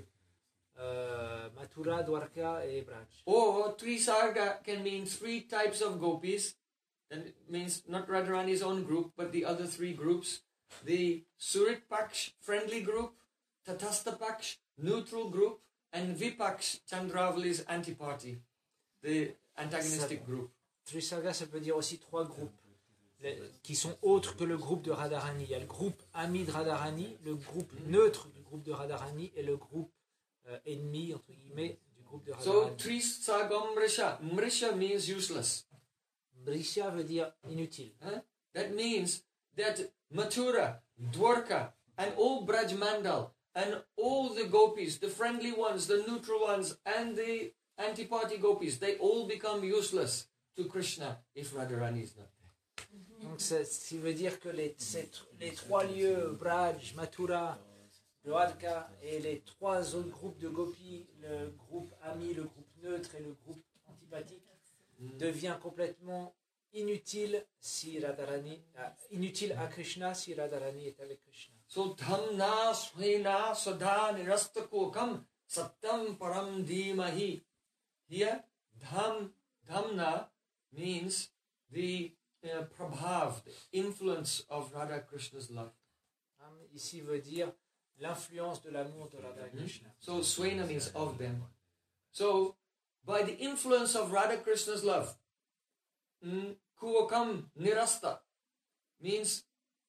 Euh, Mathura, Dwarka et Braj. Or Trisarga can mean three types of gopis. That means not Radharani's own group, but the other three groups. The Surit Paksh, friendly group, Tatastha Paksh, neutral group, and Vipaksh Chandravali's anti-party, the antagonistic group. Trisarga, ça peut dire aussi trois groupes les, qui sont autres que le groupe de Radharani. Il y a le groupe ami de Radharani, le groupe neutre du groupe de Radharani et le groupe euh, ennemi, entre guillemets, du groupe de Radharani. So, Trisargam Mrisha. Mrisha means useless. Mrisha veut dire inutile. Huh? That means that Mathura, Dwarka, and all Braj Mandal, and all the gopis, the friendly ones, the neutral ones, and the anti-party gopis, they all become useless to Krishna if Radharani is not there. Donc ça, ça veut dire que les, ces, les trois lieux, Braj, Mathura, Dwarka, et les trois autres groupes de gopis, le groupe ami, le groupe neutre et le groupe antipathique, mm. devient complètement inutile si Radharani, uh, inutile à Krishna si Radharani est avec Krishna. So dhamna swena sada nirastakokam satyam param dhimahi. Here, dham, dhamna means the uh, prabhav, the influence of Radha Krishna's love. Dham ici veut dire l'influence de l'amour de Radha Krishna. Mm-hmm. So swena means of them. So by the influence of Radha Krishna's love, mm, kuokam nirasta means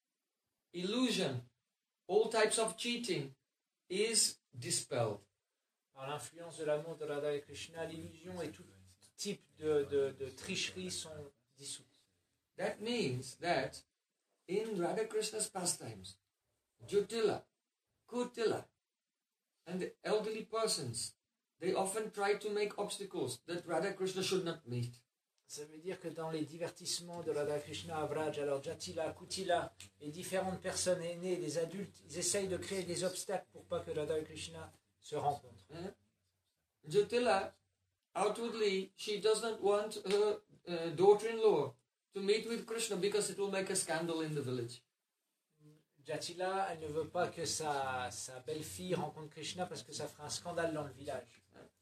illusion, all types of cheating is dispelled. Par l'influence de l'amour de Radha et Krishna, l'illusion et tout type de, de, de tricherie sont dissous. That means that in Radha Krishna's pastimes, Jyotila, Kutila, and the elderly persons, they often try to make obstacles that Radha Krishna should not meet. Ça veut dire que dans les divertissements de Radha Krishna à Vraj, alors Jatila, Kutila, les différentes personnes aînées, les adultes, ils essayent de créer des obstacles pour pas que Radha Krishna se rencontrent. Hein? Jyotila, outwardly, she doesn't want her uh, daughter-in-law to meet with Krishna because it will make a scandal in the village. Jatila, elle ne veut pas que sa, sa belle-fille rencontre Krishna parce que ça ferait un scandale dans le village.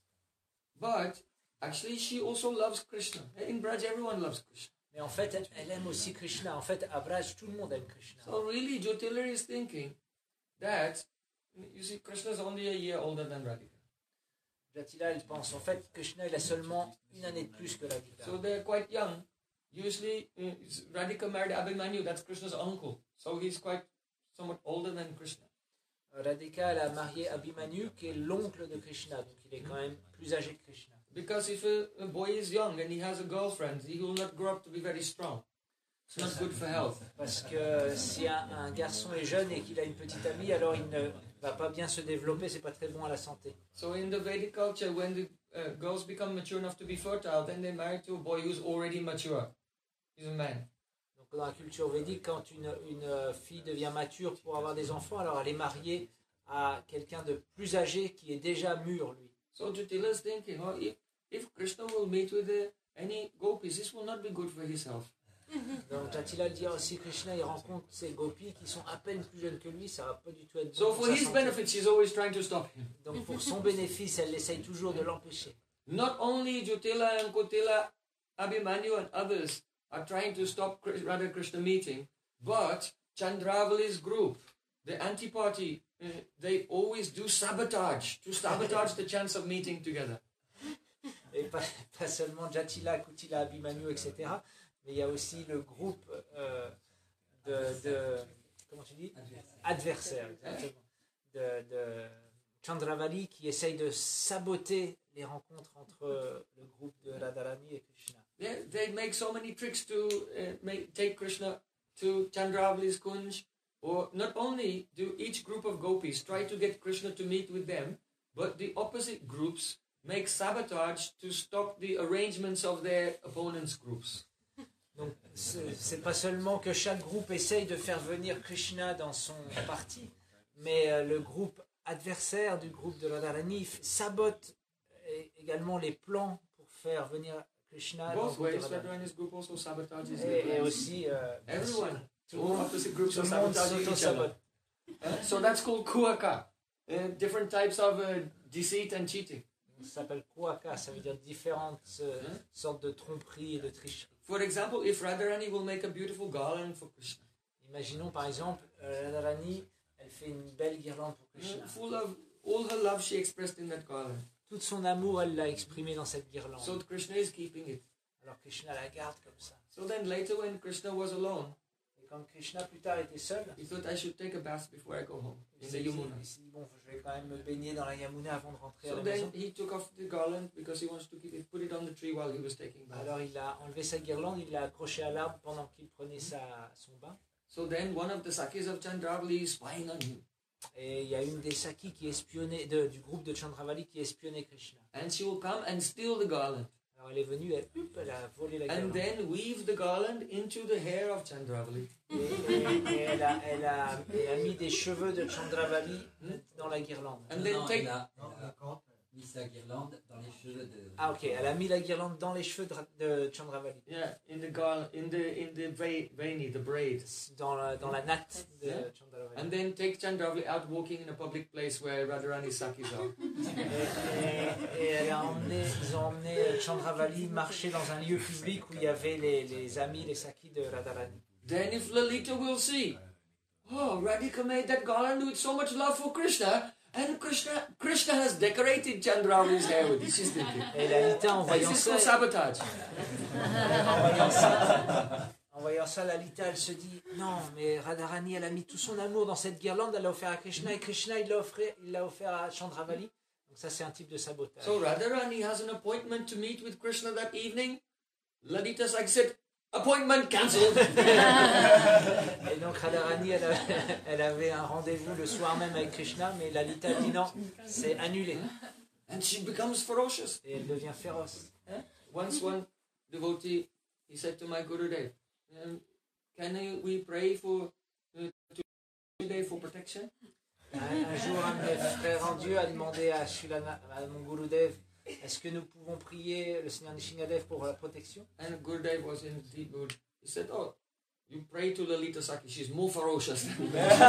But actually, she also loves Krishna. In Braj, everyone loves Krishna. Mais en fait, elle, elle aime aussi Krishna. En fait, à Braj, tout le monde aime Krishna. So really, Jyotila is thinking that, you see, Krishna is only a year older than Radhika. Jatila, elle pense, en fait, Krishna, il a seulement une année de plus que Radhika. So they're quite young. Usually, uh, Radhika married Abhimanyu, that's Krishna's uncle. So he's quite somewhat older than Krishna. Radhika, elle a marié Abhimanyu, qui est l'oncle de Krishna. Donc il est quand même plus âgé que Krishna. Because if a, a boy is young and he has a girlfriend, he will not grow up to be very strong. It's not good for health. Parce que si un, un garçon est jeune et qu'il a une petite amie, alors il ne va pas bien se développer, c'est pas très bon à la santé. So in the Vedic culture, when the uh, girls become mature enough to be fertile, then they marry to a boy who's already mature. He's a man. Donc dans la culture védique, quand une, une fille devient mature pour avoir des enfants, alors elle est mariée à quelqu'un de plus âgé qui est déjà mûr, lui. So Jyotila is thinking, oh, if, if Krishna will meet with uh, any gopis, this will not be good for his health. Donc Jatila dit aussi Krishna, il rencontre ces gopis qui sont à peine plus jeunes que lui, ça va pas du tout être bon. So for his benefit, she's always trying to stop him. Donc pour son bénéfice, elle essaye toujours de l'empêcher. Not only Jyotila and Kotila, Abhimanyu and others are trying to stop Radha Krishna meeting, but Chandravali's group, the anti-party, uh, they always do sabotage, to sabotage the chance of meeting together. Et pas, pas seulement Jatila, Kutila, Abhimanyu, et cetera, mais il y a aussi le groupe euh, de, de, comment tu dis, adversaires, exactement, de, de Chandravali qui essaye de saboter les rencontres entre le groupe de Radharani et Krishna. They, they make so many tricks to uh, make, take Krishna to Chandravali's Kunj, or not only do each group of gopis try to get Krishna to meet with them, but the opposite groups make sabotage to stop the arrangements of their opponents' groups. Donc, c'est, c'est pas seulement que chaque groupe essaye de faire venir Krishna dans son parti, mais euh, le groupe adversaire du groupe de Radharani sabote également les plans pour faire venir Krishna dans Both le ways, groupe de Radharani. Radharani's group also sabotages Et, their et plans. aussi, euh, Everyone, tout le all monde, opposite groups tout are le monde sabotaging each other. s'auto-sabote. Uh, so that's called kuaka, uh, different types of uh, deceit and cheating. Ça s'appelle Kuaka, ça veut dire différentes euh, Hein? sortes de tromperies et de tricheries. For example, if Radharani will make a beautiful garland for Krishna, Imaginons par exemple, euh, Radharani, elle fait une belle guirlande pour uh, Krishna, full of all her love she expressed in that garland. Tout son amour, elle l'a exprimé dans cette guirlande. So Krishna is keeping it. Alors Krishna la garde comme ça. So then later when Krishna was alone, Et quand Krishna plus tard était seul, he thought I should take a bath before I go home il in s'est the dit, Yamuna. il s'est dit, bon, je vais quand même me baigner dans la Yamuna avant de rentrer à So la then maison. he took off the garland because he wants to keep it, put it on the tree while he was taking bath. Alors il a enlevé sa guirlande, il l'a accrochée à l'arbre pendant qu'il prenait sa, son bain. So then one of the Sakis of Chandravali is spying on him. Et il y a une des Sakis qui espionnait, de, du groupe de Chandravali qui espionnait Krishna. And she will come and steal the garland. Alors elle est venue, elle, hop, elle a volé la And guirlande. then weave the garland into the hair of Chandravali. Et, et- et elle, a, elle, a, elle a mis des cheveux de Chandravali dans la guirlande. And Non, then non, take... il a, il a mis sa guirlande dans les cheveux de... Ah ok, elle a mis la guirlande dans les cheveux de, de Chandravali. Yeah, in the garland, in the in the va- vani, the braid. Dans la, dans la natte de Yeah. Chandravali. And then take Chandravali out walking in a public place where Radharani's Sakis are. Et, et- et elle a emmené, ils ont emmené Chandravali marcher dans un lieu public où il y avait les, les amis, les Sakis de Radharani. Then if Lalita will see, oh, Radhika made that garland with so much love for Krishna, and Krishna Krishna has decorated Chandravali's hair with it. She's thinking, Et Lalita, en this voyant is ça, called sabotage. en voyant ça, en voyant ça, Lalita, elle se dit, non, mais Radharani, elle a mis tout son amour dans cette guirlande, elle l'a offert à Krishna, et Krishna, il l'a offert, il l'a offert à Chandravali. Donc ça, c'est un type de sabotage. So Radharani has an appointment to meet with Krishna that evening. Lalita Sakhi said, appointment cancelled. Et donc Radharani, elle, a- elle avait un rendez-vous le soir même avec Krishna, mais Lalita dit non, c'est annulé. And she becomes ferocious. Et elle devient féroce. Once one devotee, he said to my Gurudev, um, can I- we pray for uh, today for protection? Un, un jour, un de mes frères en Dieu a demandé à, Shilana, à mon Gurudev, est-ce que nous pouvons prier le Seigneur Nishingadev pour la protection? And Gurudev was in deep mood. He said, oh, you pray to Lalita Sakhi, she's more ferocious than me.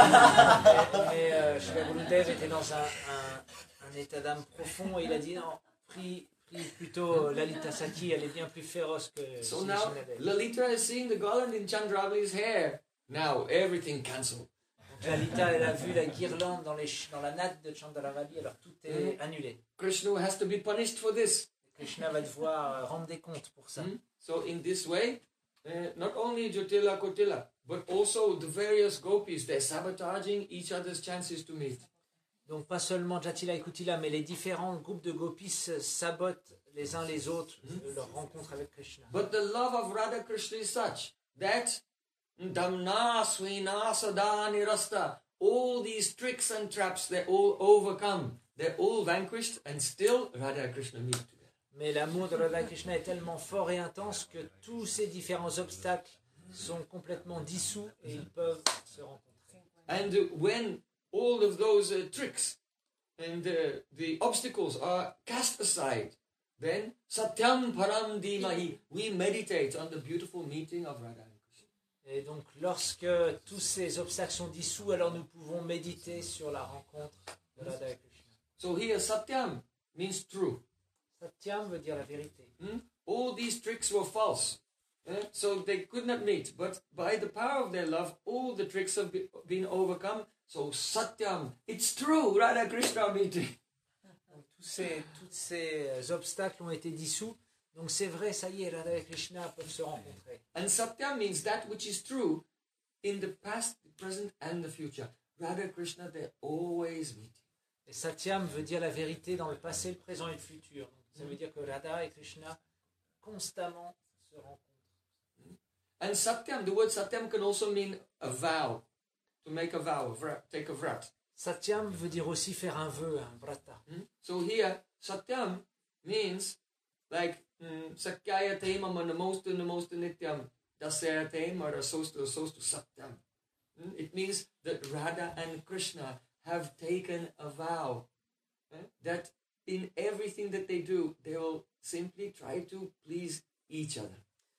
Mais euh, Shila Gurudev était dans un, un, un état d'âme profond et il a dit non, prie, prie plutôt Lalita Sakhi, elle est bien plus féroce que So now Nishingadev. Lalita is seeing the garland in Chandravali's hair. Now everything cancelled. Donc Lalita, elle a vu la guirlande dans, les, ch- dans la natte de Chandravali, alors tout est annulé. Krishna has to be punished for this. Krishna va devoir euh, rendre des comptes pour ça. Hmm? So in this way, uh, not only Jotila Kotila, but also the various gopis, they're sabotaging each other's chances to meet. Donc pas seulement Jatila et Kutila, mais les différents groupes de gopis euh, sabotent les uns les autres euh, leur rencontre avec Krishna. But the love of Radha Krishna is such that Damna Swina Sadani Rasta, all these tricks and traps, they're all overcome. They're all vanquished and still Radha Krishna meet together. Mais l'amour de Radha Krishna est tellement fort et intense que tous ces différents obstacles sont complètement dissous et ils peuvent se rencontrer. And uh, when all of those uh, tricks and uh, the obstacles are cast aside, then Satyam Param Dhimahi, we meditate on the beautiful meeting of Radha and Krishna. Et donc lorsque tous ces obstacles sont dissous, alors nous pouvons méditer sur la rencontre de Radha et Krishna. So here Satyam means true. Satyam veut dire la vérité. Hmm? All these tricks were false. eh? So they could not meet. But by the power of their love, all the tricks have be- been overcome. So Satyam, it's true, Radha Krishna meeting. Donc, tous ces, tous ces obstacles ont été dissous. Donc c'est vrai, ça y est, Radha et Krishna peuvent se rencontrer. And Satyam means that which is true in the past, the present, and the future. Radha Krishna, they're always meeting. Et Satyam veut dire la vérité dans le passé, le présent et le futur. Donc, ça veut dire que Radha et Krishna constamment se rencontrent. And Satyam, the word Satyam can also mean a vow. To make a vow, a vrat, take a vrat. Satyam veut dire aussi faire un vœu, un vrata. Hmm? So here, Satyam means like mm, Sakyaya Tema Namostu Namostu Nityam Dasaya Tema Rasostu Rasostu Satyam. Hmm? It means that Radha and Krishna have taken a vow eh, that in everything that they do, they will simply try to please each other.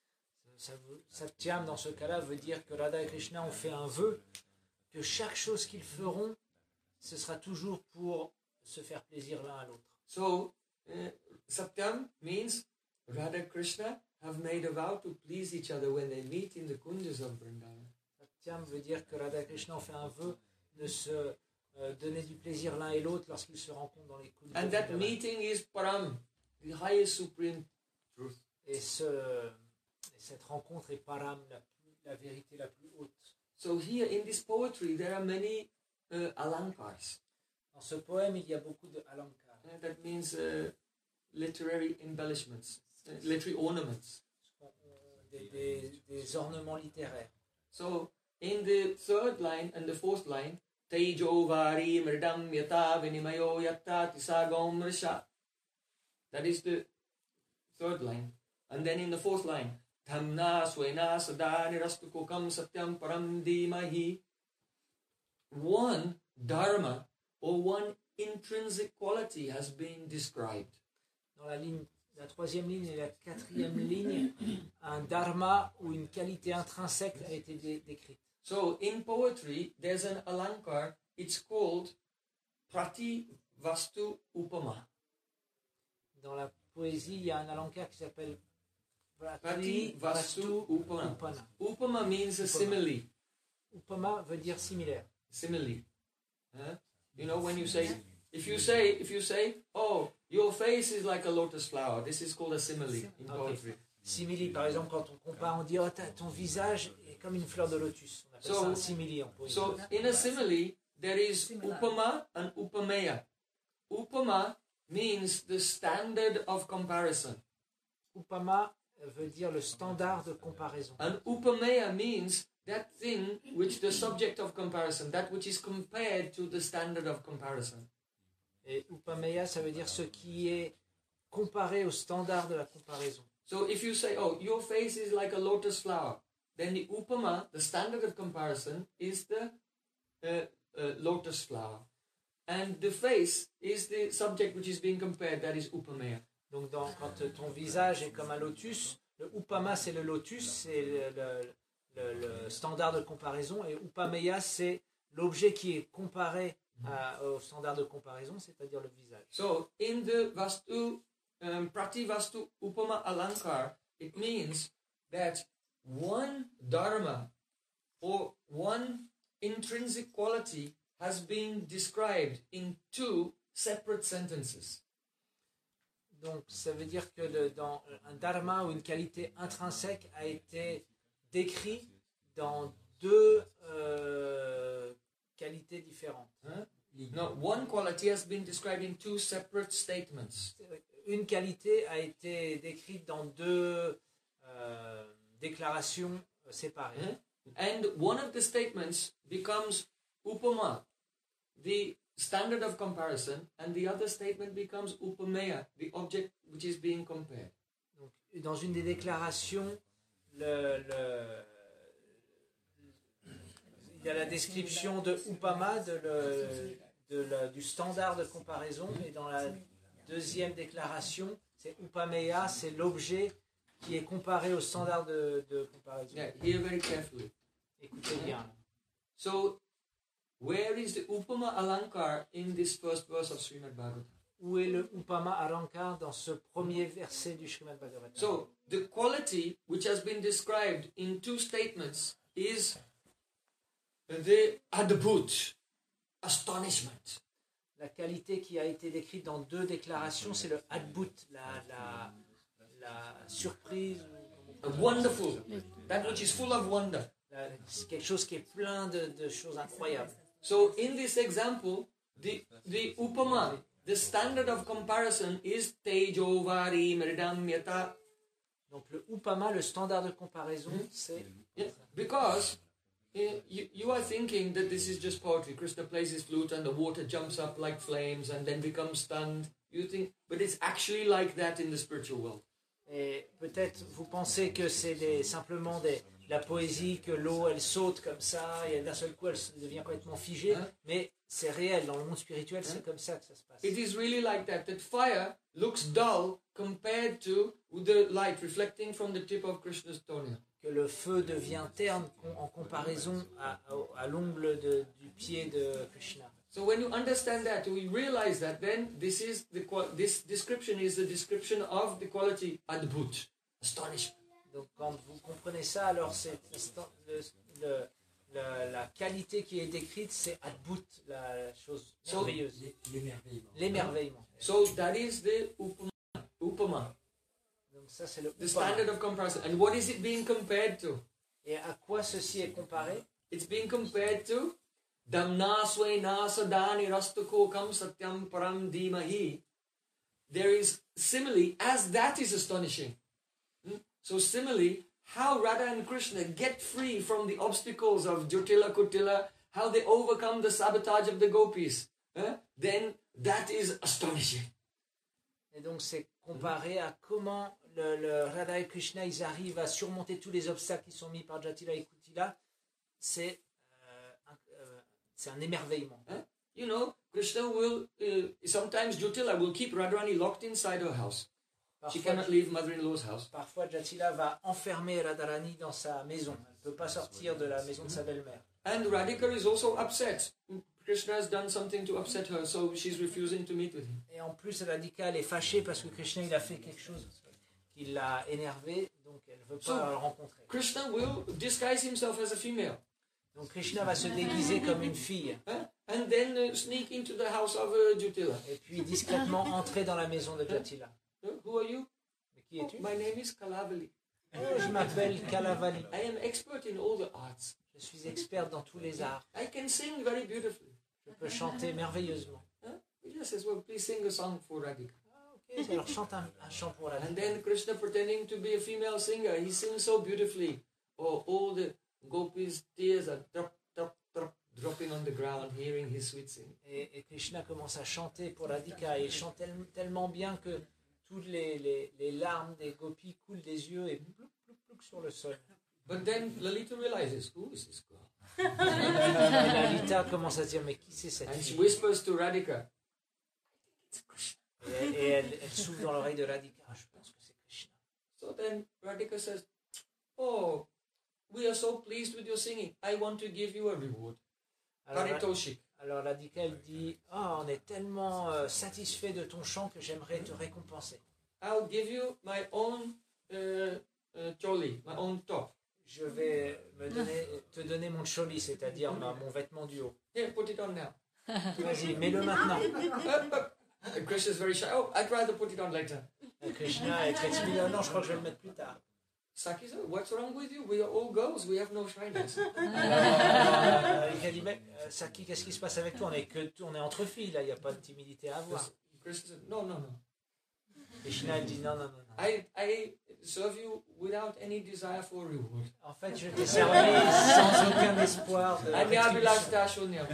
Ça veut- Satyam, dans ce cas-là, veut dire que Radha et Krishna ont fait un vœu que chaque chose qu'ils feront, ce sera toujours pour se faire plaisir l'un à l'autre. So, uh, Satyam means Radha Krishna have made a vow to please each other when they meet in the kunjas of Vrindavan. Satyam veut dire que Radha et Krishna ont fait un vœu de se euh, donner du plaisir l'un et l'autre lorsqu'ils se rencontrent dans les cultes. And that meeting is param, the highest supreme truth. Et, ce, et cette rencontre est param, la, plus, la vérité la plus haute. So here in this poetry, there are many uh, alankars. Dans ce poème, il y a beaucoup de alankar. Uh, that means uh, literary embellishments, uh, literary ornaments. Des, des, des ornements littéraires. So in the third line and the fourth line, Tejo vari mridam yata vinimayo yatta tisagom risha. That is the third line. And then in the fourth line, Dhamna swena sada nirastu kokam satyam param dimahi. One dharma or one intrinsic quality has been described. Dans la ligne, la troisième ligne et la quatrième ligne, un dharma ou une qualité intrinsèque a été dé- décrite. So in poetry, there's an alankar. It's called Prati Vastu Upama. Dans la poésie, il y a un alankar qui s'appelle Prati Prati Vastu Vastu Upama. Upana. Upama means a Upama. simile. Upama veut dire similaire. Simile. Huh? You know when you say, if you say, if you say, oh, your face is like a lotus flower. This is called a simile in poetry. Simili, par exemple, quand on compare, on dit oh, ta- ton visage est comme une fleur de lotus. On appelle So- ça un simili en poésie. So in a simile, there is upama and upameya. Upama means the standard of comparison. Upama veut dire le standard de comparaison. And upameya means that thing which the subject of comparison, that which is compared to the standard of comparison. Et upameya, ça veut dire ce qui est comparé au standard de la comparaison. So if you say, oh, your face is like a lotus flower, then the upama, the standard of comparison, is the uh, uh, lotus flower. And the face is the subject which is being compared, that is upameya. Donc dans, quand ton visage est comme un lotus, le upama c'est le lotus, c'est le, le- le- le standard de comparaison, et upameya c'est l'objet qui est comparé à- au standard de comparaison, c'est-à-dire le visage. So in the Vastu, um, Prati Vastu Upama Alankar, it means that one dharma or one intrinsic quality has been described in two separate sentences. Donc ça veut dire que le- dans un dharma ou une qualité intrinsèque a été décrit dans deux euh, qualités différentes. Huh? No, one quality has been described in two separate statements. Une qualité a été décrite dans deux euh, déclarations euh, séparées. Huh? And one of the statements becomes upama, the standard of comparison, and the other statement becomes upameya, the object which is being compared. Donc, dans une des déclarations, le, le- il y a la description de upama, de le- de la- du standard de comparaison, et dans la deuxième déclaration, c'est upameya, c'est l'objet qui est comparé au standard de, de comparaison. Yeah, hear very carefully. Écoutez bien. So, where is the upama alankar in this first verse of Srimad Bhagavatam? Où est le upama alankar dans ce premier verset du Srimad Bhagavatam? So, the quality which has been described in two statements is the adbhut, astonishment. La qualité qui a été décrite dans deux déclarations, c'est le adbhut, la, la, la surprise, A wonderful, that which is full of wonder. la- c'est quelque chose qui est plein de, de choses incroyables. So, in this example, the, the upama, the standard of comparison is tejo vari mridam yata. Donc le upama, le standard de comparaison, c'est Yeah, because uh, you, you are thinking that this is just poetry. Krishna plays his flute and the water jumps up like flames and then becomes stunned. You think, but it's actually like that in the spiritual world. et peut-être vous pensez que c'est des- simplement des, la poésie, que l'eau elle saute comme ça et d'un seul coup elle se- devient complètement figée, Hein? mais c'est réel, dans le monde spirituel c'est comme ça que ça se passe. It is really like that. That fire looks dull compared to the light reflecting from the tip of Krishna's toenail. Que le feu devient terne con- en comparaison à, à, à l'ongle de- du pied de Krishna. So when you understand that, we realize that then this is the qual- this description is the description of the quality adbhut, astonishment. Donc quand vous comprenez ça, alors c'est le, le- la, la qualité qui est décrite, c'est adbut, la, la chose So- merveilleuse, L'é- L'émerveillement. l'émerveillement. So that is the upama. upama, Donc ça, c'est le the upama. standard of comparison. And what is it being compared to? Et à quoi ceci est comparé? It's being compared to Damna Swena Sadani Rastukokam Satyam Param Dhimahi. There is simile, as that is astonishing. Hmm? So similarly, how Radha and Krishna get free from the obstacles of Jyotila Kutila, how they overcome the sabotage of the gopis, eh? Then that is astonishing. Et donc c'est comparé à comment le, le Radha et Krishna ils arrivent à surmonter tous les obstacles qui sont mis par Jatila et Kutila. C'est euh, un, euh, c'est un émerveillement. You know, Krishna will, uh, sometimes Jyotila will keep Radharani locked inside her house. She Parfois, cannot leave mother-in-law's house. parfois Jatila va enfermer Radharani dans sa maison. Elle ne peut pas sortir de la maison de sa belle-mère. And Radhika is also upset. Krishna has done something to upset her, so she's refusing to meet with him. Et en plus, Radhika, elle est fâchée parce que Krishna il a fait quelque chose qui l'a énervée, donc elle ne veut pas So- le rencontrer. Krishna will disguise himself as a female, Donc Krishna va se déguiser comme une fille eh? And then uh, sneak into the house of uh, Jyotila. et puis discrètement entrer dans la maison de Jatila. Uh, Who are you? Mais qui Oh, es-tu? my name is Kalavali. Oh, je m'appelle Kalavali. I am expert in all the arts. Je suis experte dans tous les arts. I can sing very beautifully. Je peux chanter merveilleusement. He just says, well, please sing a song for Radhika. Ah, ok, alors chante un, un chant pour la And then Krishna, pretending to be a female singer, he sings so beautifully. Oh, all the gopis' tears are drop, drop, drop, dropping on the ground, hearing his sweet singing. Et, et Krishna commence à chanter pour Radhika. Et il chante tel- tellement bien que toutes les, les, les larmes des gopis coulent des yeux et plouc, plouc, plouc sur le sol. But then Lalita realizes, who is this girl? Et Lalita commence à se dire, mais qui c'est cette And she fille? whispers to Radhika, it's Krishna. Et, elle- et elle, elle souffle dans l'oreille de Radhika. Ah, je pense que c'est Krishna. So then Radhika says, oh, we are so pleased with your singing. I want to give you a reward. Alors, Paritoshik. alors Radhika, elle dit, ah, on est tellement euh, satisfait de ton chant que j'aimerais te récompenser. I'll give you my own uh, uh, choli, my own top. Je vais me donner, te donner mon choli, c'est-à-dire ma- mon vêtement du haut. Here, put it on now. Vas-y, mets-le maintenant. And Krishna's very shy. Oh, I'd rather put it on later. Et Krishna est très timide. Ah non, je crois que je vais le mettre plus tard. Saki said, what's wrong with you? We are all girls. We have no shyness. Euh, il a dit, mais euh, Saki, qu'est-ce qui se passe avec toi? On est, que, on est entre filles, là, il n'y a pas de timidité à avoir. Krishna said, no, no, no. Krishna, elle dit, non, non, non, non. I, I serve you without any desire for reward. En fait, je t'ai servi sans aucun espoir de rétribution. Anyabhilashta shunyam.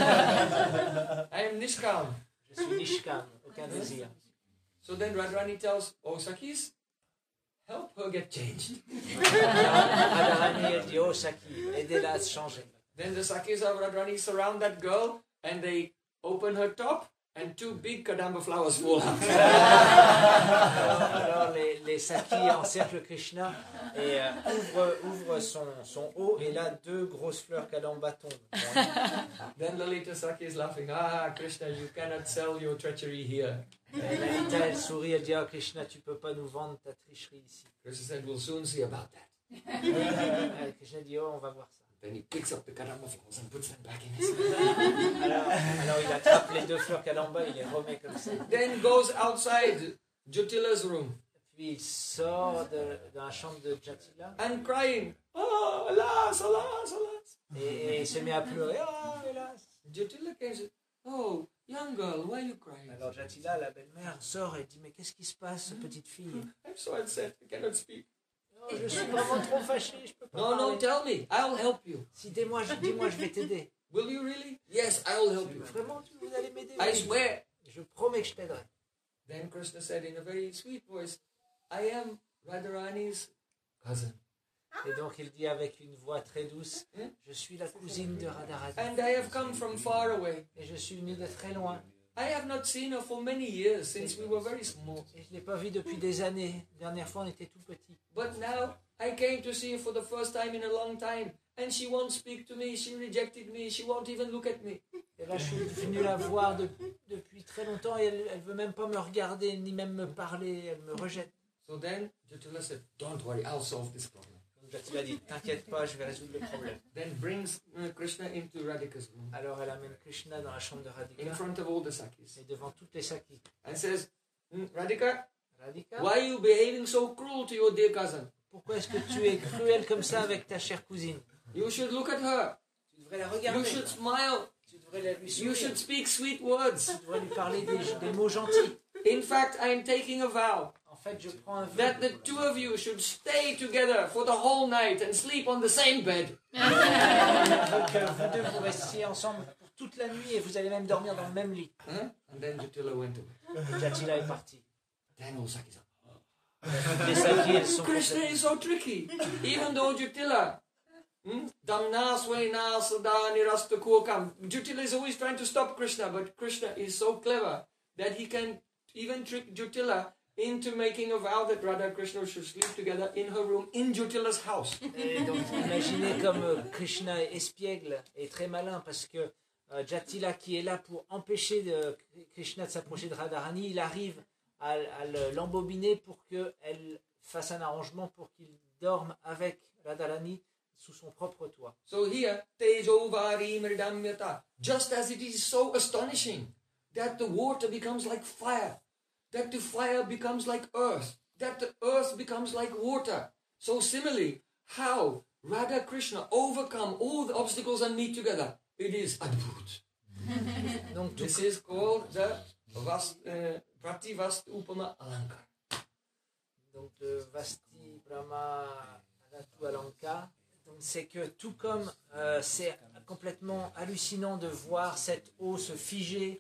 I am Nishkam. Je suis Nishkam, aucun désir. So then Radharani tells, oh, Sakis, help her get changed. Radharani, elle dit, oh Saki, aidez-la à se changer. Then the Sakis of Radharani surround that girl and they open her top and two big kadamba flowers fall out. Alors, alors les, les Saki encerclent Krishna et euh, ouvrent, ouvrent son, son haut et là, deux grosses fleurs kadamba tombent. Then Lalita Saki is laughing, ah, Krishna, you cannot sell your treachery here. Et Lalita, elle sourit, elle dit, oh Krishna, tu peux pas nous vendre ta tricherie ici. Krishna said, we'll soon see about that. Et Krishna dit, oh, on va voir ça. Then he picks up the kadamba flowers and puts them back in his Alors, alors il attrape les deux fleurs kadamba, il les remet comme ça. Then goes outside Jyotila's room Puis il sort de, de la chambre de Jatila and crying, oh, alas, alas, alas. et, et il se met à pleurer. Oh, hélas. Jyotila came and said, oh, young girl, why are you crying? Alors Jatila, la belle-mère, sort et dit, mais qu'est-ce qui se passe, petite fille? I'm so upset, I cannot speak. Oh, je suis vraiment trop fâchée, je peux pas No, parler. no, tell me, I'll help you. Si dis-moi, je, dis-moi, je vais t'aider. Will you really? Yes, I'll help you. Vraiment, tu- vous allez m'aider? I oui. swear. Je promets que je t'aiderai. Then Krishna said in a very sweet voice, I am Radharani's cousin. Et donc il dit avec une voix très douce, je suis la cousine de Radharani. And I have come from far away. Et je suis venue de très loin. I have not seen her for many years since we were very small. Et je ne l'ai pas vue depuis des années. La dernière fois, on était tout petits. But now I came to see her for the first time in a long time. And she won't speak to me, she rejected me, she won't even look at me. Et là, je suis venu la voir de- depuis très longtemps et elle ne veut même pas me regarder, ni même me parler. Elle me rejette. So then Jyotila said, don't worry, I'll solve this problem. Donc Jatila dit, t'inquiète pas, je vais résoudre le problème. Then brings uh, Krishna into Radhika's room Alors elle amène Krishna dans la chambre de in Radhika front of all the Sakis et devant toutes les Sakis. and says, "Hmm, Radhika, Radhika, why are you behaving so cruel to your dear cousin? pourquoi est-ce que tu es cruel comme ça avec ta chère cousine? You should look at her. Tu devrais la You regarder. should smile. Tu devrais la lui You sourire. should speak sweet words. Tu devrais lui parler des, des mots gentils. In fact, I am taking a vow En fait, je prends un that vœu the two of you should stay together for the whole night and sleep on the same bed." que vous deux vous restiez ensemble pour toute la nuit et vous allez même dormir dans le même lit. Huh? And then Jatila went away. Et Jatila est parti. Then all Sakis are, Les Sakis, elles sont Krishna complètement- is so tricky. Even though Jatila, hmm, Damna Swaina Sada Nirasta Kokam, Jatila is always trying to stop Krishna, but Krishna is so clever that he can even trick Jatila into making a vow that Radha and Krishna should sleep together in her room in Jatila's house. Et donc imaginez comme euh, Krishna est espiègle et très malin parce que euh, Jatila qui est là pour empêcher de, Krishna de s'approcher de Radharani, il arrive à, à le- l'embobiner pour qu'elle fasse un arrangement pour qu'il dorme avec Radharani sous son propre toit. So here, Tejo Vari Mridamyata, just as it is so astonishing that the water becomes like fire, that the fire becomes like earth, that the earth becomes like water. So similarly, how Radha Krishna overcome all the obstacles and meet together, it is Adbhut. Donc tout This is called the Vast, uh, Prativast Upama Alankar. donc de Vasti Brahma Adatu Alanka. Donc c'est que tout comme euh, c'est complètement hallucinant de voir cette eau se figer,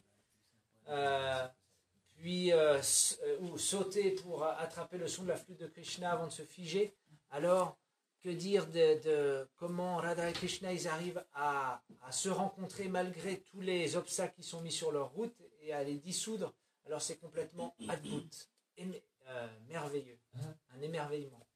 euh, puis euh, s- euh, ou sauter pour attraper le son de la flûte de Krishna avant de se figer, alors que dire de, de comment Radha et Krishna ils arrivent à, à se rencontrer malgré tous les obstacles qui sont mis sur leur route et à les dissoudre, alors c'est complètement adbhut, éme- euh, merveilleux, un émerveillement.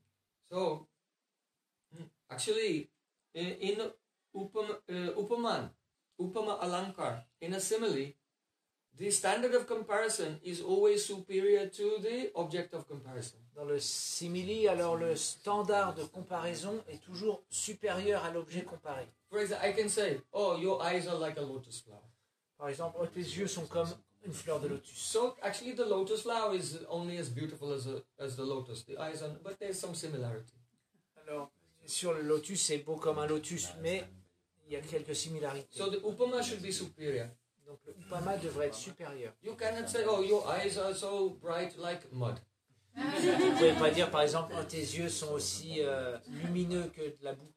So, mm, actually, in, in Upama, uh, Upaman, Upama Alankar, in a simile, the standard of comparison is always superior to the object of comparison. Dans le simili, alors le standard de comparaison est toujours supérieur à l'objet comparé. For example, I can say, "Oh, your eyes are like a lotus flower." Par exemple, oh, tes yeux sont comme une fleur de lotus. So actually, the lotus flower is only as beautiful as a, as the lotus. The eyes are, but there's some similarity. Alors, sur le lotus, c'est beau comme un lotus, mais il y a quelques similarités. So the upama should be superior. Donc le upama devrait être supérieur. You cannot say, "Oh, your eyes are so bright like mud." Vous ne pouvez pas dire, par exemple, oh, tes yeux sont aussi euh, lumineux que de la boue.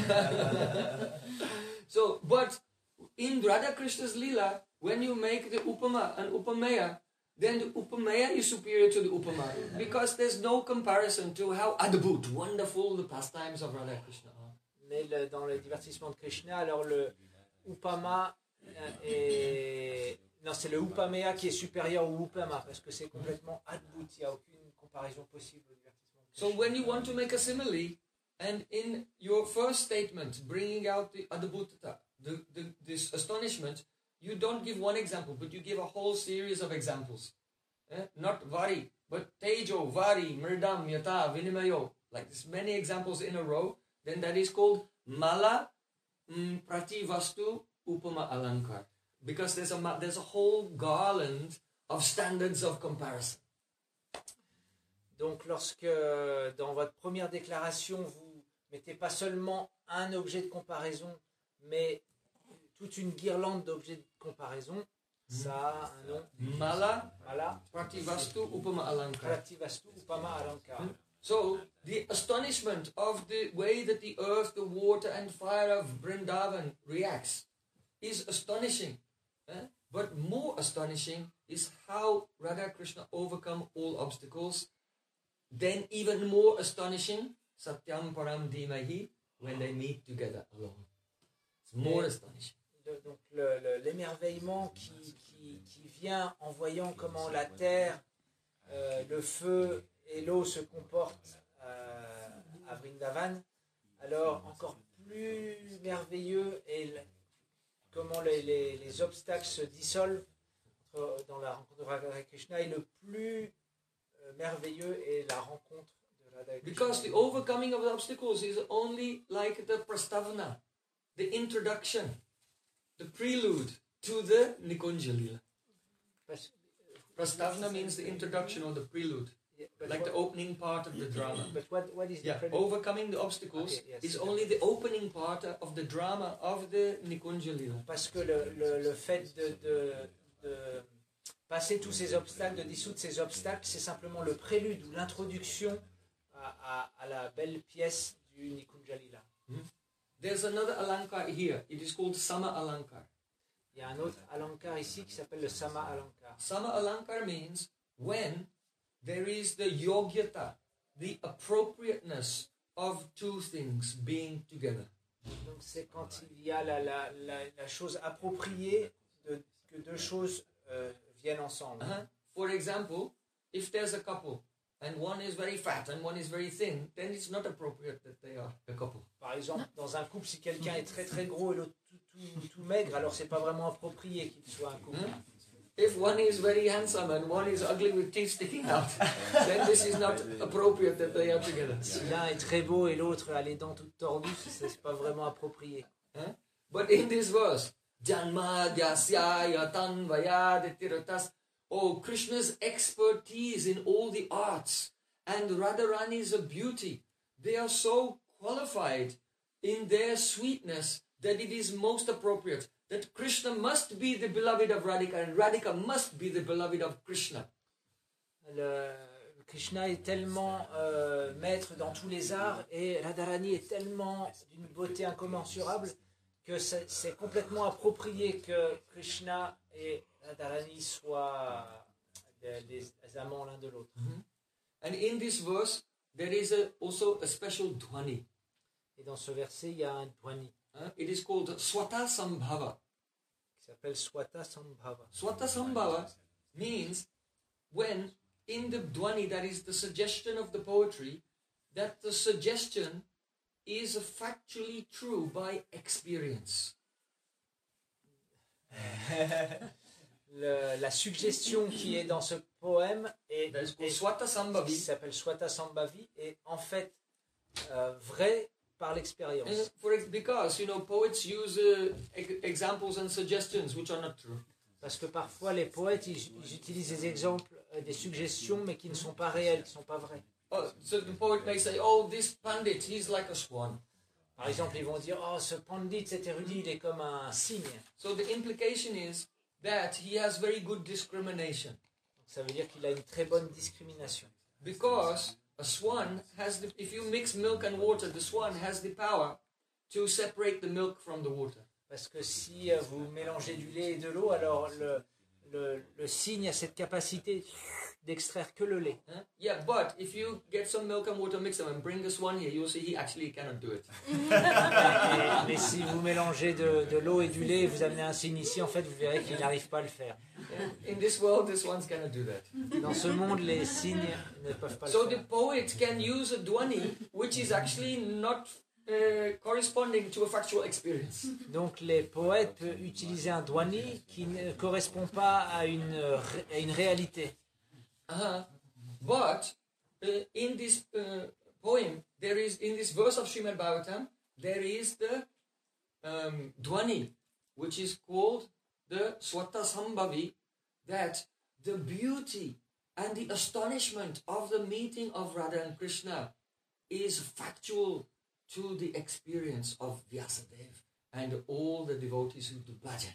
So, but in Radha Krishna's Leela, when you make the Upama and Upamaya, then the Upamaya is superior to the Upama because there's no comparison to how adbhut, wonderful the pastimes of Radha Krishna are. Mais le- dans le divertissement de Krishna, alors le upama euh, est... Non, c'est le upamaya qui est supérieur au upama, parce que c'est complètement adbhut, il n'y a aucune comparaison possible au divertissement de So Krishna. when you want to make a simile, and in your first statement, bringing out the adbhutata, the, the, this astonishment, you don't give one example, but you give a whole series of examples. Eh? Not vari, but tejo, vari, mridam, yata, vinimayo, like this many examples in a row, then that is called mala mm, prativastu upama alankar. Because there's a, ma- there's a whole garland of standards of comparison. Donc lorsque dans votre première déclaration, vous mettez pas seulement un objet de comparaison, mais toute une guirlande d'objets de comparaison, ça a un nom. Mala Voilà. prativastu upama alankar. Prativastu upama alankar. So, the astonishment of the way that the earth, the water and fire of Vrindavan reacts is astonishing. eh? But more astonishing is how Radha Krishna overcome all obstacles. Then even more astonishing, Satyam Param Dhimahi, when they meet together alone. It's more astonishing. Le- donc le- le- l'émerveillement qui, qui, qui vient en voyant comment la terre, euh, le feu et l'eau se comportent euh, à Vrindavan, alors encore plus merveilleux est le- comment les, les- les obstacles se dissolvent entre- dans la rencontre de Radha et Krishna, et le plus euh, merveilleux est la rencontre de Radha et Because the Krishna. overcoming of the obstacles is only like the prastavana, the introduction, the prelude to the Nikunja Lila. Parce- Prastavana means the introduction or the prelude, yeah, but like the what- opening part of the drama. But what, what is the Yeah, prelude? overcoming the obstacles Okay, yes. is only the opening part of the drama of the Nikunja Lila. Parce que le, le, le fait de, de, de passer tous ces obstacles, de dissoudre ces obstacles, c'est simplement le prélude ou l'introduction à, à, à la belle pièce du Nikunja Lila. There's another alankar here. It is called Sama Alankar. Il y a un autre alankar ici qui s'appelle le Sama Alankar. Sama Alankar means when there is the yogyata, the appropriateness of two things being together. Donc c'est quand il y a la, la, la, la chose appropriée de, que deux choses euh, viennent ensemble. Uh-huh. For example, if there's a couple and one is very fat and one is very thin, then it's not appropriate that they are a couple. Par exemple, dans un couple, si quelqu'un est très très gros et l'autre tout, tout, tout maigre, alors c'est pas vraiment approprié qu'il soit un couple. Huh? If one is very handsome and one is ugly with teeth sticking out, then this is not appropriate that they are together. Si l'un est très beau et l'autre a les dents toutes tordues, c'est pas vraiment approprié. Huh? But in this verse, Janma Dyasya Tanvayaditiratas, oh, Krishna's expertise in all the arts and Radharani's beauty, they are so qualified in their sweetness that it is most appropriate that Krishna must be the beloved of Radhika and Radhika must be the beloved of Krishna. Le, Krishna est tellement euh, maître dans tous les arts et Radharani est tellement d'une beauté incommensurable que c'est, c'est complètement approprié que Krishna et Radharani soient des, des amants l'un de l'autre. And in this verse, there is a, also a special dhwani. Et dans ce verset, il y a un dhwani Uh, it is called Swata Sambhava. qui s'appelle Swata Sambhava. Swata Sambhava means when in the dhwani, that is the suggestion of the poetry, that the suggestion is factually true by experience. Le, la suggestion qui est dans ce poème est, That is called est- Swata qui Sambhavi. s'appelle Swata Sambhavi est en fait euh, vrai par And l'expérience. for ex- because you know poets use uh, e- examples and suggestions which are not true. Parce que parfois les poètes ils, ils utilisent des exemples, euh, des suggestions, mais qui ne sont pas réelles, qui ne sont pas vraies. Oh, so the poet may say, "Oh, this pandit, he's like a swan." Par exemple, ils vont dire oh ce pandit, cet érudit, il est comme un cygne. So the implication is that he has very good discrimination. Donc, ça veut dire qu'il a une très bonne discrimination. Because a swan has the, if you mix milk and water, the swan has the power to separate the milk from the water. Parce que si euh, vous mélangez du lait et de l'eau, alors le, le, le cygne a cette capacité d'extraire que le lait. Huh? Yeah, but if you get some milk and water, mix them and bring the swan here, you'll see he actually cannot do it. Et- mais si vous mélangez de, de l'eau et du lait et vous amenez un cygne ici, en fait, vous verrez qu'il n'arrive pas à le faire. In this world, the swans cannot do that. Dans ce monde, les cygnes ne peuvent pas So le the faire. poet can use a dhwani which is actually not uh, corresponding to a factual experience. Donc les poètes peuvent utiliser un dhwani qui ne correspond pas à une, euh, ré- à une réalité. Uh-huh. But uh, in this uh, poem, there is in this verse of Srimad Bhagavatam, there is the um, dhwani, which is called the Swata Sambhavi, that the beauty and the astonishment of the meeting of Radha and Krishna is factual to the experience of Vyasadeva and all the devotees who do bhajan.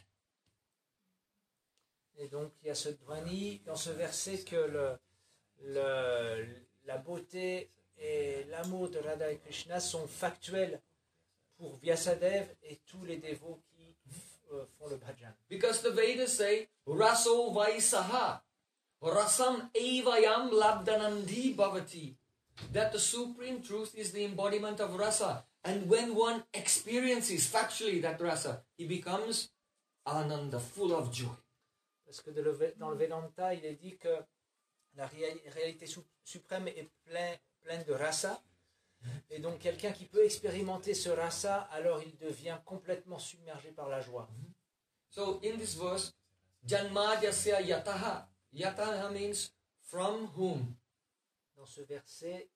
Et donc il y a ce dhwani dans ce verset que le, le, la beauté et l'amour de Radha et Krishna sont factuels pour Vyasadeva et tous les dévots qui euh, font le bhajan. Because the Vedas say, Raso Vaisaha, Rasam Evayam Labdanandi Bhavati. That the supreme truth is the embodiment of rasa. And when one experiences factually that rasa, he becomes ananda, full of joy. Parce que de le Vé- dans le Vedanta, il est dit que la réa- réalité su- suprême est plein- pleine de rasa. Et donc quelqu'un qui peut expérimenter ce rasa, alors il devient complètement submergé par la joie. So in this verse, Janmadhyasya Yataha. Yataha means from whom. Dans ce verset,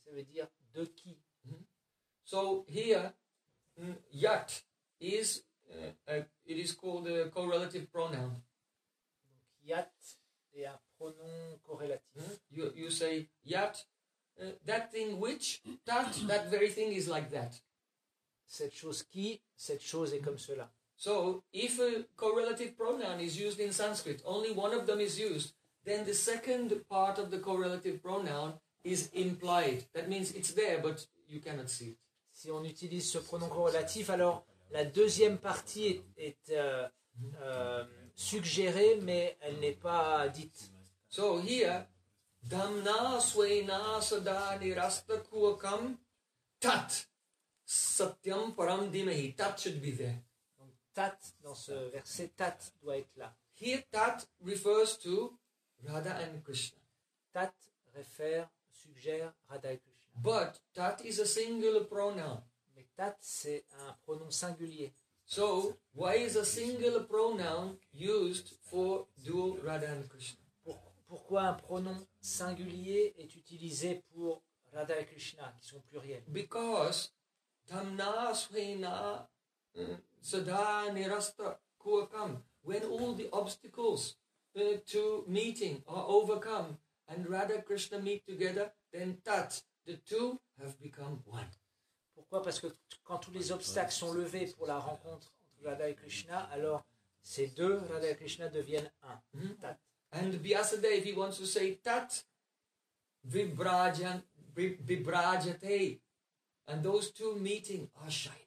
Ça veut dire de qui. So here, mm, yat is, uh, uh, it is called a correlative pronoun. Donc yat est un pronom corrélatif. Mm? You, you say yat, uh, that thing which, tat, that very thing is like that. Cette chose qui, cette chose est comme cela. So if a correlative pronoun is used in Sanskrit, only one of them is used, then the second part of the correlative pronoun is implied. That means it's there, but you cannot see it. Si on utilise ce pronom corrélatif, alors la deuxième partie est, est euh, euh, suggérée, mais elle n'est pas dite. So here, Dhamna Swena Sada Nirasta Kuakam Tat Satyam Param Dhimahi. Tat should be there. Donc tat, dans ce verset, tat doit être là. Here, Tat refers to Radha and Krishna. Tat réfère, suggère Radha et Krishna. But Tat is a singular pronoun. Mais tat, c'est un pronom singulier. So, why is a singular pronoun used for dual Radha and Krishna? Pour- pourquoi un pronom singulier est utilisé pour Radha et Krishna, qui sont pluriels? Because Dhamna Swena uh, Sada Nirasta Kuakam. When all the obstacles uh, to meeting are overcome and Radha Krishna meet together, then Tat, the two have become one. Pourquoi? Parce que t- quand tous les obstacles sont levés pour la rencontre entre Radha et Krishna, alors ces deux, Radha et Krishna, deviennent un. Mhm. Tat. And Vyasadeva, if he wants to say Tat, Vibrajan, vi- Vibrajate, and those two meeting are shining.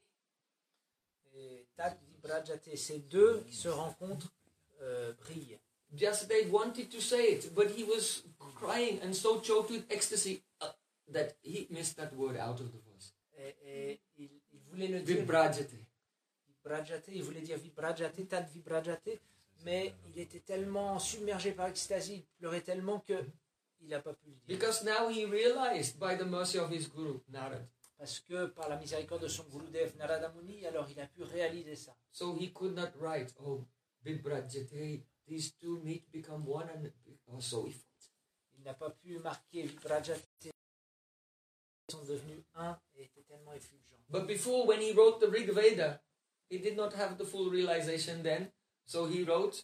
Et tat, vibrajate, ces deux qui se rencontrent euh, brillent. Vyasadeva wanted to say it, but he was crying and so choked with ecstasy uh, that he missed that word out of the verse. Et, et il, il voulait le dire. Vibrajate. Vibrajate, il voulait dire vibrajate, tat vibrajate, mais il était tellement submergé par l'extasie, il pleurait tellement que il n'a pas pu le dire. Because now he realized by the mercy of his guru, Narad. Parce que par la miséricorde de son Gurudev Narada Muni, alors il a pu réaliser ça. So he could not write, oh, Vibrajate, these two meet, become one, and are so effective. Il n'a pas pu marquer vibrajate, ils sont devenus un et étaient tellement effulgents. But before, when he wrote the Rig Veda, he did not have the full realization then. So he wrote,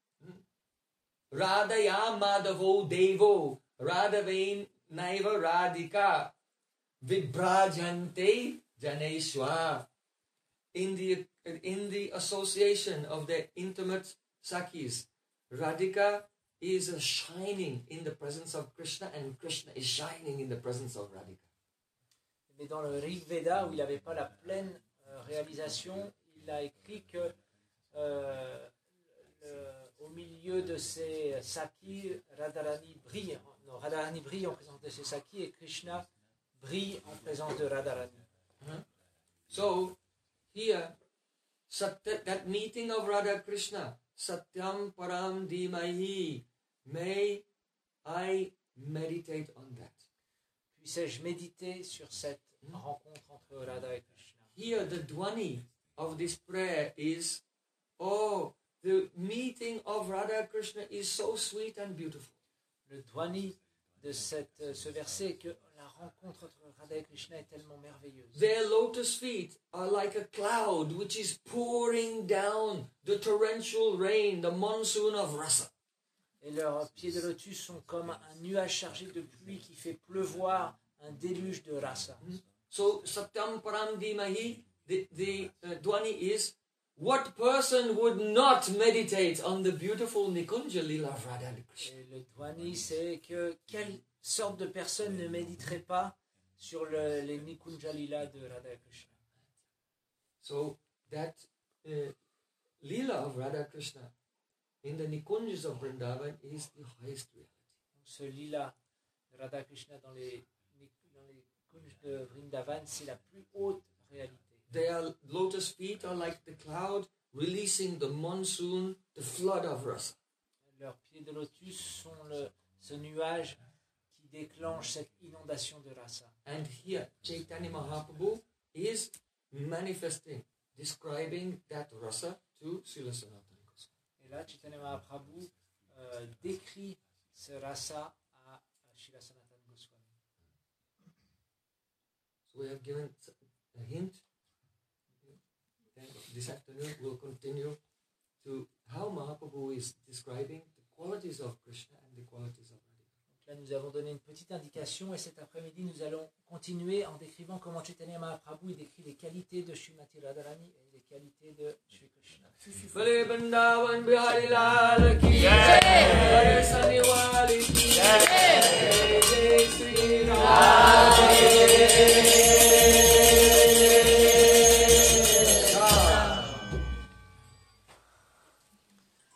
Radhaya Madhavo Devo, Radhavain Naiva Radhika, Vibrajante Janeshwa. In the, in the association of the intimate Sakhis, Radhika is a shining in the presence of Krishna, and Krishna is shining in the presence of Radhika. Mais dans le Rig Veda, où il n'avait pas la pleine euh, réalisation, il a écrit que euh, le- au milieu de ces Sakis, Radharani brille. Non, Radharani brille en présence de ces Sakis et Krishna brille en présence de Radharani. So, here, Satya, that meeting of Radha Krishna, Satyam Param Dhimahi, may I meditate on that. Puissais-je méditer sur cette rencontre entre Radha et Krishna? Here, the Dwani of this prayer is, oh, the meeting of Radha Krishna is so sweet and beautiful. Le dhwani de cette, ce verset est que la rencontre entre Radha et Krishna est tellement merveilleuse. Their lotus feet are like a cloud which is pouring down the torrential rain, the monsoon of rasa. Et leurs pieds de lotus sont comme un nuage chargé de pluie qui fait pleuvoir un déluge de rasa. So, Satyam Param Dhimahi, the, the uh, Dwani is, what person would not meditate on the beautiful Nikunja Lila of Radha and Krishna? Et le dhwani, c'est que quelle sorte de personne ne méditerait pas sur le, les Nikunja Lila de Radha et Krishna? So, that uh, Lila of Radha Krishna in the Nikunjas of Vrindavan is the highest reality. Donc, ce lila de Radha et Krishna dans les, dans les kunj de Vrindavan, c'est la plus haute réalité. Their lotus feet are like the cloud releasing the monsoon, the flood of rasa. Leurs pieds de lotus sont le, ce nuage qui déclenche cette inondation de rasa. And here, Chaitanya Mahaprabhu is manifesting, describing that rasa to Srila Sanatana Goswami. Et là, Chaitanya Mahaprabhu euh, décrit ce rasa à, à Srila Sanatana Goswami. So we have given a hint. And this afternoon we'll continue to how Mahaprabhu is describing the qualities of Krishna and the qualities of Radhika. Là, nous avons donné une petite indication et cet après-midi, nous allons continuer en décrivant comment Chaitanya Mahaprabhu il décrit les qualités de Srimati Radharani et les qualités de Shri Krishna. Bale Vrindavan Bihari Lal ki